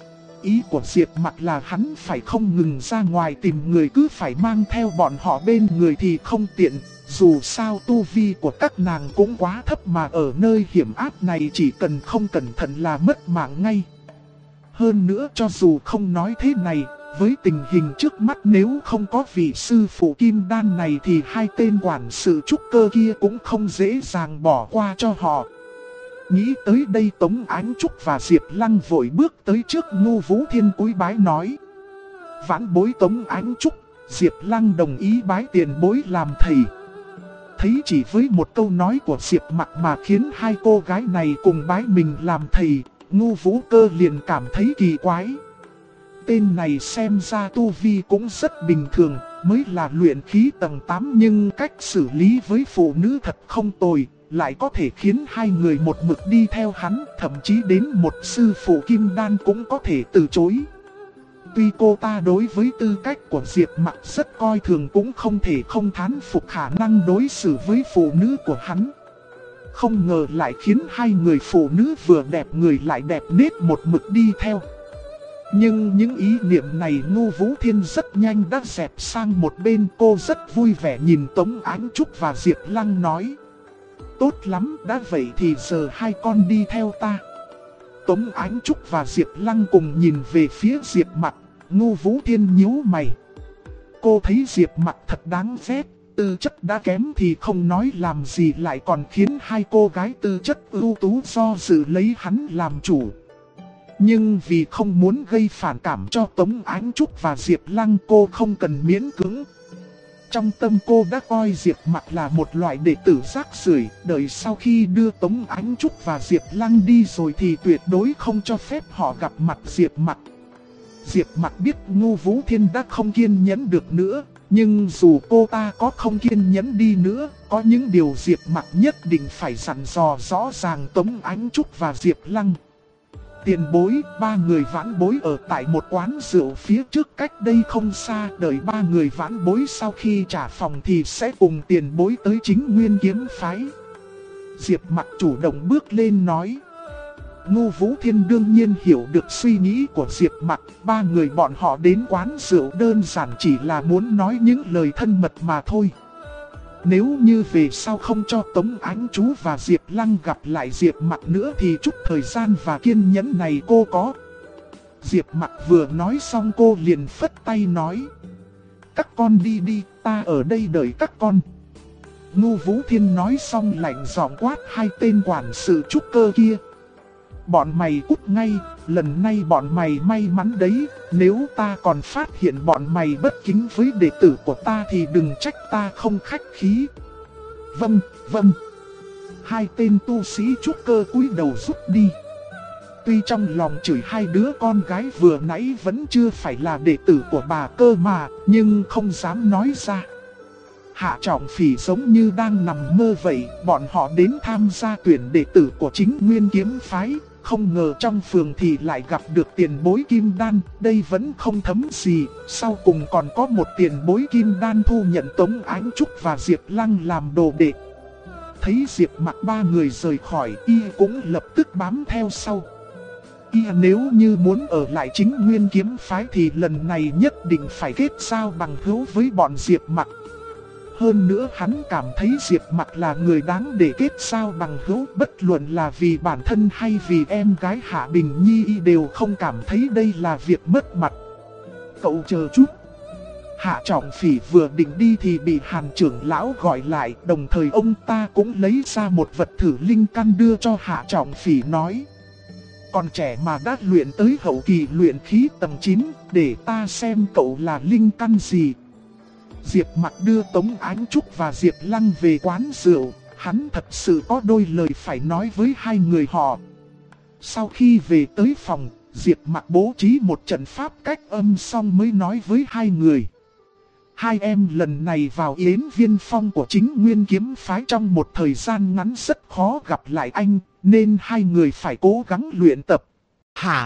Ý của Diệp Mặc là hắn phải không ngừng ra ngoài tìm người, cứ phải mang theo bọn họ bên người thì không tiện. Dù sao tu vi của các nàng cũng quá thấp mà ở nơi hiểm ác này chỉ cần không cẩn thận là mất mạng ngay. Hơn nữa cho dù không nói thế này, với tình hình trước mắt nếu không có vị sư phụ kim đan này thì hai tên quản sự trúc cơ kia cũng không dễ dàng bỏ qua cho họ. Nghĩ tới đây Tống Ánh Trúc và Diệp Lăng vội bước tới trước Ngô Vũ Thiên cúi bái nói. Vãn bối Tống Ánh Trúc, Diệp Lăng đồng ý bái tiền bối làm thầy. Thấy chỉ với một câu nói của Diệp Mặc mà khiến hai cô gái này cùng bái mình làm thầy, Ngô Vũ Cơ liền cảm thấy kỳ quái. Tên này xem ra tu vi cũng rất bình thường, mới là luyện khí tầng 8 nhưng cách xử lý với phụ nữ thật không tồi, lại có thể khiến hai người một mực đi theo hắn, thậm chí đến một sư phụ kim đan cũng có thể từ chối. Tuy cô ta đối với tư cách của Diệp Mặc rất coi thường cũng không thể không thán phục khả năng đối xử với phụ nữ của hắn. Không ngờ lại khiến hai người phụ nữ vừa đẹp người lại đẹp nết một mực đi theo. Nhưng những ý niệm này Ngô Vũ Thiên rất nhanh đã dẹp sang một bên. Cô rất vui vẻ nhìn Tống Ánh Trúc và Diệp Lăng nói. Tốt lắm, đã vậy thì giờ hai con đi theo ta. Tống Ánh Trúc và Diệp Lăng cùng nhìn về phía Diệp Mặc. Ngô Vũ Thiên nhíu mày. Cô thấy Diệp Mặc thật đáng ghét, tư chất đã kém thì không nói làm gì lại còn khiến hai cô gái tư chất ưu tú do dự lấy hắn làm chủ. Nhưng vì không muốn gây phản cảm cho Tống Ánh Trúc và Diệp Lăng, cô không cần miễn cưỡng. Trong tâm cô đã coi Diệp Mặc là một loại đệ tử rác rưởi, đợi sau khi đưa Tống Ánh Trúc và Diệp Lăng đi rồi thì tuyệt đối không cho phép họ gặp mặt Diệp Mặc. Diệp Mặc biết Ngô Vũ Thiên đã không kiên nhẫn được nữa, nhưng dù cô ta có không kiên nhẫn đi nữa, có những điều Diệp Mặc nhất định phải dặn dò rõ ràng Tống Ánh Trúc và Diệp Lăng. Tiền bối, ba người vãn bối ở tại một quán rượu phía trước cách đây không xa, đợi ba người vãn bối sau khi trả phòng thì sẽ cùng tiền bối tới Chính Nguyên Kiếm Phái. Diệp Mặc chủ động bước lên nói. Ngô Vũ Thiên đương nhiên hiểu được suy nghĩ của Diệp Mặc, ba người bọn họ đến quán rượu đơn giản chỉ là muốn nói những lời thân mật mà thôi. Nếu như về sau không cho Tống Ánh Trúc và Diệp Lăng gặp lại Diệp Mặc nữa thì chút thời gian và kiên nhẫn này cô có. Diệp Mặc vừa nói xong cô liền phất tay nói. Các con đi đi, ta ở đây đợi các con. Ngô Vũ Thiên nói xong lạnh giọng quát hai tên quản sự trúc cơ kia. Bọn mày cút ngay, lần này bọn mày may mắn đấy, nếu ta còn phát hiện bọn mày bất kính với đệ tử của ta thì đừng trách ta không khách khí. Vâng, vâng. Hai tên tu sĩ trúc cơ cúi đầu rút đi. Tuy trong lòng chửi hai đứa con gái vừa nãy vẫn chưa phải là đệ tử của bà cơ mà, nhưng không dám nói ra. Hạ Trọng Phỉ giống như đang nằm mơ vậy, bọn họ đến tham gia tuyển đệ tử của Chính Nguyên Kiếm Phái. Không ngờ trong phường thì lại gặp được tiền bối kim đan, đây vẫn không thấm gì, sau cùng còn có một tiền bối kim đan thu nhận Tống Ánh Trúc và Diệp Lăng làm đồ đệ. Thấy Diệp Mặc ba người rời khỏi, y cũng lập tức bám theo sau. Y nếu như muốn ở lại Chính Nguyên Kiếm Phái thì lần này nhất định phải kết giao bằng hữu với bọn Diệp Mặc. Hơn nữa hắn cảm thấy Diệp Mặc là người đáng để kết giao bằng hữu, bất luận là vì bản thân hay vì em gái Hạ Bình Nhi, y đều không cảm thấy đây là việc mất mặt. Cậu chờ chút. Hạ Trọng Phỉ vừa định đi thì bị Hàn trưởng lão gọi lại, đồng thời ông ta cũng lấy ra một vật thử linh căn đưa cho Hạ Trọng Phỉ nói. Còn trẻ mà đã luyện tới hậu kỳ luyện khí tầng 9, để ta xem cậu là linh căn gì. Diệp Mặc đưa Tống Ánh Trúc và Diệp Lăng về quán rượu, hắn thật sự có đôi lời phải nói với hai người họ. Sau khi về tới phòng, Diệp Mặc bố trí một trận pháp cách âm xong mới nói với hai người. Hai em lần này vào Yến Viên Phong của Chính Nguyên Kiếm Phái trong một thời gian ngắn rất khó gặp lại anh, nên hai người phải cố gắng luyện tập. Hả?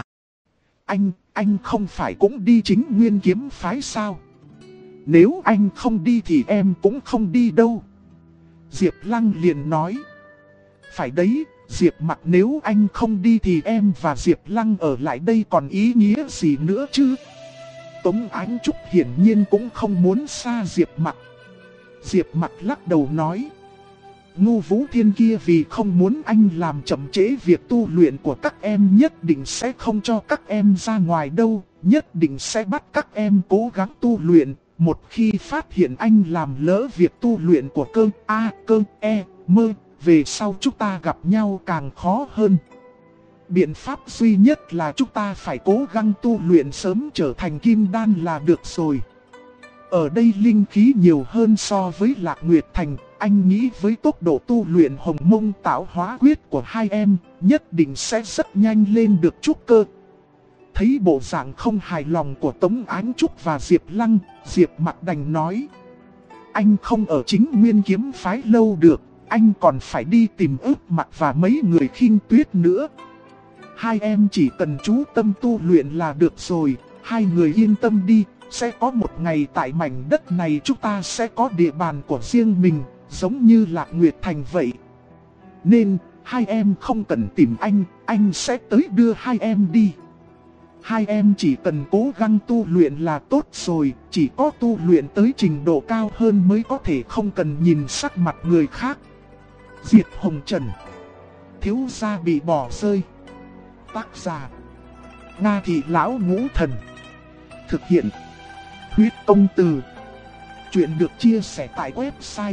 Anh không phải cũng đi Chính Nguyên Kiếm Phái sao? Nếu anh không đi thì em cũng không đi đâu. Diệp Lăng liền nói. Phải đấy, Diệp Mặc, nếu anh không đi thì em và Diệp Lăng ở lại đây còn ý nghĩa gì nữa chứ? Tống Ánh Trúc hiển nhiên cũng không muốn xa Diệp Mặc. Diệp Mặc lắc đầu nói. Ngô Vũ Thiên kia vì không muốn anh làm chậm trễ việc tu luyện của các em nhất định sẽ không cho các em ra ngoài đâu, nhất định sẽ bắt các em cố gắng tu luyện. Một khi phát hiện anh làm lỡ việc tu luyện của cơ A, cơ E, mơ, về sau chúng ta gặp nhau càng khó hơn. Biện pháp duy nhất là chúng ta phải cố gắng tu luyện sớm trở thành kim đan là được rồi. Ở đây linh khí nhiều hơn so với Lạc Nguyệt Thành, anh nghĩ với tốc độ tu luyện Hồng Mông Tạo Hóa Quyết của hai em, nhất định sẽ rất nhanh lên được trúc cơ. Thấy bộ dạng không hài lòng của Tống Ánh Trúc và Diệp Lăng, Diệp Mặc đành nói. Anh không ở Chính Nguyên Kiếm Phái lâu được, anh còn phải đi tìm Ước Mặc và mấy người Khinh Tuyết nữa. Hai em chỉ cần chú tâm tu luyện là được rồi, hai người yên tâm đi, sẽ có một ngày tại mảnh đất này chúng ta sẽ có địa bàn của riêng mình, giống như Lạc Nguyệt Thành vậy. Nên, hai em không cần tìm anh sẽ tới đưa hai em đi. Hai em chỉ cần cố gắng tu luyện là tốt rồi, chỉ có tu luyện tới trình độ cao hơn mới có thể không cần nhìn sắc mặt người khác. Diệt Hồng Trần, thiếu gia bị bỏ rơi. Tác giả: Nga Thị Lão Ngũ Thần. Thực hiện: Huyết Công Từ. Chuyện được chia sẻ tại website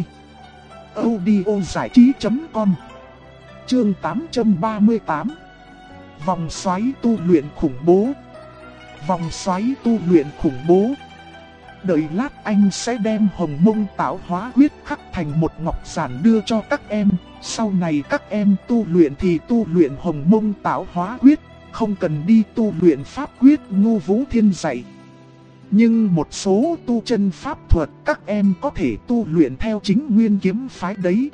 audiozảichí.com. Chương 838. Vòng xoáy tu luyện khủng bố. Vòng xoáy tu luyện khủng bố. Đợi lát anh sẽ đem Hồng Mông Tạo Hóa Quyết khắc thành một ngọc giản đưa cho các em. Sau này các em tu luyện thì tu luyện Hồng Mông Tạo Hóa Quyết, không cần đi tu luyện pháp quyết Ngô Vũ Thiên dạy. Nhưng một số tu chân pháp thuật các em có thể tu luyện theo chính nguyên kiếm phái đấy.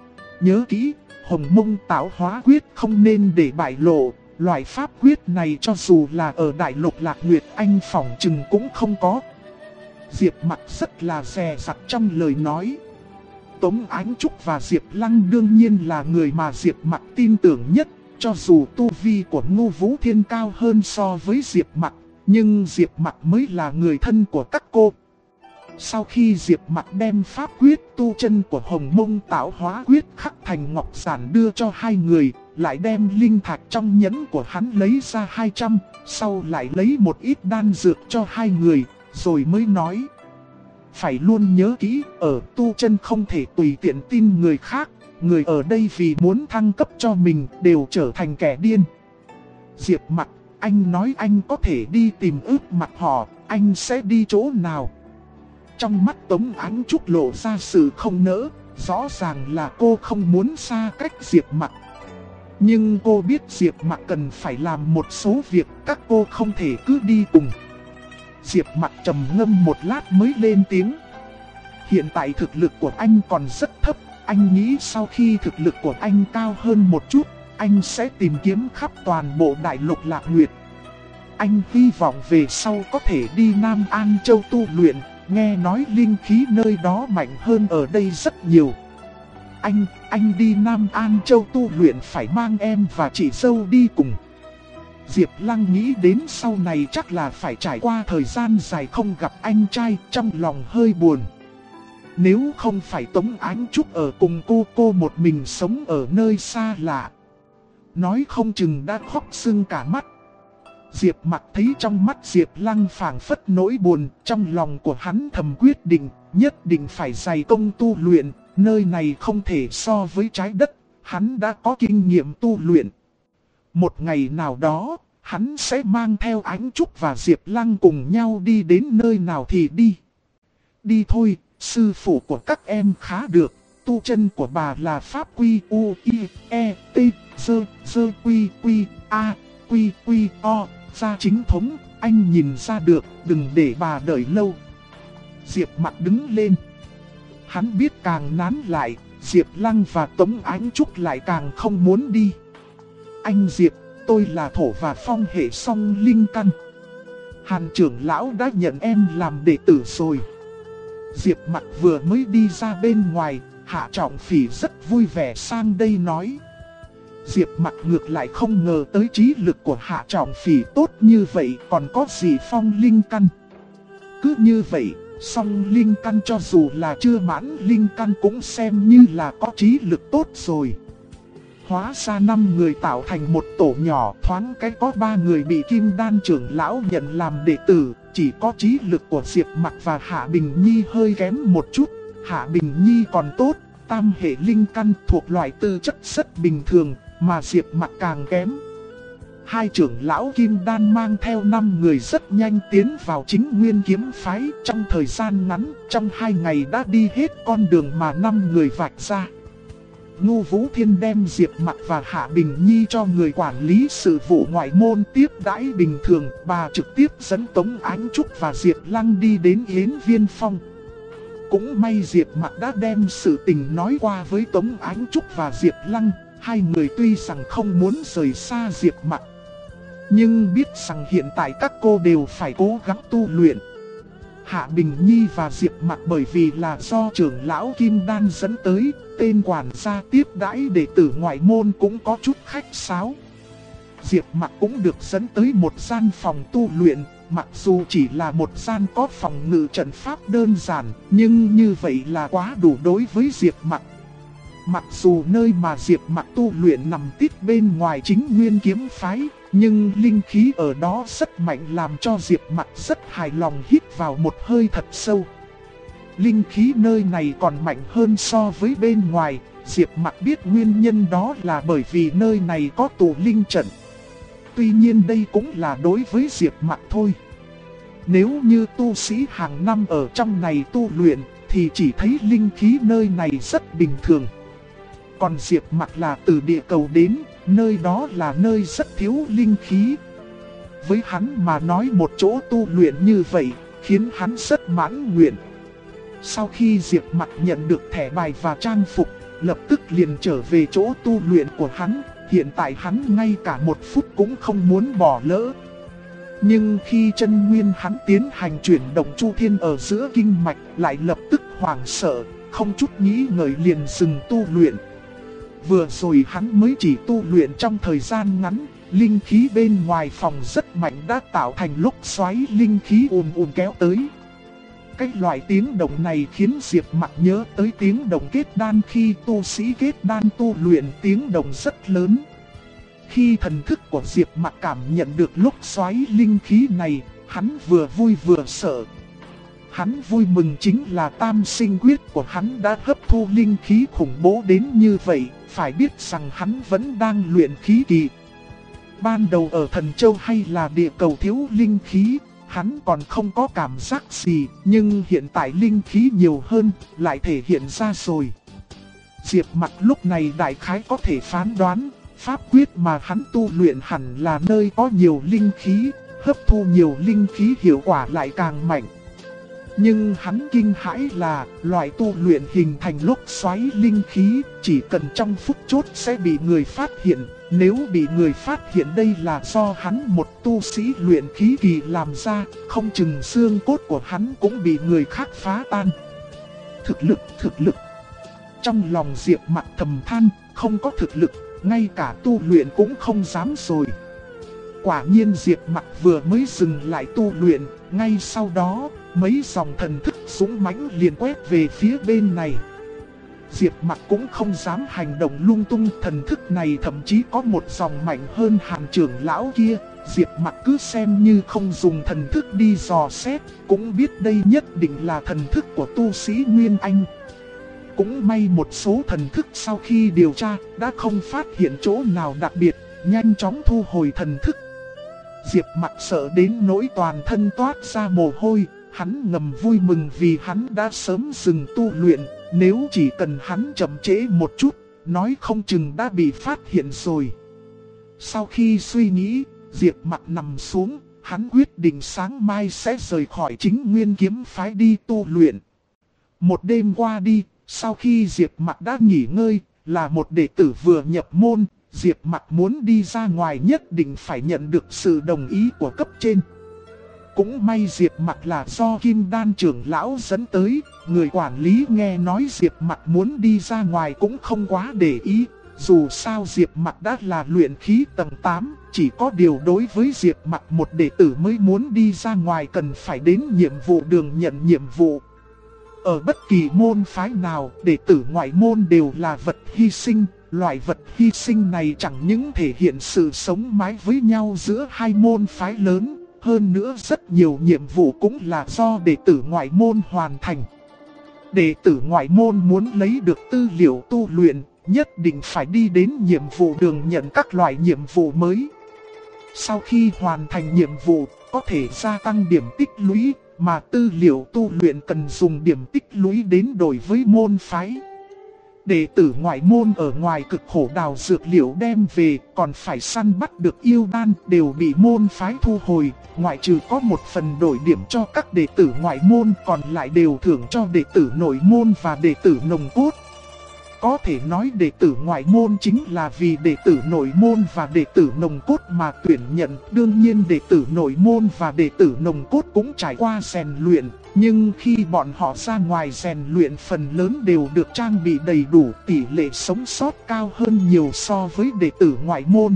Nhớ kỹ, Hồng Mông Tạo Hóa Quyết không nên để bại lộ. Loại pháp quyết này cho dù là ở Đại Lục Lạc Nguyệt anh phỏng chừng cũng không có. Diệp Mặc rất là dè dặt trong lời nói. Tống Ánh Trúc và Diệp Lăng đương nhiên là người mà Diệp Mặc tin tưởng nhất. Cho dù tu vi của Ngô Vũ Thiên cao hơn so với Diệp Mặc, nhưng Diệp Mặc mới là người thân của các cô. Sau khi Diệp Mặc đem pháp quyết tu chân của Hồng Mông Tạo Hóa Quyết khắc thành ngọc giản đưa cho hai người, lại đem linh thạch trong nhẫn của hắn lấy ra 200, sau lại lấy một ít đan dược cho hai người, rồi mới nói: phải luôn nhớ kỹ, ở tu chân không thể tùy tiện tin người khác, người ở đây vì muốn thăng cấp cho mình đều trở thành kẻ điên. Diệp Mặc, anh nói anh có thể đi tìm ước mặt họ, anh sẽ đi chỗ nào? Trong mắt Tống Ánh Trúc lộ ra sự không nỡ, rõ ràng là cô không muốn xa cách Diệp Mặc. Nhưng cô biết Diệp Mặc cần phải làm một số việc, các cô không thể cứ đi cùng. Diệp Mặc trầm ngâm một lát mới lên tiếng: hiện tại thực lực của anh còn rất thấp, anh nghĩ sau khi thực lực của anh cao hơn một chút, anh sẽ tìm kiếm khắp toàn bộ Đại Lục Lạc Nguyệt. Anh hy vọng về sau có thể đi Nam An Châu tu luyện, nghe nói linh khí nơi đó mạnh hơn ở đây rất nhiều. Anh đi Nam An Châu tu luyện phải mang em và chị dâu đi cùng. Diệp Lăng nghĩ đến sau này chắc là phải trải qua thời gian dài không gặp anh trai, trong lòng hơi buồn. Nếu không phải Tống Ánh Trúc ở cùng cô một mình sống ở nơi xa lạ, nói không chừng đã khóc sưng cả mắt. Diệp Mặc thấy trong mắt Diệp Lăng phảng phất nỗi buồn, trong lòng của hắn thầm quyết định, nhất định phải dày công tu luyện, nơi này không thể so với trái đất, hắn đã có kinh nghiệm tu luyện. Một ngày nào đó, hắn sẽ mang theo Ánh Trúc và Diệp Lăng cùng nhau đi đến nơi nào thì đi. Đi thôi, sư phụ của các em khá được, tu chân của bà là pháp quy u i e t dơ quy quy a quy quy o, ra chính thống, anh nhìn ra được, đừng để bà đợi lâu. Diệp Mặc đứng lên. Hắn biết càng nán lại, Diệp Lăng và Tống Ánh Trúc lại càng không muốn đi. Anh Diệp, tôi là thổ và phong hệ song linh căn. Hàn trưởng lão đã nhận em làm đệ tử rồi. Diệp Mặc vừa mới đi ra bên ngoài, Hạ Trọng Phỉ rất vui vẻ sang đây nói. Diệp Mặc ngược lại không ngờ tới trí lực của Hạ Trọng Phỉ tốt như vậy, còn có gì phong linh căn. Cứ như vậy, song linh căn cho dù là chưa mãn linh căn cũng xem như là có trí lực tốt rồi. Hóa ra 5 người tạo thành một tổ nhỏ, thoáng cái có 3 người bị Kim Đan trưởng lão nhận làm đệ tử. Chỉ có trí lực của Diệp Mặc và Hạ Bình Nhi hơi kém một chút. Hạ Bình Nhi còn tốt, tam hệ linh căn thuộc loại tư chất rất bình thường, mà Diệp Mặc càng kém. Hai trưởng lão Kim Đan mang theo 5 người rất nhanh tiến vào chính nguyên kiếm phái. Trong thời gian ngắn, trong 2 ngày đã đi hết con đường mà 5 người vạch ra. Ngô Vũ Thiên đem Diệp Mặc và Hạ Bình Nhi cho người quản lý sự vụ ngoại môn tiếp đãi bình thường. Bà trực tiếp dẫn Tống Ánh Trúc và Diệp Lăng đi đến Yến Viên Phong. Cũng may Diệp Mặc đã đem sự tình nói qua với Tống Ánh Trúc và Diệp Lăng. Hai người tuy rằng không muốn rời xa Diệp Mặc, nhưng biết rằng hiện tại các cô đều phải cố gắng tu luyện. Hạ Bình Nhi và Diệp Mặc bởi vì là do trưởng lão Kim Đan dẫn tới, tên quản gia tiếp đãi đệ tử ngoại môn cũng có chút khách sáo. Diệp Mặc cũng được dẫn tới một gian phòng tu luyện, mặc dù chỉ là một gian có phòng ngự trận pháp đơn giản, nhưng như vậy là quá đủ đối với Diệp Mặc. Mặc dù nơi mà Diệp Mặc tu luyện nằm tít bên ngoài chính nguyên kiếm phái, Nhưng linh khí ở đó rất mạnh làm cho Diệp Mặc rất hài lòng, hít vào một hơi thật sâu. Linh khí nơi này còn mạnh hơn so với bên ngoài. Diệp Mặc biết nguyên nhân đó là bởi vì nơi này có tụ linh trận. Tuy nhiên đây cũng là đối với Diệp Mặc thôi. Nếu như tu sĩ hàng năm ở trong này tu luyện thì chỉ thấy linh khí nơi này rất bình thường. Còn Diệp Mặc là từ địa cầu đến, nơi đó là nơi rất thiếu linh khí. Với hắn mà nói một chỗ tu luyện như vậy khiến hắn rất mãn nguyện. Sau khi Diệp Mặc nhận được thẻ bài và trang phục, lập tức liền trở về chỗ tu luyện của hắn. Hiện tại hắn ngay cả một phút cũng không muốn bỏ lỡ. Nhưng khi chân nguyên hắn tiến hành chuyển động chu thiên ở giữa kinh mạch, lại lập tức hoảng sợ, không chút nghĩ ngợi liền dừng tu luyện. Vừa rồi hắn mới chỉ tu luyện trong thời gian ngắn, linh khí bên ngoài phòng rất mạnh đã tạo thành lốc xoáy linh khí ùn ùn kéo tới. Cái loại tiếng động này khiến Diệp Mặc nhớ tới tiếng động kết đan khi tu sĩ kết đan tu luyện, tiếng động rất lớn. Khi thần thức của Diệp Mặc cảm nhận được lốc xoáy linh khí này, hắn vừa vui vừa sợ. Hắn vui mừng chính là tam sinh quyết của hắn đã hấp thu linh khí khủng bố đến như vậy, phải biết rằng hắn vẫn đang luyện khí kỳ. Ban đầu ở Thần Châu hay là địa cầu thiếu linh khí, hắn còn không có cảm giác gì, nhưng hiện tại linh khí nhiều hơn, lại thể hiện ra rồi. Diệp Mặc lúc này đại khái có thể phán đoán, pháp quyết mà hắn tu luyện hẳn là nơi có nhiều linh khí, hấp thu nhiều linh khí hiệu quả lại càng mạnh. Nhưng hắn kinh hãi là loại tu luyện hình thành lốc xoáy linh khí, chỉ cần trong phút chốt sẽ bị người phát hiện. Nếu bị người phát hiện đây là do hắn một tu sĩ luyện khí kỳ làm ra, không chừng xương cốt của hắn cũng bị người khác phá tan. Thực lực. Trong lòng Diệp Mặc thầm than, không có thực lực, ngay cả tu luyện cũng không dám rồi. Quả nhiên Diệp Mặc vừa mới dừng lại tu luyện, ngay sau đó, mấy dòng thần thức dũng mãnh liền quét về phía bên này. Diệp Mặc cũng không dám hành động lung tung, thần thức này thậm chí có một dòng mạnh hơn Hàn trưởng lão kia. Diệp Mặc cứ xem như không dùng thần thức đi dò xét, cũng biết đây nhất định là thần thức của tu sĩ Nguyên Anh. Cũng may một số thần thức sau khi điều tra đã không phát hiện chỗ nào đặc biệt, nhanh chóng thu hồi thần thức. Diệp Mặc sợ đến nỗi toàn thân toát ra mồ hôi, hắn ngầm vui mừng vì hắn đã sớm dừng tu luyện, nếu chỉ cần hắn chậm trễ một chút, nói không chừng đã bị phát hiện rồi. Sau khi suy nghĩ, Diệp Mặc nằm xuống, hắn quyết định sáng mai sẽ rời khỏi Chính Nguyên kiếm phái đi tu luyện. Một đêm qua đi, sau khi Diệp Mặc đã nghỉ ngơi, là một đệ tử vừa nhập môn, Diệp Mặc muốn đi ra ngoài nhất định phải nhận được sự đồng ý của cấp trên. Cũng may Diệp Mặc là do Kim Đan trưởng lão dẫn tới, người quản lý nghe nói Diệp Mặc muốn đi ra ngoài cũng không quá để ý. Dù sao Diệp Mặc đã là luyện khí tầng 8, chỉ có điều đối với Diệp Mặc một đệ tử mới muốn đi ra ngoài cần phải đến nhiệm vụ đường nhận nhiệm vụ. Ở bất kỳ môn phái nào, đệ tử ngoại môn đều là vật hy sinh. Loại vật hy sinh này chẳng những thể hiện sự sống mái với nhau giữa hai môn phái lớn, hơn nữa rất nhiều nhiệm vụ cũng là do đệ tử ngoại môn hoàn thành. Đệ tử ngoại môn muốn lấy được tư liệu tu luyện, nhất định phải đi đến nhiệm vụ đường nhận các loại nhiệm vụ mới. Sau khi hoàn thành nhiệm vụ, có thể gia tăng điểm tích lũy, mà tư liệu tu luyện cần dùng điểm tích lũy đến đổi với môn phái. Đệ tử ngoại môn ở ngoài cực khổ đào dược liệu đem về, còn phải săn bắt được yêu đan đều bị môn phái thu hồi, ngoại trừ có một phần đổi điểm cho các đệ tử ngoại môn, còn lại đều thưởng cho đệ tử nội môn và đệ tử nòng cốt. Có thể nói đệ tử ngoại môn chính là vì đệ tử nội môn và đệ tử nòng cốt mà tuyển nhận. Đương nhiên đệ tử nội môn và đệ tử nòng cốt cũng trải qua rèn luyện, nhưng khi bọn họ ra ngoài rèn luyện phần lớn đều được trang bị đầy đủ, tỷ lệ sống sót cao hơn nhiều so với đệ tử ngoại môn.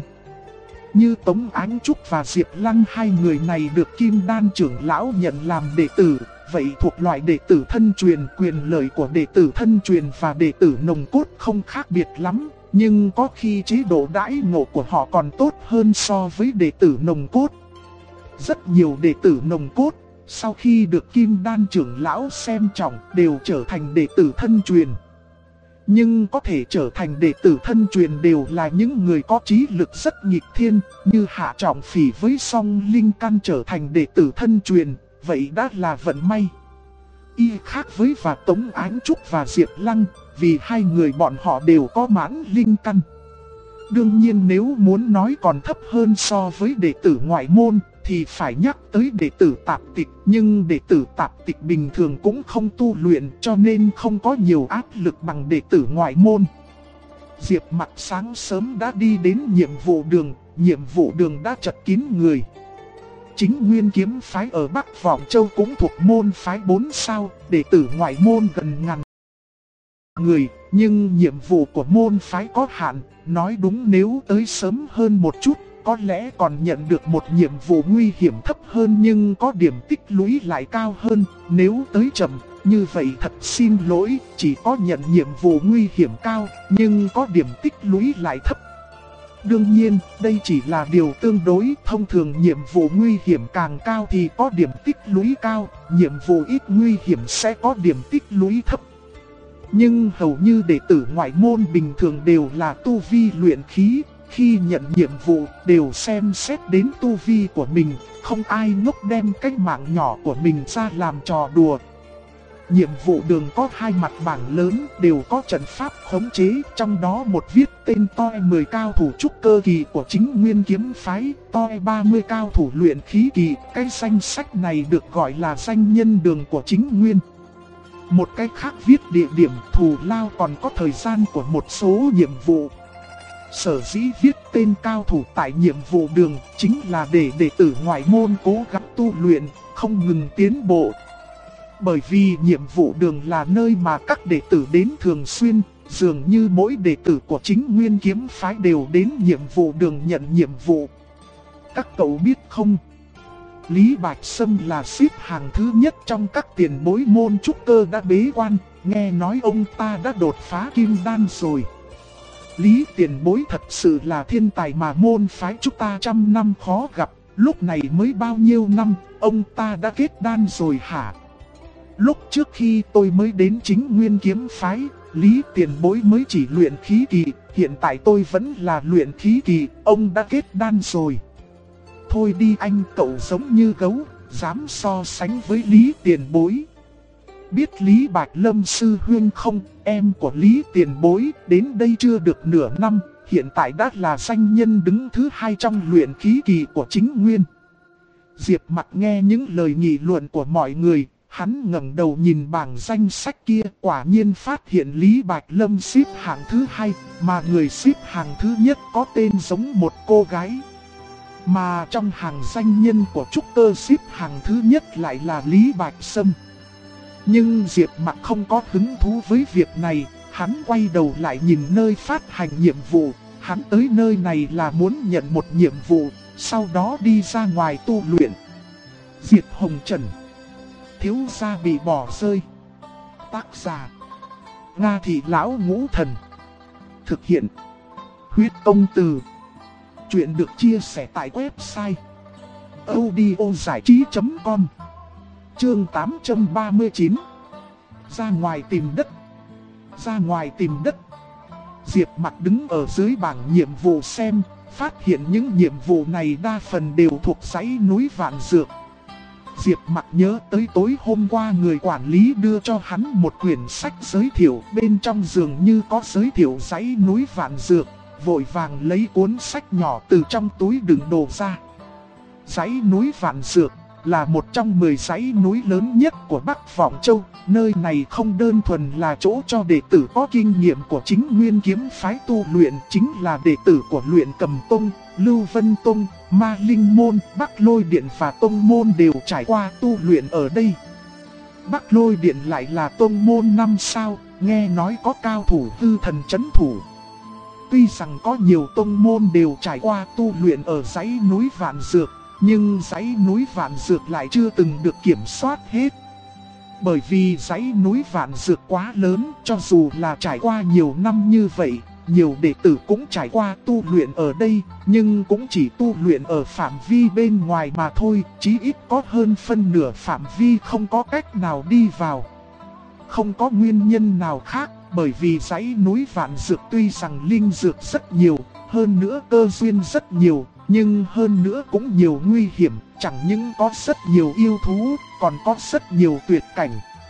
Như Tống Ánh Trúc và Diệp Lăng, hai người này được Kim Đan trưởng lão nhận làm đệ tử. Vậy thuộc loại đệ tử thân truyền, quyền lợi của đệ tử thân truyền và đệ tử nòng cốt không khác biệt lắm. Nhưng có khi chế độ đãi ngộ của họ còn tốt hơn so với đệ tử nòng cốt. Rất nhiều đệ tử nòng cốt, sau khi được Kim Đan trưởng lão xem trọng đều trở thành đệ tử thân truyền. Nhưng có thể trở thành đệ tử thân truyền đều là những người có trí lực rất nghịch thiên, như Hạ Trọng Phỉ với Song Linh Căn trở thành đệ tử thân truyền, vậy đã là vận may. Y khác với và Tống Ánh Trúc và Diệp Lăng, vì hai người bọn họ đều có mãn linh căn. Đương nhiên nếu muốn nói còn thấp hơn so với đệ tử ngoại môn thì phải nhắc tới đệ tử tạp tịch. Nhưng đệ tử tạp tịch bình thường cũng không tu luyện cho nên không có nhiều áp lực bằng đệ tử ngoại môn. Diệp Mặc sáng sớm đã đi đến nhiệm vụ đường đã chật kín người. Chính Nguyên Kiếm phái ở Bắc Vọng Châu cũng thuộc môn phái 4 sao, đệ tử ngoại môn gần ngàn người, nhưng nhiệm vụ của môn phái có hạn, nói đúng nếu tới sớm hơn một chút, có lẽ còn nhận được một nhiệm vụ nguy hiểm thấp hơn nhưng có điểm tích lũy lại cao hơn, nếu tới chậm, như vậy thật xin lỗi, chỉ có nhận nhiệm vụ nguy hiểm cao, nhưng có điểm tích lũy lại thấp. Đương nhiên, đây chỉ là điều tương đối, thông thường nhiệm vụ nguy hiểm càng cao thì có điểm tích lũy cao, nhiệm vụ ít nguy hiểm sẽ có điểm tích lũy thấp. Nhưng hầu như đệ tử ngoại môn bình thường đều là tu vi luyện khí, khi nhận nhiệm vụ đều xem xét đến tu vi của mình, không ai ngốc đem cái mạng nhỏ của mình ra làm trò đùa. Nhiệm vụ đường có hai mặt bảng lớn đều có trận pháp khống chế, trong đó một viết tên toi 10 cao thủ trúc cơ kỳ của chính Nguyên Kiếm phái, toi 30 cao thủ luyện khí kỳ, cái danh sách này được gọi là danh nhân đường của chính Nguyên. Một cái khác viết địa điểm thù lao còn có thời gian của một số nhiệm vụ. Sở dĩ viết tên cao thủ tại nhiệm vụ đường chính là để đệ tử ngoại môn cố gắng tu luyện, không ngừng tiến bộ. Bởi vì nhiệm vụ đường là nơi mà các đệ tử đến thường xuyên, dường như mỗi đệ tử của chính Nguyên Kiếm phái đều đến nhiệm vụ đường nhận nhiệm vụ. Các cậu biết không? Lý Bạch Sâm là xếp hàng thứ nhất trong các tiền bối môn trúc cơ đã bế quan, nghe nói ông ta đã đột phá kim đan rồi. Lý tiền bối thật sự là thiên tài mà môn phái chúng ta trăm năm khó gặp, lúc này mới bao nhiêu năm, ông ta đã kết đan rồi hả? Lúc trước khi tôi mới đến chính Nguyên Kiếm phái, Lý tiền bối mới chỉ luyện khí kỳ, hiện tại tôi vẫn là luyện khí kỳ, ông đã kết đan rồi. Thôi đi anh, cậu giống như gấu, dám so sánh với Lý tiền bối. Biết Lý Bạch Lâm sư huynh không, em của Lý tiền bối đến đây chưa được nửa năm, hiện tại đã là danh nhân đứng thứ 2 trong luyện khí kỳ của chính Nguyên. Diệp Mặc nghe những lời nghị luận của mọi người, hắn ngẩng đầu nhìn bảng danh sách kia, quả nhiên phát hiện Lý Bạch Lâm xếp hạng thứ 2, mà người xếp hạng thứ nhất có tên giống một cô gái. Mà trong hàng danh nhân của trúc cơ xếp hạng thứ nhất lại là Lý Bạch Sâm. Nhưng Diệp Mặc không có hứng thú với việc này, hắn quay đầu lại nhìn nơi phát hành nhiệm vụ, hắn tới nơi này là muốn nhận một nhiệm vụ, sau đó đi ra ngoài tu luyện. Diệt Hồng Trần, thiếu gia bị bỏ rơi. Tác giả: Nga Thị Lão Ngũ Thần. Thực hiện: Huyết Công Từ. Chuyện được chia sẻ tại website audiozảichí.com. Chương 839. Ra ngoài tìm đất. Ra ngoài tìm đất. Diệp Mặc đứng ở dưới bảng nhiệm vụ xem, phát hiện những nhiệm vụ này đa phần đều thuộc dãy núi Vạn Dược. Diệp Mặc nhớ tới tối hôm qua người quản lý đưa cho hắn một quyển sách giới thiệu, bên trong dường như có giới thiệu dãy núi Vạn Dược, vội vàng lấy cuốn sách nhỏ từ trong túi đựng đồ ra. Dãy núi Vạn Dược là một trong 10 dãy núi lớn nhất của Bắc Vọng Châu, nơi này không đơn thuần là chỗ cho đệ tử có kinh nghiệm của chính Nguyên Kiếm phái tu luyện, chính là đệ tử của Luyện Cầm Tông, Lưu Vân Tông, Ma Linh Môn, Bắc Lôi Điện và Tông Môn đều trải qua tu luyện ở đây. Bắc Lôi Điện lại là Tông Môn 5 sao, nghe nói có cao thủ Hư Thần trấn thủ. Tuy rằng có nhiều tông môn đều trải qua tu luyện ở dãy núi Vạn Dược, nhưng dãy núi Vạn Dược lại chưa từng được kiểm soát hết. Bởi vì dãy núi Vạn Dược quá lớn, cho dù là trải qua nhiều năm như vậy, nhiều đệ tử cũng trải qua tu luyện ở đây, nhưng cũng chỉ tu luyện ở phạm vi bên ngoài mà thôi, chí ít có hơn phân nửa phạm vi không có cách nào đi vào. Không có nguyên nhân nào khác, bởi vì dãy núi Vạn Dược tuy rằng linh dược rất nhiều, hơn nữa cơ duyên rất nhiều, nhưng hơn nữa cũng nhiều nguy hiểm, chẳng những có rất nhiều yêu thú, còn có rất nhiều tuyệt cảnh.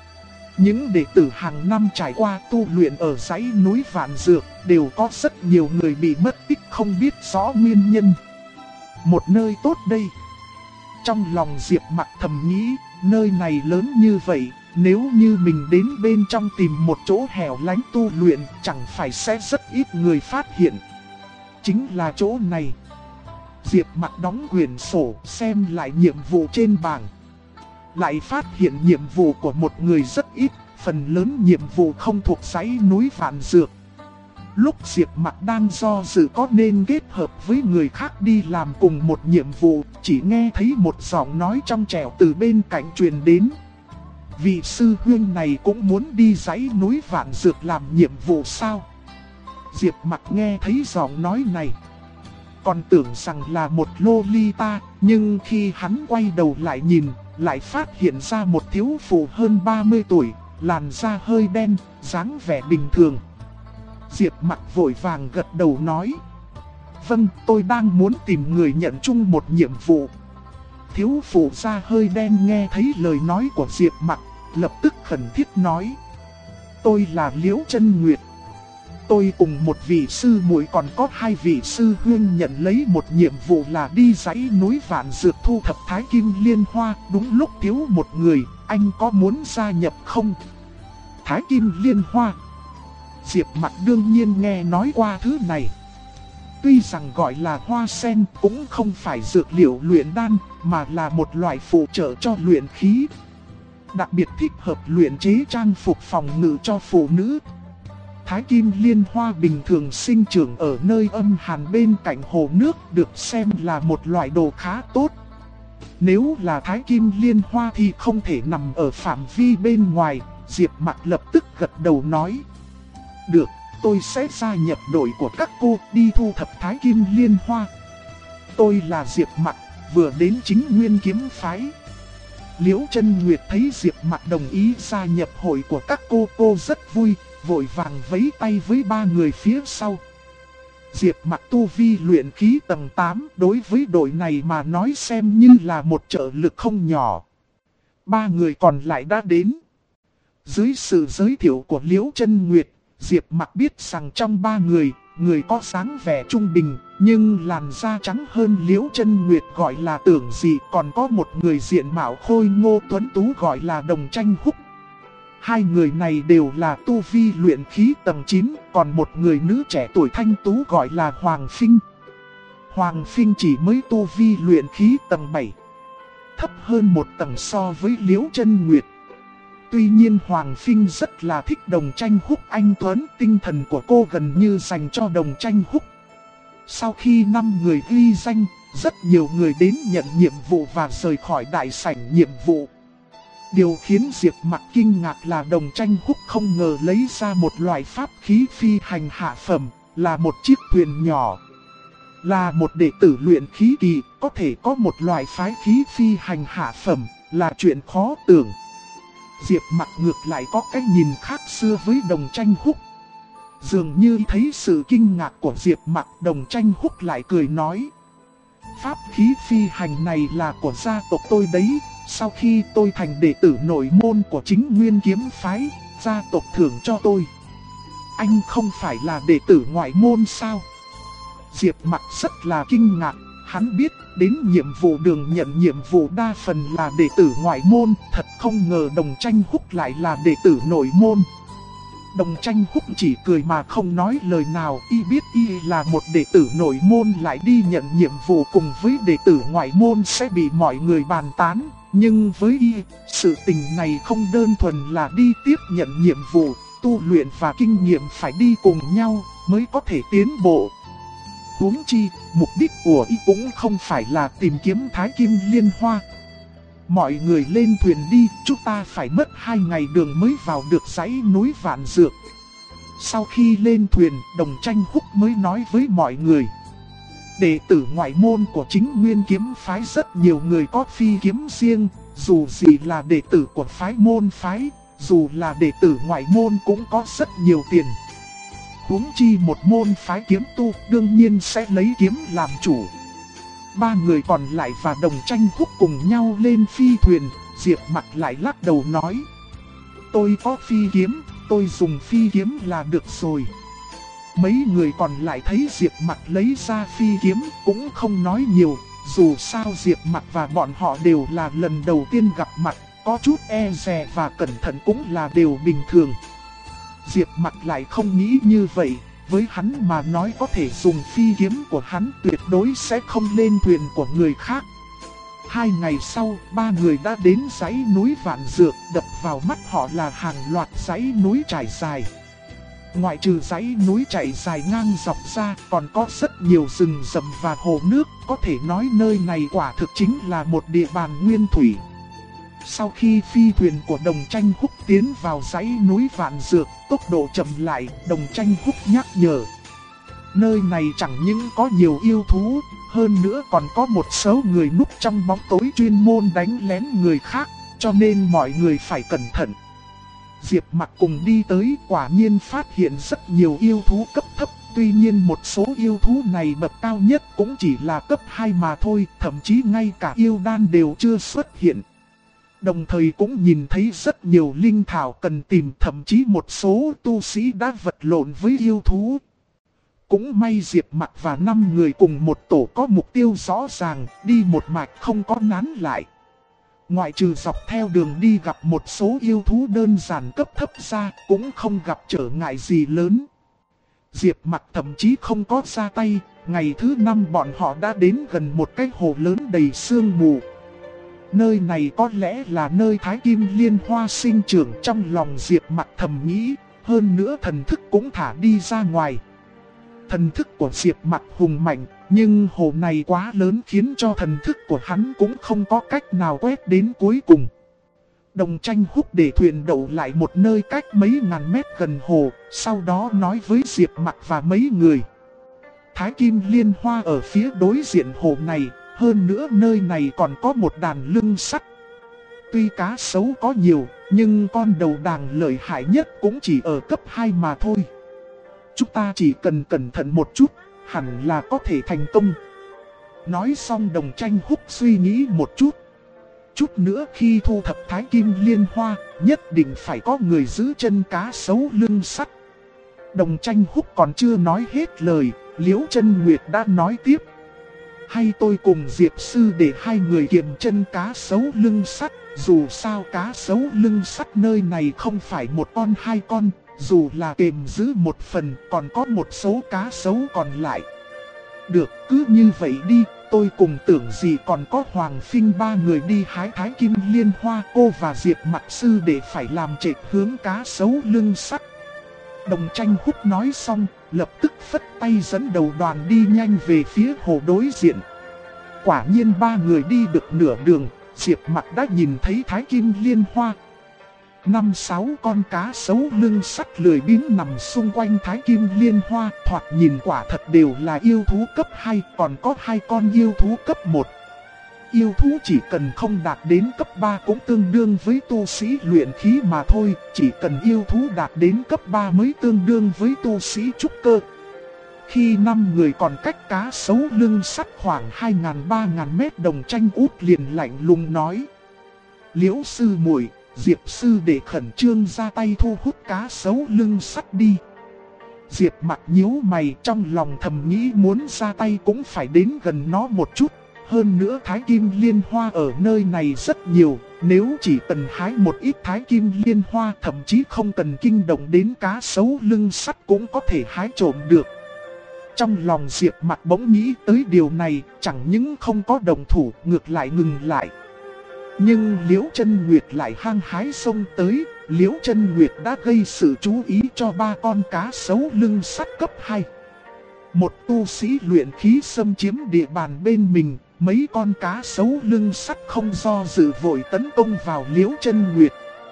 Những đệ tử hàng năm trải qua tu luyện ở dãy núi Vạn Dược đều có rất nhiều người bị mất tích không biết rõ nguyên nhân. Một nơi tốt đây. Trong lòng Diệp Mặc thầm nghĩ, nơi này lớn như vậy, nếu như mình đến bên trong tìm một chỗ hẻo lánh tu luyện chẳng phải sẽ rất ít người phát hiện. Chính là chỗ này. Diệp Mặc đóng quyển sổ xem lại nhiệm vụ trên bảng. Lại phát hiện nhiệm vụ của một người rất ít, phần lớn nhiệm vụ không thuộc dãy núi Vạn Dược. Lúc Diệp Mặc đang do dự có nên kết hợp với người khác đi làm cùng một nhiệm vụ, chỉ nghe thấy một giọng nói trong trẻo từ bên cạnh truyền đến. Vị sư huynh này cũng muốn đi dãy núi Vạn Dược làm nhiệm vụ sao? Diệp Mặc nghe thấy giọng nói này, còn tưởng rằng là một Lolita, nhưng khi hắn quay đầu lại nhìn, lại phát hiện ra một thiếu phụ hơn 30 tuổi, làn da hơi đen, dáng vẻ bình thường. Diệp Mặc vội vàng gật đầu nói, vâng, tôi đang muốn tìm người nhận chung một nhiệm vụ. Thiếu phụ da hơi đen nghe thấy lời nói của Diệp Mặc, lập tức khẩn thiết nói, tôi là Liễu Chân Nguyệt. Tôi cùng một vị sư muội còn có 2 vị sư huynh nhận lấy một nhiệm vụ là đi dãy núi Vạn Dược thu thập Thái Kim Liên Hoa, đúng lúc thiếu một người, anh có muốn gia nhập không? Thái Kim Liên Hoa. Diệp Mặc đương nhiên nghe nói qua thứ này. Tuy rằng gọi là hoa sen cũng không phải dược liệu luyện đan, mà là một loại phụ trợ cho luyện khí. Đặc biệt thích hợp luyện chế trang phục phòng ngự cho phụ nữ. Thái Kim Liên Hoa bình thường sinh trưởng ở nơi âm hàn bên cạnh hồ nước, được xem là một loại đồ khá tốt. Nếu là Thái Kim Liên Hoa thì không thể nằm ở phạm vi bên ngoài. Diệp Mặc lập tức gật đầu nói, được, tôi sẽ gia nhập đội của các cô đi thu thập Thái Kim Liên Hoa. Tôi là Diệp Mặc, vừa đến Chính Nguyên Kiếm Phái. Liễu Chân Nguyệt thấy Diệp Mặc đồng ý gia nhập hội của các cô rất vui, vội vàng vẫy tay với 3 người phía sau. Diệp Mặc tu vi luyện khí tầng 8, đối với đội này mà nói xem như là một trợ lực không nhỏ. 3 người còn lại đã đến. Dưới sự giới thiệu của Liễu Chân Nguyệt, Diệp Mặc biết rằng trong 3 người, người có dáng vẻ trung bình, nhưng làn da trắng hơn Liễu Chân Nguyệt gọi là Tưởng Dị, còn có một người diện mạo khôi ngô tuấn tú gọi là Đồng Tranh Húc. 2 người này đều là tu vi luyện khí tầng 9, còn một người nữ trẻ tuổi thanh tú gọi là Hoàng Phinh. Hoàng Phinh chỉ mới tu vi luyện khí tầng 7, thấp hơn một tầng so với Liễu Chân Nguyệt. Tuy nhiên Hoàng Phinh rất là thích Đồng Tranh Húc, anh tuấn tinh thần của cô gần như dành cho Đồng Tranh Húc. Sau khi 5 người ghi danh, rất nhiều người đến nhận nhiệm vụ và rời khỏi đại sảnh nhiệm vụ. Điều khiến Diệp Mặc kinh ngạc là Đồng Tranh Húc không ngờ lấy ra một loại pháp khí phi hành hạ phẩm, là một chiếc thuyền nhỏ. Là một đệ tử luyện khí kỳ, có thể có một loại phái khí phi hành hạ phẩm, là chuyện khó tưởng. Diệp Mặc ngược lại có cái nhìn khác xưa với Đồng Tranh Húc. Dường như thấy sự kinh ngạc của Diệp Mặc, Đồng Tranh Húc lại cười nói, pháp khí phi hành này là của gia tộc tôi đấy. Sau khi tôi thành đệ tử nội môn của Chính Nguyên Kiếm Phái, gia tộc thưởng cho tôi. Anh không phải là đệ tử ngoại môn sao? Diệp Mặc rất là kinh ngạc, hắn biết đến nhiệm vụ đường nhận nhiệm vụ đa phần là đệ tử ngoại môn, thật không ngờ Đồng Tranh Húc lại là đệ tử nội môn. Đồng Tranh Húc chỉ cười mà không nói lời nào, y biết y là một đệ tử nội môn lại đi nhận nhiệm vụ cùng với đệ tử ngoại môn sẽ bị mọi người bàn tán. Nhưng với y, sự tình này không đơn thuần là đi tiếp nhận nhiệm vụ, tu luyện và kinh nghiệm phải đi cùng nhau mới có thể tiến bộ. Huống chi, mục đích của y cũng không phải là tìm kiếm Thái Kim Liên Hoa. Mọi người lên thuyền đi, chúng ta phải mất 2 ngày đường mới vào được dãy núi Vạn Dược. Sau khi lên thuyền, Đồng Tranh Húc mới nói với mọi người. Đệ tử ngoại môn của chính Nguyên Kiếm Phái rất nhiều người có phi kiếm riêng, dù gì là đệ tử của phái môn phái, dù là đệ tử ngoại môn cũng có rất nhiều tiền. Huống chi một môn phái kiếm tu đương nhiên sẽ lấy kiếm làm chủ. Ba người còn lại và Đồng Tranh Húc cùng nhau lên phi thuyền, Diệp Mặc lại lắc đầu nói. Tôi có phi kiếm, tôi dùng phi kiếm là được rồi. Mấy người còn lại thấy Diệp Mặc lấy ra phi kiếm cũng không nói nhiều, dù sao Diệp Mặc và bọn họ đều là lần đầu tiên gặp mặt, có chút e dè và cẩn thận cũng là điều bình thường. Diệp Mặc lại không nghĩ như vậy, với hắn mà nói có thể dùng phi kiếm của hắn tuyệt đối sẽ không lên thuyền của người khác. 2 ngày sau, ba người đã đến dãy núi Vạn Dược, đập vào mắt họ là hàng loạt dãy núi trải dài. Ngoại trừ dãy núi chạy dài ngang dọc ra, còn có rất nhiều rừng rậm và hồ nước, có thể nói nơi này quả thực chính là một địa bàn nguyên thủy. Sau khi phi thuyền của Đồng Tranh Húc tiến vào dãy núi Vạn Dược, tốc độ chậm lại, Đồng Tranh Húc nhắc nhở. Nơi này chẳng những có nhiều yêu thú, hơn nữa còn có một số người núp trong bóng tối chuyên môn đánh lén người khác, cho nên mọi người phải cẩn thận. Diệp Mặc cùng đi tới, quả nhiên phát hiện rất nhiều yêu thú cấp thấp, tuy nhiên một số yêu thú này bậc cao nhất cũng chỉ là cấp 2 mà thôi, thậm chí ngay cả yêu đan đều chưa xuất hiện. Đồng thời cũng nhìn thấy rất nhiều linh thảo cần tìm, thậm chí một số tu sĩ đã vật lộn với yêu thú. Cũng may Diệp Mặc và 5 người cùng một tổ có mục tiêu rõ ràng, đi một mạch không có nán lại. Ngoại trừ dọc theo đường đi gặp một số yêu thú đơn giản cấp thấp ra, cũng không gặp trở ngại gì lớn. Diệp Mặc thậm chí không có ra tay, ngày thứ 5 bọn họ đã đến gần một cái hồ lớn đầy sương mù. Nơi này có lẽ là nơi Thái Kim Liên Hoa sinh trưởng, trong lòng Diệp Mặc thầm nghĩ, hơn nữa thần thức cũng thả đi ra ngoài. Thần thức của Diệp Mặc hùng mạnh, nhưng hồ này quá lớn khiến cho thần thức của hắn cũng không có cách nào quét đến cuối cùng. Đồng Tranh Húc để thuyền đậu lại một nơi cách mấy ngàn mét gần hồ, sau đó nói với Diệp Mặc và mấy người. Thái Kim Liên Hoa ở phía đối diện hồ này, hơn nữa nơi này còn có một đàn lưng sắt. Tuy cá sấu có nhiều, nhưng con đầu đàn lợi hại nhất cũng chỉ ở cấp 2 mà thôi. Chúng ta chỉ cần cẩn thận một chút, hẳn là có thể thành công. Nói xong Đồng Tranh Húc suy nghĩ một chút. Chút nữa khi thu thập Thái Kim Liên Hoa, nhất định phải có người giữ chân cá sấu lưng sắt. Đồng Tranh Húc còn chưa nói hết lời, Liễu Chân Nguyệt đã nói tiếp. Hay tôi cùng Diệp Sư để hai người kiềm chân cá sấu lưng sắt, dù sao cá sấu lưng sắt nơi này không phải một con hai con, dù là kềm giữ một phần còn có một số cá sấu còn lại. Được, cứ như vậy đi, tôi cùng Tưởng gì còn có Hoàng Phinh ba người đi hái Thái Kim Liên Hoa, cô và Diệp Mặc Sư để phải làm trệt hướng cá sấu lưng sắt. Đồng Tranh Húc nói xong, lập tức phất tay dẫn đầu đoàn đi nhanh về phía hồ đối diện. Quả nhiên ba người đi được nửa đường, Diệp Mặc đã nhìn thấy Thái Kim Liên Hoa. 5-6 con cá sấu lưng sắt lười biếng nằm xung quanh Thái Kim Liên Hoa, thoạt nhìn quả thật đều là yêu thú cấp 2, còn có 2 con yêu thú cấp 1. Yêu thú chỉ cần không đạt đến cấp 3 cũng tương đương với tu sĩ luyện khí mà thôi, chỉ cần yêu thú đạt đến cấp 3 mới tương đương với tu sĩ trúc cơ. Khi 5 người còn cách cá sấu lưng sắt khoảng 2.000-3.000 mét, Đồng Tranh út liền lạnh lùng nói. Liễu sư muội, Diệp sư để khẩn trương ra tay thu hút cá sấu lưng sắt đi. Diệp Mặc nhíu mày, trong lòng thầm nghĩ muốn ra tay cũng phải đến gần nó một chút. Hơn nữa Thái Kim Liên Hoa ở nơi này rất nhiều, nếu chỉ cần hái một ít Thái Kim Liên Hoa thậm chí không cần kinh động đến cá sấu lưng sắt cũng có thể hái trộm được. Trong lòng Diệp Mặc bỗng nghĩ tới điều này, chẳng những không có đồng thủ, ngược lại ngừng lại. Nhưng Liễu Chân Nguyệt lại hăng hái xông tới, Liễu Chân Nguyệt đã gây sự chú ý cho 3 con cá sấu lưng sắt cấp 2. Một tu sĩ luyện khí xâm chiếm địa bàn bên mình, mấy con cá sấu lưng sắt không do dự vội tấn công vào Liễu Chân Nguyệt.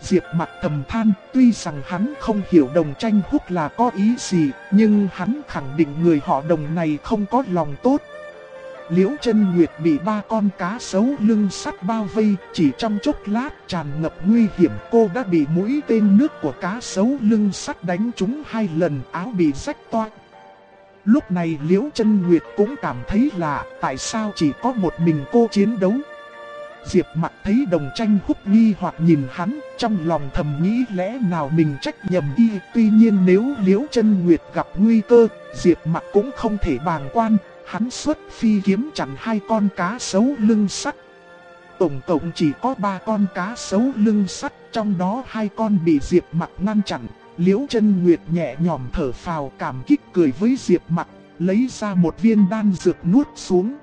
Diệp Mặc thầm than, tuy rằng hắn không hiểu Đồng Tranh Húc là có ý gì, nhưng hắn khẳng định người họ Đồng này không có lòng tốt. Liễu Chân Nguyệt bị 3 con cá sấu lưng sắt bao vây, chỉ trong chốc lát tràn ngập nguy hiểm, cô đã bị mũi tên nước của cá sấu lưng sắt đánh trúng 2 lần, áo bị rách toang. Lúc này Liễu Chân Nguyệt cũng cảm thấy lạ, tại sao chỉ có một mình cô chiến đấu. Diệp Mặc thấy Đồng Tranh Húc nghi hoặc nhìn hắn, trong lòng thầm nghĩ lẽ nào mình trách nhầm y. Tuy nhiên nếu Liễu Chân Nguyệt gặp nguy cơ, Diệp Mặc cũng không thể bàng quan, hắn xuất phi kiếm chặn 2 con cá sấu lưng sắt. Tổng cộng chỉ có 3 con cá sấu lưng sắt, trong đó 2 con bị Diệp Mặc ngăn chặn. Liễu Chân Nguyệt nhẹ nhõm thở phào cảm kích cười với Diệp Mặc, lấy ra một viên đan dược nuốt xuống.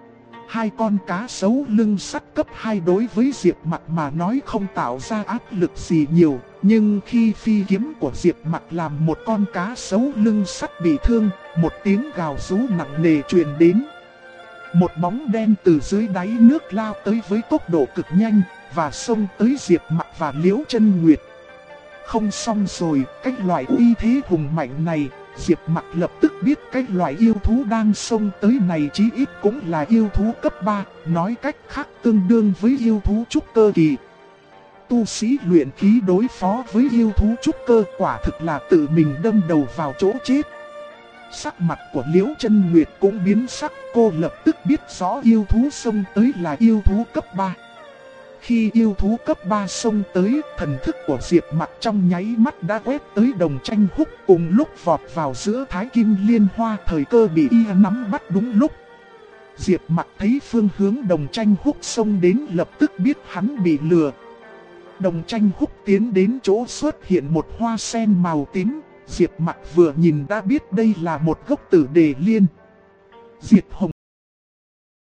2 con cá sấu lưng sắt cấp 2 đối với Diệp Mặc mà nói không tạo ra áp lực gì nhiều, nhưng khi phi kiếm của Diệp Mặc làm một con cá sấu lưng sắt bị thương, một tiếng gào rú nặng nề truyền đến. Một bóng đen từ dưới đáy nước lao tới với tốc độ cực nhanh và xông tới Diệp Mặc và Liễu Chân Nguyệt. Không xong rồi, cái loại uy thế hùng mạnh này, Diệp Mặc lập tức biết cái loại yêu thú đang xông tới này chí ít cũng là yêu thú cấp 3, nói cách khác tương đương với yêu thú trúc cơ kỳ. Tu sĩ luyện khí đối phó với yêu thú trúc cơ quả thực là tự mình đâm đầu vào chỗ chết. Sắc mặt của Liễu Chân Nguyệt cũng biến sắc, cô lập tức biết rõ yêu thú xông tới là yêu thú cấp 3. Khi yêu thú cấp 3 xông tới, thần thức của Diệp Mặc trong nháy mắt đã quét tới Đồng Tranh Húc, cùng lúc vọt vào giữa Thái Kim Liên Hoa, thời cơ bị y nắm bắt đúng lúc. Diệp Mặc thấy phương hướng Đồng Tranh Húc xông đến lập tức biết hắn bị lừa. Đồng Tranh Húc tiến đến chỗ xuất hiện một hoa sen màu tím, Diệp Mặc vừa nhìn đã biết đây là một gốc Tử Đề Liên. Diệt Hồng